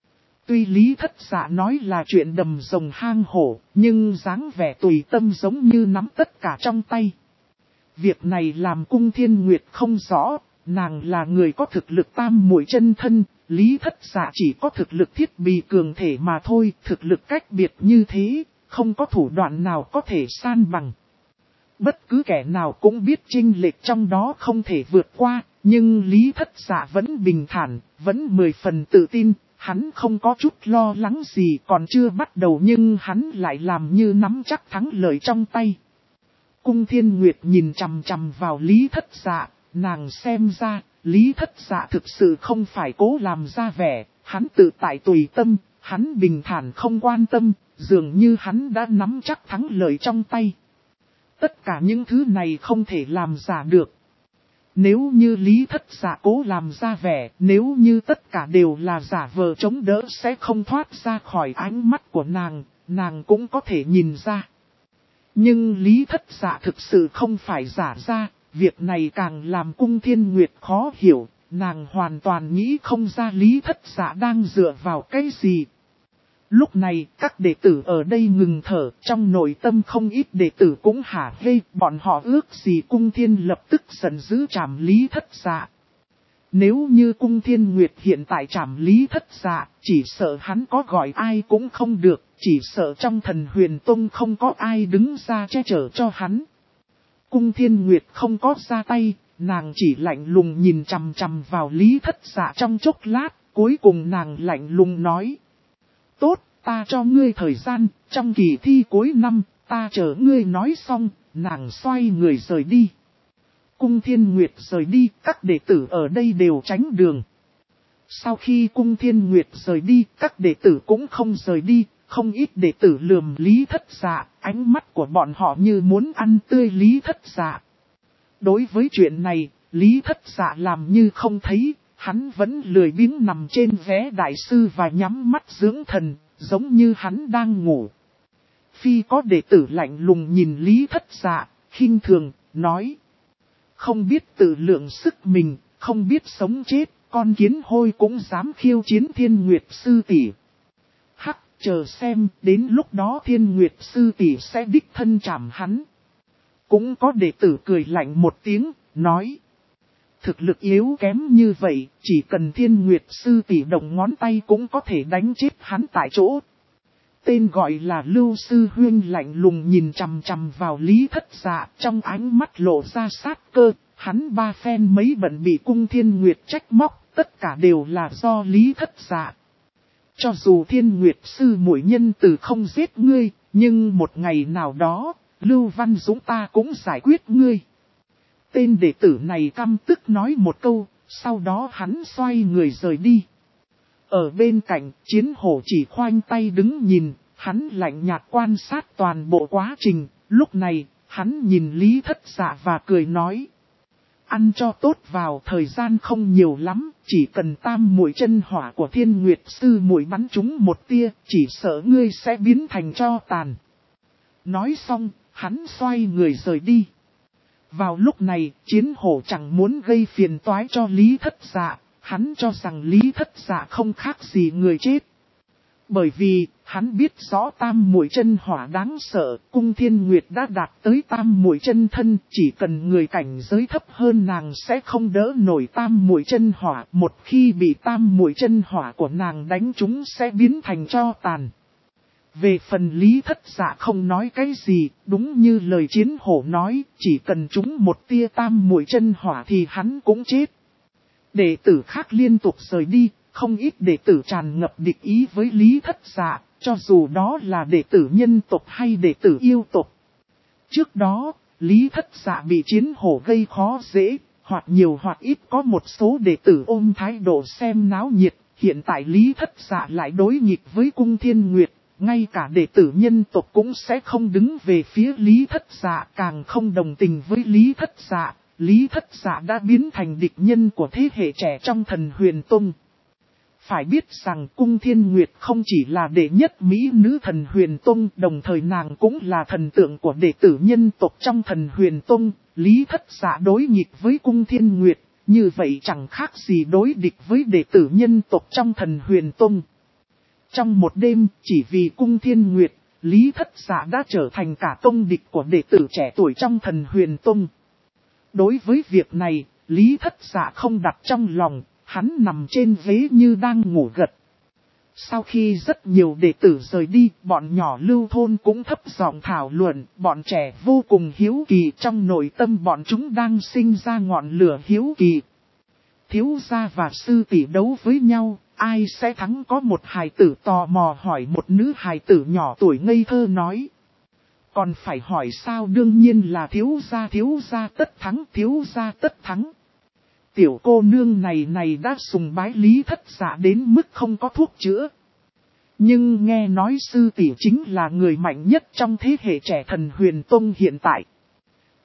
Tuy Lý Thất Dạ nói là chuyện đầm rồng hang hổ, nhưng dáng vẻ tùy tâm giống như nắm tất cả trong tay. Việc này làm Cung Thiên Nguyệt không rõ, nàng là người có thực lực tam muội chân thân, Lý Thất Dạ chỉ có thực lực thiết bị cường thể mà thôi, thực lực cách biệt như thế, không có thủ đoạn nào có thể san bằng. Bất cứ kẻ nào cũng biết chênh lệch trong đó không thể vượt qua, nhưng Lý Thất Dạ vẫn bình thản, vẫn 10 phần tự tin, hắn không có chút lo lắng gì, còn chưa bắt đầu nhưng hắn lại làm như nắm chắc thắng lợi trong tay. Cung Thiên Nguyệt nhìn chằm chằm vào Lý Thất Dạ, nàng xem ra, Lý Thất Dạ thực sự không phải cố làm ra vẻ, hắn tự tại tùy tâm, hắn bình thản không quan tâm, dường như hắn đã nắm chắc thắng lợi trong tay. Tất cả những thứ này không thể làm giả được. Nếu như Lý Thất Dạ cố làm ra vẻ, nếu như tất cả đều là giả vờ chống đỡ sẽ không thoát ra khỏi ánh mắt của nàng cũng có thể nhìn ra. Nhưng Lý Thất Dạ thực sự không phải giả ra, việc này càng làm Cung Thiên Nguyệt khó hiểu, nàng hoàn toàn nghĩ không ra Lý Thất Dạ đang dựa vào cái gì. Lúc này, các đệ tử ở đây ngừng thở, trong nội tâm không ít đệ tử cũng hả hê, bọn họ ước gì Cung Thiên lập tức giận dữ trảm Lý Thất Dạ. Nếu như Cung Thiên Nguyệt hiện tại trảm Lý Thất Dạ, chỉ sợ hắn có gọi ai cũng không được, chỉ sợ trong Thần Huyền Tông không có ai đứng ra che chở cho hắn. Cung Thiên Nguyệt không có ra tay, nàng chỉ lạnh lùng nhìn chằm chằm vào Lý Thất Dạ trong chốc lát, cuối cùng nàng lạnh lùng nói. Tốt, ta cho ngươi thời gian, trong kỳ thi cuối năm, ta chờ ngươi nói xong, nàng xoay người rời đi. Cung Thiên Nguyệt rời đi, các đệ tử ở đây đều tránh đường. Sau khi Cung Thiên Nguyệt rời đi, các đệ tử cũng không rời đi, không ít đệ tử lườm Lý Thất Dạ, ánh mắt của bọn họ như muốn ăn tươi Lý Thất Dạ. Đối với chuyện này, Lý Thất Dạ làm như không thấy, hắn vẫn lười biếng nằm trên ghế đại sư và nhắm mắt dưỡng thần, giống như hắn đang ngủ. Phi có đệ tử lạnh lùng nhìn Lý Thất Dạ, khinh thường, nói. Không biết tự lượng sức mình, không biết sống chết, con kiến hôi cũng dám khiêu chiến Thiên Nguyệt Sư tỷ. Hắc, chờ xem, đến lúc đó Thiên Nguyệt Sư tỷ sẽ đích thân trảm hắn. Cũng có đệ tử cười lạnh một tiếng, nói. Thực lực yếu kém như vậy, chỉ cần Thiên Nguyệt Sư tỷ động ngón tay cũng có thể đánh chết hắn tại chỗ. Tên gọi là Lưu Sư Huyên lạnh lùng nhìn chằm chằm vào Lý Thất Dạ, trong ánh mắt lộ ra sát cơ, hắn ba phen mấy bận bị Cung Thiên Nguyệt trách móc, tất cả đều là do Lý Thất Dạ. Cho dù Thiên Nguyệt Sư muội nhân từ không giết ngươi, nhưng một ngày nào đó, Lưu Văn Dũng ta cũng giải quyết ngươi. Tên đệ tử này căm tức nói một câu, sau đó hắn xoay người rời đi. Ở bên cạnh, Chiến Hổ chỉ khoanh tay đứng nhìn, hắn lạnh nhạt quan sát toàn bộ quá trình, lúc này, hắn nhìn Lý Thất Dạ và cười nói. Ăn cho tốt vào, thời gian không nhiều lắm, chỉ cần tam muội chân hỏa của Thiên Nguyệt Sư muội bắn trúng một tia, chỉ sợ ngươi sẽ biến thành tro tàn. Nói xong, hắn xoay người rời đi. Vào lúc này, Chiến Hổ chẳng muốn gây phiền toái cho Lý Thất Dạ, hắn cho rằng Lý Thất Dạ không khác gì người chết. Bởi vì, hắn biết rõ tam muội chân hỏa đáng sợ, Cung Thiên Nguyệt đã đạt tới tam muội chân thân, chỉ cần người cảnh giới thấp hơn nàng sẽ không đỡ nổi tam muội chân hỏa, một khi bị tam muội chân hỏa của nàng đánh trúng sẽ biến thành tro tàn. Về phần Lý Thất Dạ không nói cái gì, đúng như lời Chiến Hổ nói, chỉ cần trúng một tia tam muội chân hỏa thì hắn cũng chết. Đệ tử khác liên tục rời đi, không ít đệ tử tràn ngập địch ý với Lý Thất Dạ, cho dù đó là đệ tử nhân tộc hay đệ tử yêu tộc. Trước đó, Lý Thất Dạ bị Chiến Hổ gây khó dễ, hoặc nhiều hoặc ít có một số đệ tử ôm thái độ xem náo nhiệt, hiện tại Lý Thất Dạ lại đối nghịch với Cung Thiên Nguyệt. Ngay cả đệ tử nhân tộc cũng sẽ không đứng về phía Lý Thất Dạ, càng không đồng tình với Lý Thất Dạ. Lý Thất Dạ đã biến thành địch nhân của thế hệ trẻ trong Thần Huyền Tông. Phải biết rằng Cung Thiên Nguyệt không chỉ là đệ nhất mỹ nữ Thần Huyền Tông, đồng thời nàng cũng là thần tượng của đệ tử nhân tộc trong Thần Huyền Tông. Lý Thất Dạ đối nghịch với Cung Thiên Nguyệt, như vậy chẳng khác gì đối địch với đệ tử nhân tộc trong Thần Huyền Tông. Trong một đêm, chỉ vì Cung Thiên Nguyệt, Lý Thất Dạ đã trở thành cả tông địch của đệ tử trẻ tuổi trong Thần Huyền Tông. Đối với việc này, Lý Thất Dạ không đặt trong lòng, hắn nằm trên ghế như đang ngủ gật. Sau khi rất nhiều đệ tử rời đi, bọn nhỏ Lưu thôn cũng thấp giọng thảo luận, bọn trẻ vô cùng hiếu kỳ, trong nội tâm bọn chúng đang sinh ra ngọn lửa hiếu kỳ. Thiếu gia và sư tỷ đấu với nhau, ai sẽ thắng? Có một hài tử tò mò hỏi một nữ hài tử nhỏ tuổi ngây thơ nói. Còn phải hỏi sao? Đương nhiên là thiếu gia tất thắng, thiếu gia tất thắng. Tiểu cô nương này đã sùng bái Lý Thất Dạ đến mức không có thuốc chữa. Nhưng nghe nói sư tỷ chính là người mạnh nhất trong thế hệ trẻ Thần Huyền Tông hiện tại.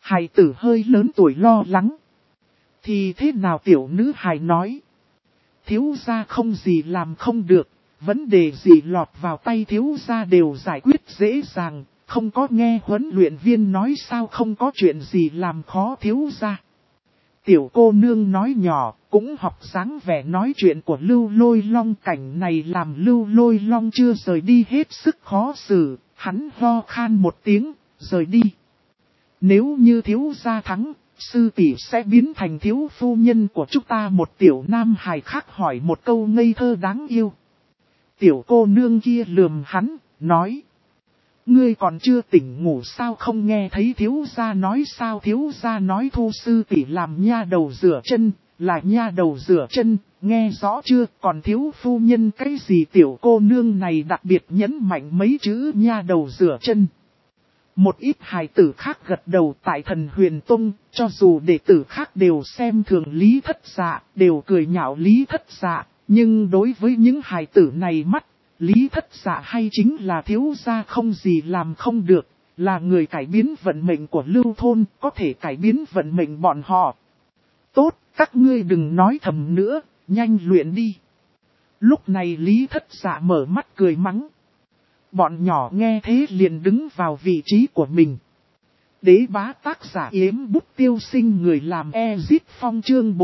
Hài tử hơi lớn tuổi lo lắng. Thì thế nào tiểu nữ hài nói. Thiếu gia không gì làm không được, vấn đề gì lọt vào tay thiếu gia đều giải quyết dễ dàng, không có nghe huấn luyện viên nói sao không có chuyện gì làm khó thiếu gia. Tiểu cô nương nói nhỏ, cũng học dáng vẻ nói chuyện của Lưu Lôi Long, cảnh này làm Lưu Lôi Long chưa rời đi hết sức khó xử, hắn ho khan một tiếng, rời đi. Nếu như thiếu gia thắng, sư tỷ sẽ biến thành thiếu phu nhân của chúng ta. Một tiểu nam hài khác hỏi một câu ngây thơ đáng yêu. Tiểu cô nương kia lườm hắn, nói. Ngươi còn chưa tỉnh ngủ sao không nghe thấy thiếu gia nói sao? Thiếu gia nói thu sư tỷ làm nha đầu rửa chân, là nha đầu rửa chân, nghe rõ chưa? Còn thiếu phu nhân cái gì? Tiểu cô nương này đặc biệt nhấn mạnh mấy chữ nha đầu rửa chân. Một ít hài tử khác gật đầu. Tại Thần Huyền Tông, cho dù đệ tử khác đều xem thường Lý Thất Dạ, đều cười nhạo Lý Thất Dạ, nhưng đối với những hài tử này mắt, Lý Thất Dạ hay chính là thiếu gia không gì làm không được, là người cải biến vận mệnh của Lưu thôn, có thể cải biến vận mệnh bọn họ. Tốt, các ngươi đừng nói thầm nữa, nhanh luyện đi. Lúc này Lý Thất Dạ mở mắt cười mắng. Bọn nhỏ nghe thế liền đứng vào vị trí của mình. Đế bá tác giả yếm bút tiêu sinh, người làm Ezit Phong, chương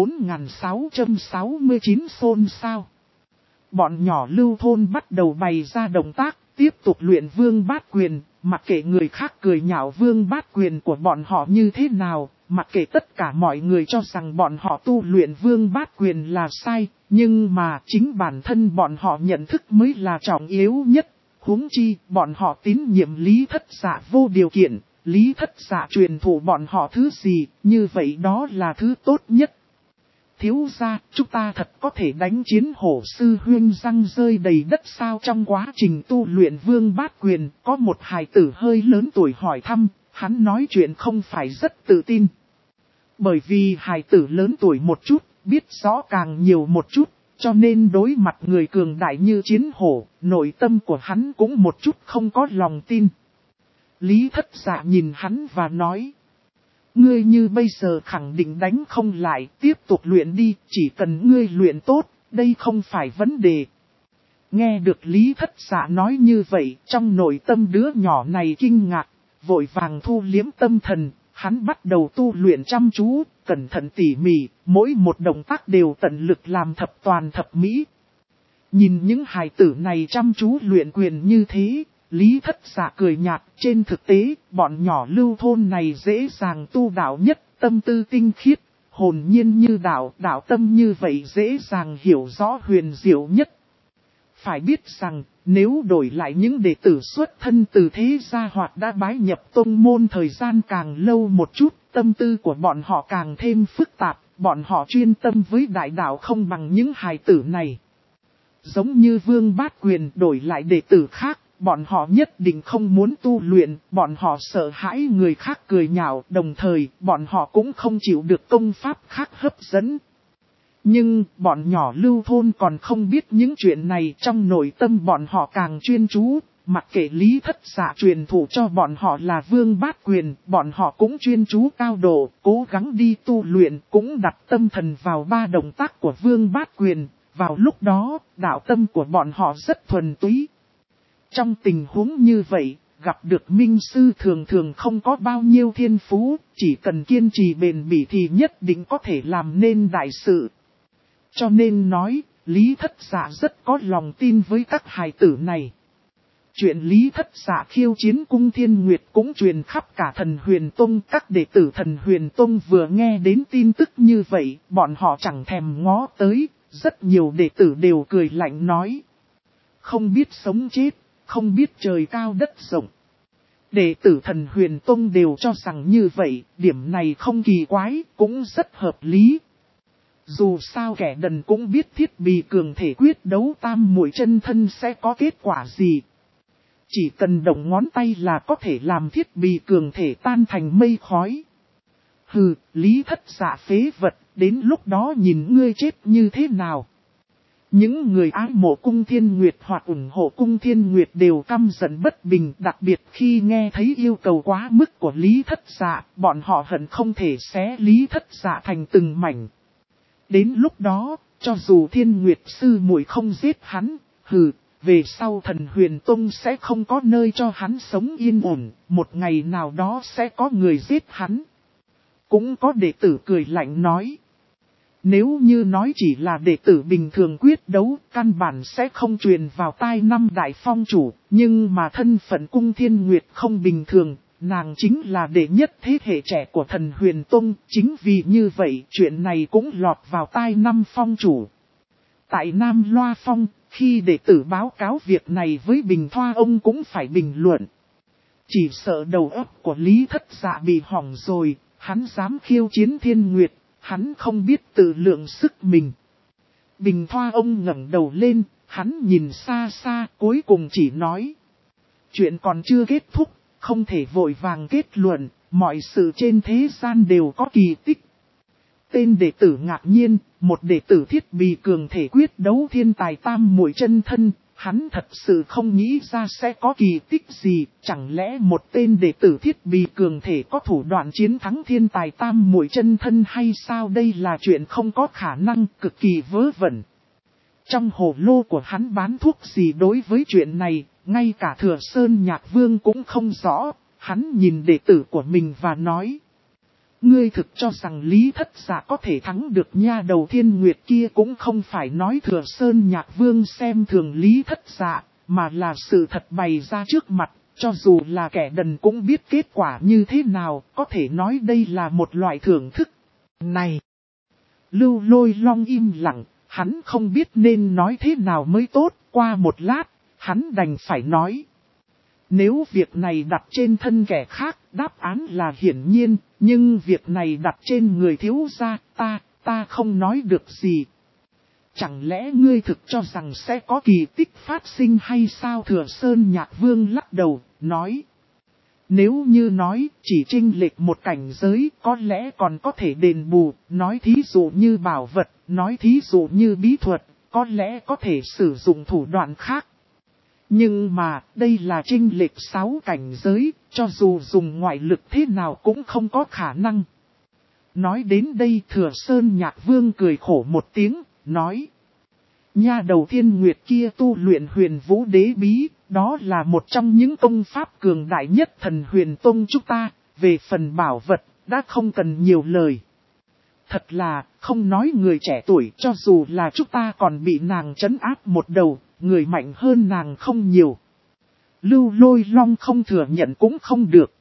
4669 xôn xao. Bọn nhỏ Lưu thôn bắt đầu bày ra động tác, tiếp tục luyện Vương Bát Quyền, mặc kệ người khác cười nhạo Vương Bát Quyền của bọn họ như thế nào, mặc kệ tất cả mọi người cho rằng bọn họ tu luyện Vương Bát Quyền là sai, nhưng mà chính bản thân bọn họ nhận thức mới là trọng yếu nhất. Huống chi, bọn họ tín nhiệm Lý Thất Dạ vô điều kiện, Lý Thất Dạ truyền thụ bọn họ thứ gì, như vậy đó là thứ tốt nhất. Thiếu gia, chúng ta thật có thể đánh chiến hổ sư huyên răng rơi đầy đất sao? Trong quá trình tu luyện Vương Bát Quyền, có một hài tử hơi lớn tuổi hỏi thăm, hắn nói chuyện không phải rất tự tin. Bởi vì hài tử lớn tuổi một chút, biết rõ càng nhiều một chút, cho nên đối mặt người cường đại như chiến hổ, nội tâm của hắn cũng một chút không có lòng tin. Lý Thất Dạ nhìn hắn và nói. Ngươi như bây giờ khẳng định đánh không lại, tiếp tục luyện đi, chỉ cần ngươi luyện tốt, đây không phải vấn đề. Nghe được Lý Thất Dạ nói như vậy, trong nội tâm đứa nhỏ này kinh ngạc, vội vàng thu liếm tâm thần, hắn bắt đầu tu luyện chăm chú, cẩn thận tỉ mỉ, mỗi một động tác đều tận lực làm thập toàn thập mỹ. Nhìn những hài tử này chăm chú luyện quyền như thế, Lý Thất Dạ cười nhạt. Trên thực tế, bọn nhỏ Lưu thôn này dễ dàng tu đạo nhất, tâm tư tinh khiết, hồn nhiên như đạo tâm như vậy dễ dàng hiểu rõ huyền diệu nhất. Phải biết rằng, nếu đổi lại những đệ tử xuất thân từ thế gia hoặc đã bái nhập tông môn thời gian càng lâu một chút, tâm tư của bọn họ càng thêm phức tạp, bọn họ chuyên tâm với đại đạo không bằng những hài tử này. Giống như Vương Bát Quyền đổi lại đệ tử khác, bọn họ nhất định không muốn tu luyện, bọn họ sợ hãi người khác cười nhạo, đồng thời bọn họ cũng không chịu được công pháp khác hấp dẫn. Nhưng bọn nhỏ Lưu thôn còn không biết những chuyện này, trong nội tâm bọn họ càng chuyên chú, mặc kệ Lý Thất Dạ truyền thụ cho bọn họ là Vương Bát Quyền, bọn họ cũng chuyên chú cao độ, cố gắng đi tu luyện, cũng đặt tâm thần vào 3 động tác của Vương Bát Quyền, vào lúc đó, đạo tâm của bọn họ rất thuần túy. Trong tình huống như vậy, gặp được minh sư thường thường không có bao nhiêu thiên phú, chỉ cần kiên trì bền bỉ thì nhất định có thể làm nên đại sự. Cho nên nói, Lý Thất Dạ rất có lòng tin với các hài tử này. Chuyện Lý Thất Dạ khiêu chiến cung Thiên Nguyệt cũng truyền khắp cả Thần Huyền Tông. Các đệ tử Thần Huyền Tông vừa nghe đến tin tức như vậy, bọn họ chẳng thèm ngó tới, rất nhiều đệ tử đều cười lạnh nói. Không biết sống chết, không biết trời cao đất rộng. Đệ tử Thần Huyền Tông đều cho rằng như vậy, điểm này không kỳ quái, cũng rất hợp lý. Dù sao kẻ đần cũng biết thiết bị cường thể quyết đấu tam muội chân thân sẽ có kết quả gì. Chỉ cần động ngón tay là có thể làm thiết bị cường thể tan thành mây khói. Hừ, Lý Thất Dạ phế vật, đến lúc đó nhìn ngươi chết như thế nào. Những người ái mộ Cung Thiên Nguyệt hoặc ủng hộ Cung Thiên Nguyệt đều căm giận bất bình, đặc biệt khi nghe thấy yêu cầu quá mức của Lý Thất Dạ, bọn họ hận không thể xé Lý Thất Dạ thành từng mảnh. Đến lúc đó, cho dù Thiên Nguyệt sư muội không giết hắn, về sau Thần Huyền Tông sẽ không có nơi cho hắn sống yên ổn, một ngày nào đó sẽ có người giết hắn. Cũng có đệ tử cười lạnh nói. Nếu như nói chỉ là đệ tử bình thường quyết đấu, căn bản sẽ không truyền vào tai năm đại phong chủ, nhưng mà thân phận Cung Thiên Nguyệt không bình thường, nàng chính là đệ nhất thế hệ trẻ của Thần Huyền Tông, chính vì như vậy chuyện này cũng lọt vào tai năm phong chủ. Tại Nam Loa Phong, khi đệ tử báo cáo việc này với Bình Thoa ông cũng phải bình luận. Chỉ sợ đầu óc của Lý Thất Dạ bị hỏng rồi, hắn dám khiêu chiến Thiên Nguyệt. Hắn không biết tự lượng sức mình. Bình Thoa ông ngẩng đầu lên, hắn nhìn xa xa, cuối cùng chỉ nói. Chuyện còn chưa kết thúc, không thể vội vàng kết luận, mọi sự trên thế gian đều có kỳ tích. Tên đệ tử ngạc nhiên, một đệ tử thiết bị cường thể quyết đấu thiên tài tam muội chân thân, hắn thật sự không nghĩ ra sẽ có kỳ tích gì, chẳng lẽ một tên đệ tử thiết bị cường thể có thủ đoạn chiến thắng thiên tài tam muội chân thân hay sao? Đây là chuyện không có khả năng, cực kỳ vớ vẩn. Trong hồ lô của hắn bán thuốc gì đối với chuyện này, ngay cả Thừa Sơn Nhạc Vương cũng không rõ, hắn nhìn đệ tử của mình và nói. Ngươi thực cho rằng Lý Thất Dạ có thể thắng được nha đầu Thiên Nguyệt kia, cũng không phải nói Thừa Sơn Nhạc Vương xem thường Lý Thất Dạ, mà là sự thật bày ra trước mặt, cho dù là kẻ đần cũng biết kết quả như thế nào, có thể nói đây là một loại thưởng thức. Này! Lưu Lôi Long im lặng, hắn không biết nên nói thế nào mới tốt, qua một lát, hắn đành phải nói. Nếu việc này đặt trên thân kẻ khác, đáp án là hiển nhiên, nhưng việc này đặt trên người thiếu gia, ta không nói được gì. Chẳng lẽ ngươi thực cho rằng sẽ có kỳ tích phát sinh hay sao? Thừa Sơn Nhạc Vương lắc đầu, nói. Nếu như nói chỉ chênh lệch một cảnh giới, có lẽ còn có thể đền bù, nói thí dụ như bảo vật, nói thí dụ như bí thuật, có lẽ có thể sử dụng thủ đoạn khác. Nhưng mà, đây là chênh lệch 6 cảnh giới, cho dù dùng ngoại lực thế nào cũng không có khả năng. Nói đến đây Thừa Sơn Nhạc Vương cười khổ một tiếng, nói. Nha đầu Thiên Nguyệt kia tu luyện Huyền Vũ Đế Bí, đó là một trong những công pháp cường đại nhất Thần Huyền Tông chúng ta, về phần bảo vật, đã không cần nhiều lời. Thật là, không nói người trẻ tuổi, cho dù là chúng ta còn bị nàng trấn áp một đầu, người mạnh hơn nàng không nhiều. Lưu Lôi Long không thừa nhận cũng không được.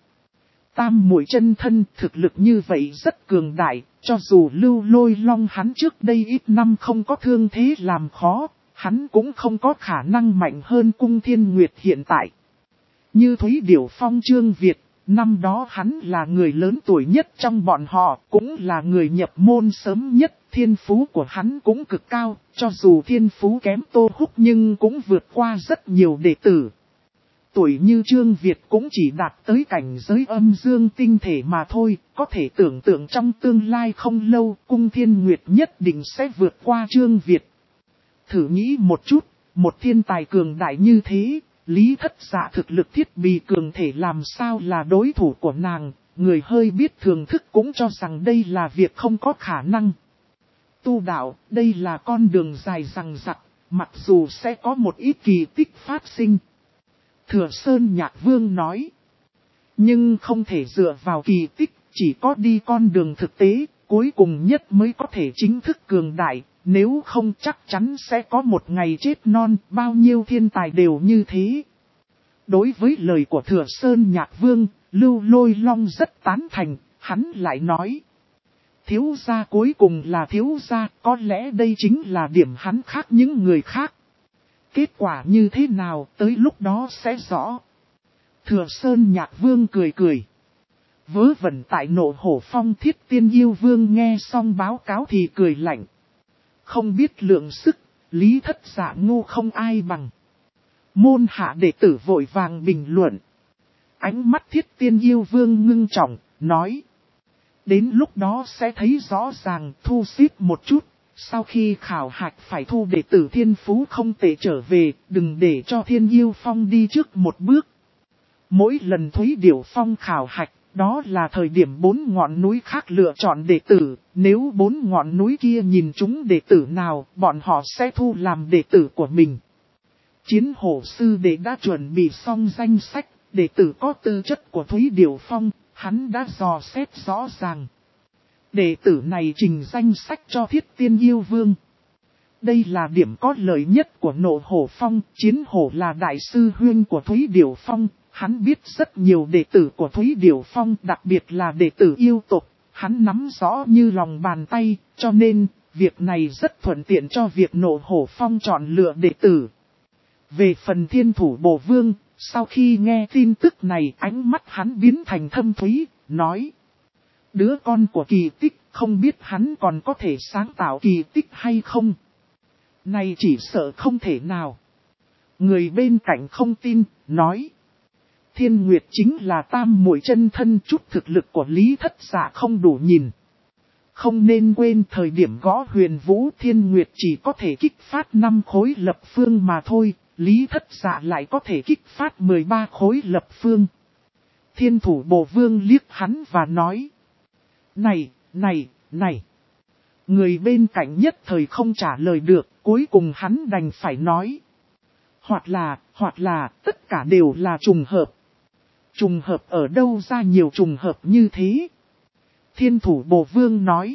Tam muội chân thân thực lực như vậy rất cường đại, cho dù Lưu Lôi Long hắn trước đây ít năm không có thương thế làm khó, hắn cũng không có khả năng mạnh hơn Cung Thiên Nguyệt hiện tại. Như Thúy Điểu Phong Trương Việt, năm đó hắn là người lớn tuổi nhất trong bọn họ, cũng là người nhập môn sớm nhất, thiên phú của hắn cũng cực cao, cho dù thiên phú kém Tô Húc nhưng cũng vượt qua rất nhiều đệ tử. Tuổi như Trương Việt cũng chỉ đạt tới cảnh giới âm dương tinh thể mà thôi, có thể tưởng tượng trong tương lai không lâu, Cung Thiên Nguyệt nhất định sẽ vượt qua Trương Việt. Thử nghĩ một chút, một thiên tài cường đại như thế, Lý Thất Dạ thực lực thiết bị cường thể làm sao là đối thủ của nàng, người hơi biết thưởng thức cũng cho rằng đây là việc không có khả năng. Tu đạo, đây là con đường dài dằng dặc, mặc dù sẽ có một ít kỳ tích phát sinh. Thừa Sơn Nhạc Vương nói. Nhưng không thể dựa vào kỳ tích, chỉ có đi con đường thực tế, cuối cùng nhất mới có thể chính thức cường đại, nếu không chắc chắn sẽ có một ngày chết non, bao nhiêu thiên tài đều như thế. Đối với lời của Thừa Sơn Nhạc Vương, Lưu Lôi Long rất tán thành, hắn lại nói. Thiếu gia cuối cùng là thiếu gia, có lẽ đây chính là điểm hắn khác những người khác. Kết quả như thế nào tới lúc đó sẽ rõ. Thừa Sơn Nhạc Vương cười cười. Vớ vẩn tại Nộ Hổ Phong Thiết Tiên Yêu Vương nghe xong báo cáo thì cười lạnh. Không biết lượng sức, Lý Thất Dạ ngu không ai bằng. Môn hạ đệ tử vội vàng bình luận. Ánh mắt Thiết Tiên Yêu Vương ngưng trọng, nói. Đến lúc đó sẽ thấy rõ ràng, thu xếp một chút, Sau khi khảo hạch phải thu đệ tử thiên phú không tệ trở về, đừng để cho Thiên Yêu Phong đi trước một bước. Mỗi lần Thúy Điểu Phong khảo hạch, đó là thời điểm 4 ngọn núi khác lựa chọn đệ tử, nếu 4 ngọn núi kia nhìn chúng đệ tử nào, bọn họ sẽ thu làm đệ tử của mình. Chiến hổ sư đệ đã chuẩn bị xong danh sách, đệ tử có tư chất của Thúy Điểu Phong, hắn đã dò xét rõ ràng. Đệ tử này trình danh sách cho Thiết Tiên Yêu Vương. Đây là điểm có lợi nhất của Nộ Hổ Phong, Chiến hổ là đại sư huynh của Thúy Điểu Phong. Hắn biết rất nhiều đệ tử của Thúy Điểu Phong, đặc biệt là đệ tử yêu tộc, hắn nắm rõ như lòng bàn tay, cho nên, việc này rất thuận tiện cho việc Nộ Hổ Phong chọn lựa đệ tử. Về phần Thiên Thủ Bổ Vương, sau khi nghe tin tức này ánh mắt hắn biến thành thâm thúy, nói: đứa con của kỳ tích, không biết hắn còn có thể sáng tạo kỳ tích hay không? Này chỉ sợ không thể nào. Người bên cạnh không tin, nói: Thiên Nguyệt chính là tam muội chân thân, chút thực lực của Lý Thất Dạ không đủ nhìn. Không nên quên thời điểm gõ Huyền Vũ, Thiên Nguyệt chỉ có thể kích phát 5 khối lập phương mà thôi, Lý Thất Dạ lại có thể kích phát 13 khối lập phương. Thiên Thủ Bổ Vương liếc hắn và nói: Này. Người bên cạnh nhất thời không trả lời được, cuối cùng hắn đành phải nói: Hoặc là, tất cả đều là trùng hợp. Trùng hợp ở đâu ra nhiều trùng hợp như thế? Thiên Thủ Bổ Vương nói: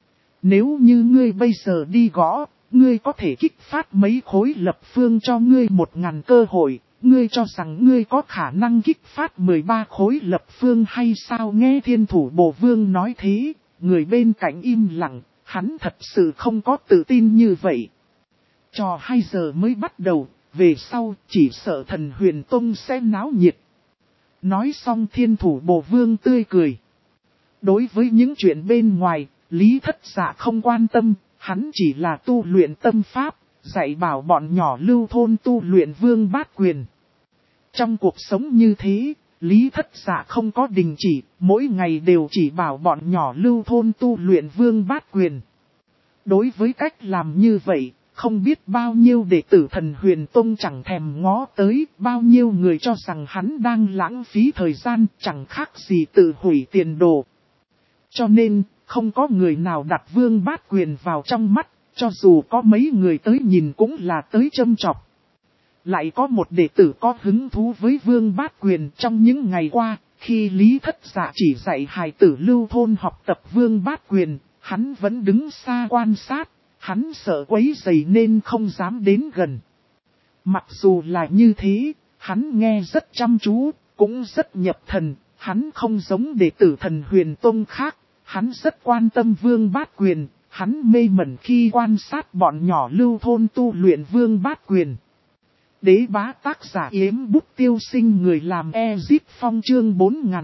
Nếu như ngươi bây giờ đi gõ, ngươi có thể kích phát mấy khối lập phương cho ngươi 1000 cơ hội, ngươi cho rằng ngươi có khả năng kích phát 13 khối lập phương hay sao? Nghe Thiên Thủ Bổ Vương nói thế, người bên cạnh im lặng, hắn thật sự không có tự tin như vậy. Trò 2 giờ mới bắt đầu, về sau chỉ sợ Thần Huyền Tông sẽ náo nhiệt. Nói xong Thiên Thủ Bổ Vương tươi cười. Đối với những chuyện bên ngoài, Lý Thất Dạ không quan tâm, hắn chỉ là tu luyện tâm pháp, dạy bảo bọn nhỏ lưu thôn tu luyện Vương Bát Quyền. Trong cuộc sống như thế, Lý Thất Dạ không có đình chỉ, mỗi ngày đều chỉ bảo bọn nhỏ lưu thôn tu luyện Vương Bát Quyền. Đối với cách làm như vậy, không biết bao nhiêu đệ tử Thần Huyền Tông chẳng thèm ngó tới, bao nhiêu người cho rằng hắn đang lãng phí thời gian, chẳng khác gì tự hủy tiền đồ. Cho nên, không có người nào đặt Vương Bát Quyền vào trong mắt, cho dù có mấy người tới nhìn cũng là tới châm chọc. Lại có một đệ tử có hứng thú với Vương Bát Quyền. Trong những ngày qua, khi Lý Thất Dạ chỉ dạy hài tử lưu thôn học tập Vương Bát Quyền, hắn vẫn đứng xa quan sát, hắn sợ quấy rầy nên không dám đến gần. Mặc dù là như thế, hắn nghe rất chăm chú, cũng rất nhập thần, hắn không giống đệ tử Thần Huyền Tông khác, hắn rất quan tâm Vương Bát Quyền, hắn mê mẩn khi quan sát bọn nhỏ lưu thôn tu luyện Vương Bát Quyền. Đế bá tác giả Yếm Bút Tiêu Sinh, người làm Ezip Phong, chương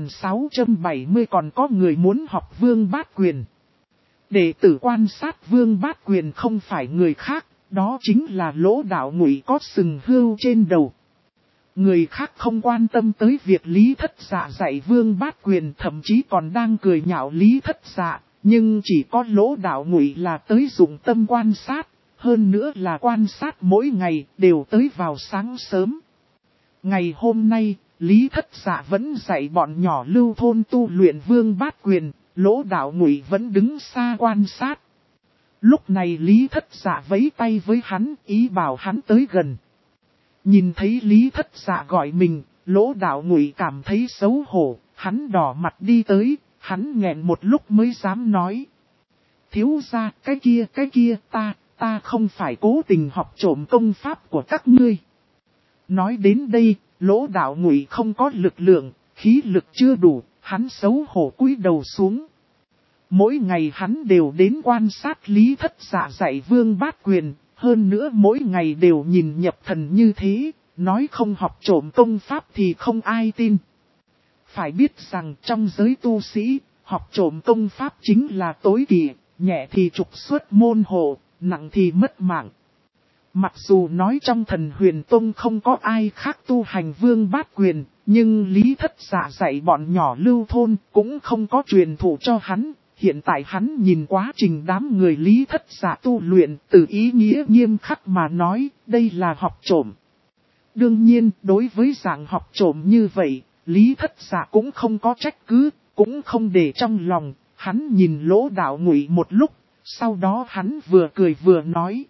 4670. Còn có người muốn học Vương Bát Quyền. Đệ tử quan sát Vương Bát Quyền không phải người khác, đó chính là Lỗ Đạo Ngụy có sừng hươu trên đầu. Người khác không quan tâm tới việc Lý Thất Dạ dạy Vương Bát Quyền, thậm chí còn đang cười nhạo Lý Thất Dạ, nhưng chỉ có Lỗ Đạo Ngụy là tới dụng tâm quan sát, hơn nữa là quan sát mỗi ngày, đều tới vào sáng sớm. Ngày hôm nay, Lý Thất Dạ vẫn dạy bọn nhỏ lưu thôn tu luyện Vương Bát Quyền, Lỗ Đạo Ngụy vẫn đứng xa quan sát. Lúc này Lý Thất Dạ vẫy tay với hắn, ý bảo hắn tới gần. Nhìn thấy Lý Thất Dạ gọi mình, Lỗ Đạo Ngụy cảm thấy xấu hổ, hắn đỏ mặt đi tới, hắn nghẹn một lúc mới dám nói: Thiếu gia, cái kia, ta không phải cố tình học trộm công pháp của các ngươi. Nói đến đây, Lỗ Đạo Ngụy không có lực lượng, khí lực chưa đủ, hắn xấu hổ cúi đầu xuống. Mỗi ngày hắn đều đến quan sát Lý Thất Dạ dạy Vương Bát Quyền, hơn nữa mỗi ngày đều nhìn nhập thần như thế, nói không học trộm công pháp thì không ai tin. Phải biết rằng trong giới tu sĩ, học trộm công pháp chính là tối kỵ, nhẹ thì trục xuất môn hộ, nặng thì mất mạng. Mặc dù nói trong Thần Huyền Tông không có ai khác tu hành Vương Bát Quyền, nhưng Lý Thất Dạ dạy bọn nhỏ lưu thôn cũng không có truyền thụ cho hắn, hiện tại hắn nhìn quá trình đám người Lý Thất Dạ tu luyện, từ ý nghĩa nghiêm khắc mà nói, đây là học trộm. Đương nhiên, đối với dạng học trộm như vậy, Lý Thất Dạ cũng không có trách cứ, cũng không để trong lòng. Hắn nhìn Lỗ Đạo Ngụy một lúc, sau đó hắn vừa cười vừa nói.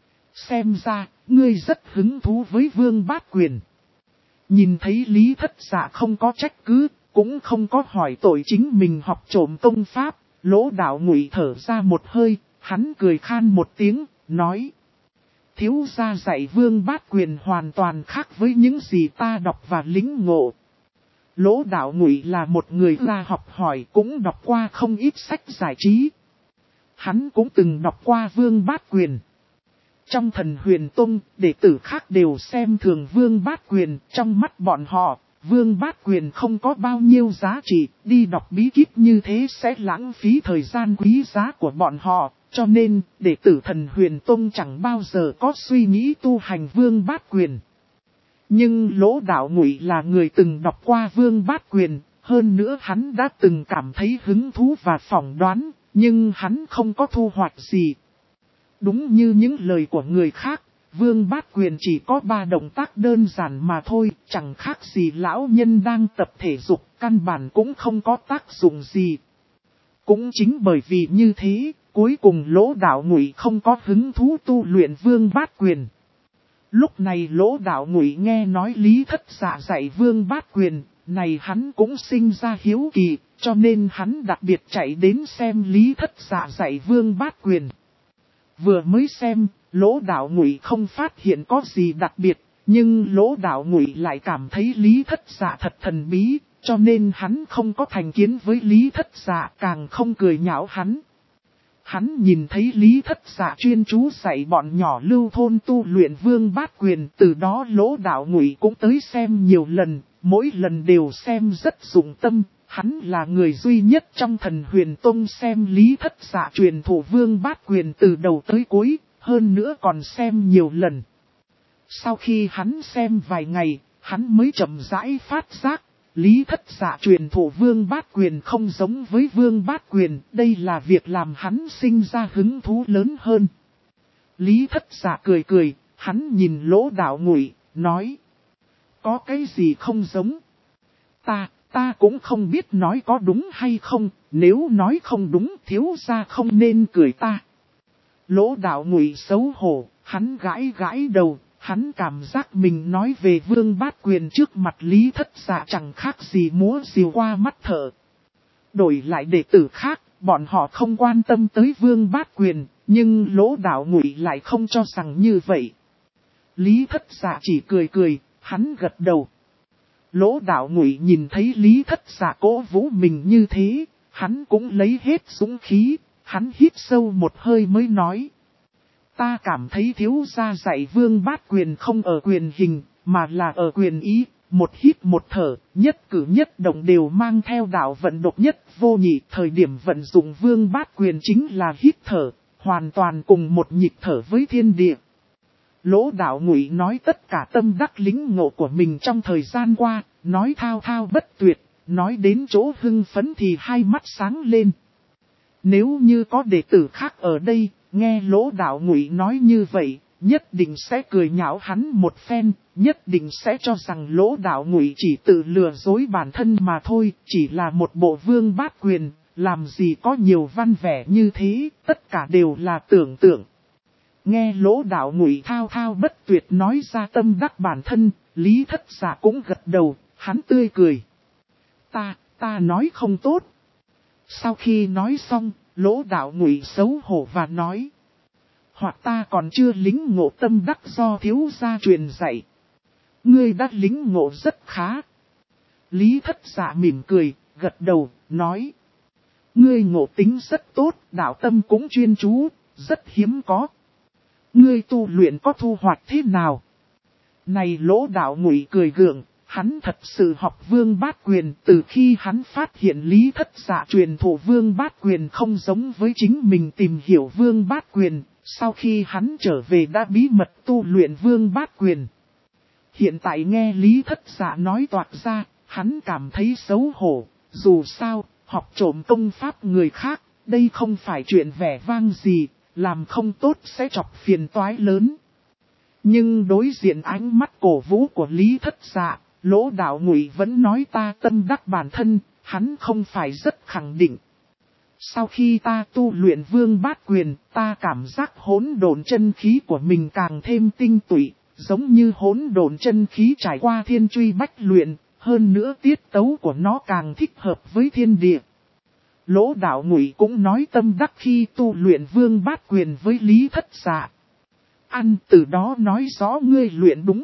Xem ra, ngươi rất hứng thú với Vương Bát Quyền. Nhìn thấy Lý Thất Dạ không có trách cứ, cũng không có hỏi tội chính mình học trộm công pháp, Lỗ Đạo Ngụy thở ra một hơi, hắn cười khan một tiếng, nói. Thiếu gia dạy Vương Bát Quyền hoàn toàn khác với những gì ta đọc và lĩnh ngộ. Lỗ Đạo Ngụy là một người ra học hỏi, cũng đọc qua không ít sách giải trí. Hắn cũng từng đọc qua Vương Bát Quyền. Trong Thần Huyền Tông, đệ tử khác đều xem thường Vương Bát Quyền, trong mắt bọn họ, Vương Bát Quyền không có bao nhiêu giá trị, đi đọc bí kíp như thế sẽ lãng phí thời gian quý giá của bọn họ, cho nên, đệ tử Thần Huyền Tông chẳng bao giờ có suy nghĩ tu hành Vương Bát Quyền. Nhưng Lỗ Đạo Ngụy là người từng đọc qua Vương Bát Quyền, hơn nữa hắn đã từng cảm thấy hứng thú và phỏng đoán, nhưng hắn không có thu hoạch gì. Đúng như những lời của người khác, Vương Bát Quyền chỉ có 3 động tác đơn giản mà thôi, chẳng khác gì lão nhân đang tập thể dục, căn bản cũng không có tác dụng gì. Cũng chính bởi vì như thế, cuối cùng Lỗ Đạo Ngụy không có hứng thú tu luyện Vương Bát Quyền. Lúc này Lỗ Đạo Ngụy nghe nói Lý Thất Dạ dạy Vương Bát Quyền, này hắn cũng sinh ra hiếu kỳ, cho nên hắn đặc biệt chạy đến xem Lý Thất Dạ dạy Vương Bát Quyền. Vừa mới xem, Lỗ Đạo Ngụy không phát hiện có gì đặc biệt, nhưng Lỗ Đạo Ngụy lại cảm thấy Lý Thất Dạ thật thần bí, cho nên hắn không có thành kiến với Lý Thất Dạ, càng không cười nhạo hắn. Hắn nhìn thấy Lý Thất Dạ chuyên chú dạy bọn nhỏ Lưu Thôn tu luyện Vương Bát Quyền, từ đó Lỗ Đạo Ngụy cũng tới xem nhiều lần, mỗi lần đều xem rất dụng tâm. Hắn là người duy nhất trong Thần Huyền Tông xem Lý Thất Dạ truyền thụ Vương Bát Quyền từ đầu tới cuối, hơn nữa còn xem nhiều lần. Sau khi hắn xem vài ngày, hắn mới chậm rãi phát giác, Lý Thất Dạ truyền thụ Vương Bát Quyền không giống với Vương Bát Quyền, đây là việc làm hắn sinh ra hứng thú lớn hơn. Lý Thất Dạ cười cười, hắn nhìn Lỗ Đạo Ngụy, nói. Có cái gì không giống? Ta cũng không biết nói có đúng hay không, nếu nói không đúng thiếu gia không nên cười ta. Lỗ Đạo Ngụy xấu hổ, hắn gãi gãi đầu, hắn cảm giác mình nói về Vương Bát Quyền trước mặt Lý Thất Dạ chẳng khác gì múa rìu qua mắt thợ. Đổi lại đệ tử khác, bọn họ không quan tâm tới Vương Bát Quyền, nhưng Lỗ Đạo Ngụy lại không cho rằng như vậy. Lý Thất Dạ chỉ cười cười, hắn gật đầu. Lỗ Đạo Ngụy nhìn thấy Lý Thất Dạ cố vũ mình như thế, hắn cũng lấy hết dũng khí, hắn hít sâu một hơi mới nói. Ta cảm thấy thiếu gia dạy Vương Bát Quyền không ở quyền hình, mà là ở quyền ý, một hít một thở, nhất cử nhất động đều mang theo đạo vận độc nhất vô nhị. Thời điểm vận dụng Vương Bát Quyền chính là hít thở, hoàn toàn cùng một nhịp thở với thiên địa. Lỗ Đạo Ngụy nói tất cả tâm đắc lĩnh ngộ của mình trong thời gian qua, nói thao thao bất tuyệt, nói đến chỗ hưng phấn thì hai mắt sáng lên. Nếu như có đệ tử khác ở đây, nghe Lỗ Đạo Ngụy nói như vậy, nhất định sẽ cười nhạo hắn một phen, nhất định sẽ cho rằng Lỗ Đạo Ngụy chỉ tự lừa dối bản thân mà thôi, chỉ là một bộ Vương Bát Quyền, làm gì có nhiều văn vẻ như thế, tất cả đều là tưởng tượng. Nghe Lỗ Đạo Ngụy thao thao bất tuyệt nói ra tâm đắc bản thân, Lý Thất Dạ cũng gật đầu, hắn tươi cười. Ta nói không tốt. Sau khi nói xong, Lỗ Đạo Ngụy xấu hổ và nói. Hoặc ta còn chưa lĩnh ngộ tâm đắc do thiếu gia truyền dạy. Ngươi đã lĩnh ngộ rất khá. Lý Thất Dạ mỉm cười, gật đầu, nói. Ngươi ngộ tính rất tốt, đạo tâm cũng chuyên chú, rất hiếm có. Ngươi tu luyện có thu hoạch thế nào? Này Lỗ Đạo Ngụy cười gượng, hắn thật sự học Vương Bát Quyền, từ khi hắn phát hiện Lý Thất Dạ truyền thụ Vương Bát Quyền không giống với chính mình tìm hiểu Vương Bát Quyền, sau khi hắn trở về đã bí mật tu luyện Vương Bát Quyền. Hiện tại nghe Lý Thất Dạ nói toạc ra, hắn cảm thấy xấu hổ, dù sao, học trộm công pháp người khác, Đây không phải chuyện vẻ vang gì, làm không tốt sẽ chọc phiền toái lớn. Nhưng đối diện ánh mắt cổ vũ của Lý Thất Dạ, Lỗ Đạo Ngụy vẫn nói ta tâm đắc bản thân, hắn không phải rất khẳng định. Sau khi ta tu luyện Vương Bát Quyền, ta cảm giác hỗn độn chân khí của mình càng thêm tinh tụy, giống như hỗn độn chân khí trải qua thiên truy bách luyện, hơn nữa tiết tấu của nó càng thích hợp với thiên địa. Lỗ Đạo Ngụy cũng nói tâm đắc khi tu luyện Vương Bát Quyền với Lý Thất Dạ. Ăn từ đó nói rõ ngươi luyện đúng.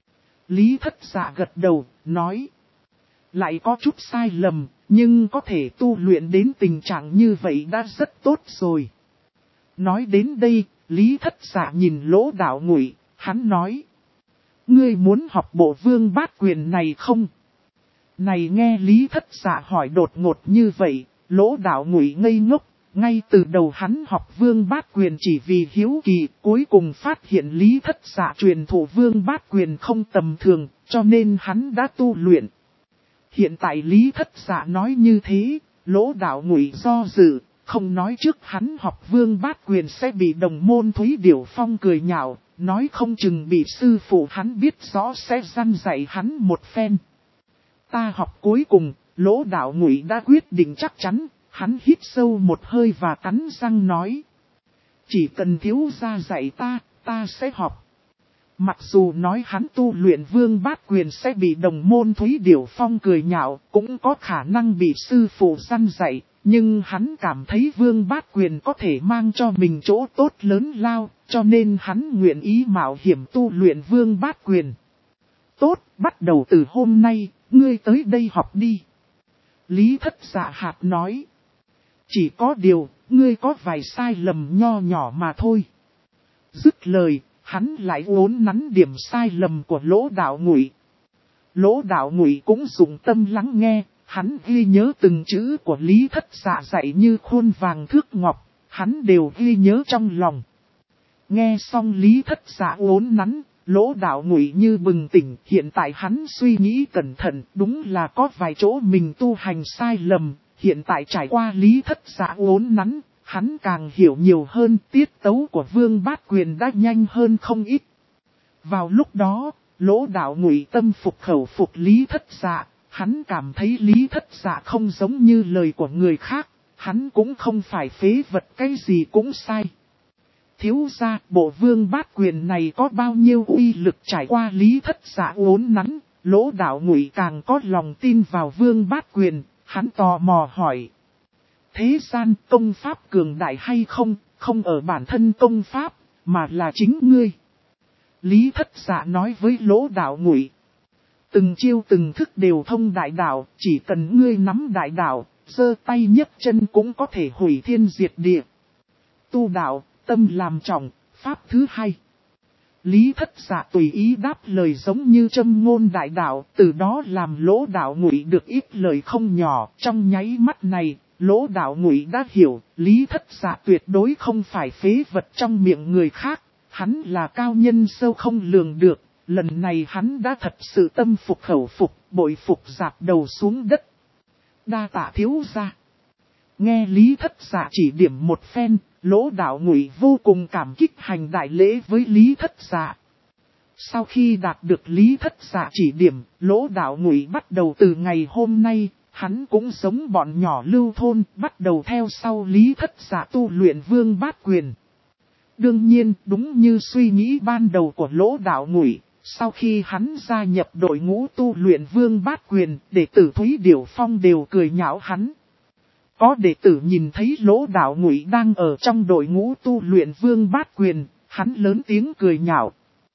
Lý Thất Dạ gật đầu, nói. Lại có chút sai lầm, nhưng có thể tu luyện đến tình trạng như vậy đã rất tốt rồi. Nói đến đây, Lý Thất Dạ nhìn Lỗ Đạo Ngụy, hắn nói. Ngươi muốn học bộ Vương Bát Quyền này không? Này nghe Lý Thất Dạ hỏi đột ngột như vậy, Lỗ Đạo Ngụy ngây ngốc. Ngay từ đầu hắn học Vương Bát Quyền chỉ vì hiếu kỳ, cuối cùng phát hiện Lý Thất Dạ truyền thụ Vương Bát Quyền không tầm thường, cho nên hắn đã tu luyện. Hiện tại Lý Thất Dạ nói như thế, Lỗ Đạo Ngụy do dự, không nói trước hắn học Vương Bát Quyền sẽ bị đồng môn Thúy Điểu Phong cười nhạo, nói không chừng bị sư phụ hắn biết rõ sẽ răn dạy hắn một phen. Ta học cuối cùng, Lỗ Đạo Ngụy đã quyết định chắc chắn. Hắn hít sâu một hơi và cắn răng nói. Chỉ cần thiếu gia dạy ta sẽ học. Mặc dù nói hắn tu luyện Vương Bát Quyền sẽ bị đồng môn Thúy Điểu Phong cười nhạo, cũng có khả năng bị sư phụ răn dạy, nhưng hắn cảm thấy Vương Bát Quyền có thể mang cho mình chỗ tốt lớn lao, cho nên hắn nguyện ý mạo hiểm tu luyện Vương Bát Quyền. Tốt, bắt đầu từ hôm nay, ngươi tới đây học đi. Lý Thất Dạ hạt nói. Chỉ có điều, ngươi có vài sai lầm nho nhỏ mà thôi. Dứt lời, hắn lại uốn nắn điểm sai lầm của Lỗ Đạo Ngụy. Lỗ Đạo Ngụy cũng dùng tâm lắng nghe, hắn ghi nhớ từng chữ của Lý Thất Dạ dạy như khuôn vàng thước ngọc, hắn đều ghi nhớ trong lòng. Nghe xong Lý Thất Dạ uốn nắn, Lỗ Đạo Ngụy như bừng tỉnh, hiện tại hắn suy nghĩ cẩn thận, đúng là có vài chỗ mình tu hành sai lầm. Hiện tại trải qua Lý Thất Dạ uốn nắn, hắn càng hiểu nhiều hơn, tiết tấu của Vương Bát Quyền đã nhanh hơn không ít. Vào lúc đó, Lỗ Đạo Ngụy tâm phục khẩu phục Lý Thất Dạ, hắn cảm thấy Lý Thất Dạ không giống như lời của người khác, hắn cũng không phải phế vật cái gì cũng sai. Thiếu gia, bộ Vương Bát Quyền này có bao nhiêu uy lực trải qua Lý Thất Dạ uốn nắn, Lỗ Đạo Ngụy càng có lòng tin vào Vương Bát Quyền. Hắn tò mò hỏi. Thế gian công pháp cường đại hay không, không ở bản thân công pháp, mà là chính ngươi. Lý Thất Dạ nói với Lỗ Đạo Ngụy. Từng chiêu từng thức đều thông đại đạo, chỉ cần ngươi nắm đại đạo, giơ tay nhấc chân cũng có thể hủy thiên diệt địa. Tu đạo, tâm làm trọng, pháp thứ hai. Lý Thất Dạ tùy ý đáp lời giống như châm ngôn đại đạo, từ đó làm Lỗ Đạo Ngụy được ít lời không nhỏ. Trong nháy mắt này, Lỗ Đạo Ngụy đã hiểu, Lý Thất Dạ tuyệt đối không phải phế vật trong miệng người khác, hắn là cao nhân sâu không lường được, lần này hắn đã thật sự tâm phục khẩu phục, bội phục dạp đầu xuống đất. Đa tạ thiếu gia. Nghe Lý Thất Dạ chỉ điểm một phen, Lỗ Đạo Ngụy vô cùng cảm kích hành đại lễ với Lý Thất Dạ. Sau khi đạt được Lý Thất Dạ chỉ điểm, Lỗ Đạo Ngụy bắt đầu từ ngày hôm nay, hắn cũng giống bọn nhỏ lưu thôn, bắt đầu theo sau Lý Thất Dạ tu luyện Vương Bát Quyền. Đương nhiên, đúng như suy nghĩ ban đầu của Lỗ Đạo Ngụy, sau khi hắn gia nhập đội ngũ tu luyện Vương Bát Quyền, đệ tử Thúy Điểu Phong đều cười nhạo hắn. Có đệ tử nhìn thấy Lỗ Đạo Ngụy đang ở trong đội ngũ tu luyện Vương Bát Quyền, hắn lớn tiếng cười nhạo.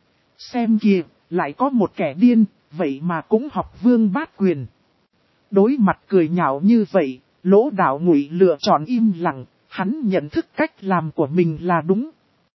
Xem kìa, lại có một kẻ điên, vậy mà cũng học Vương Bát Quyền. Đối mặt cười nhạo như vậy, Lỗ Đạo Ngụy lựa chọn im lặng, hắn nhận thức cách làm của mình là đúng.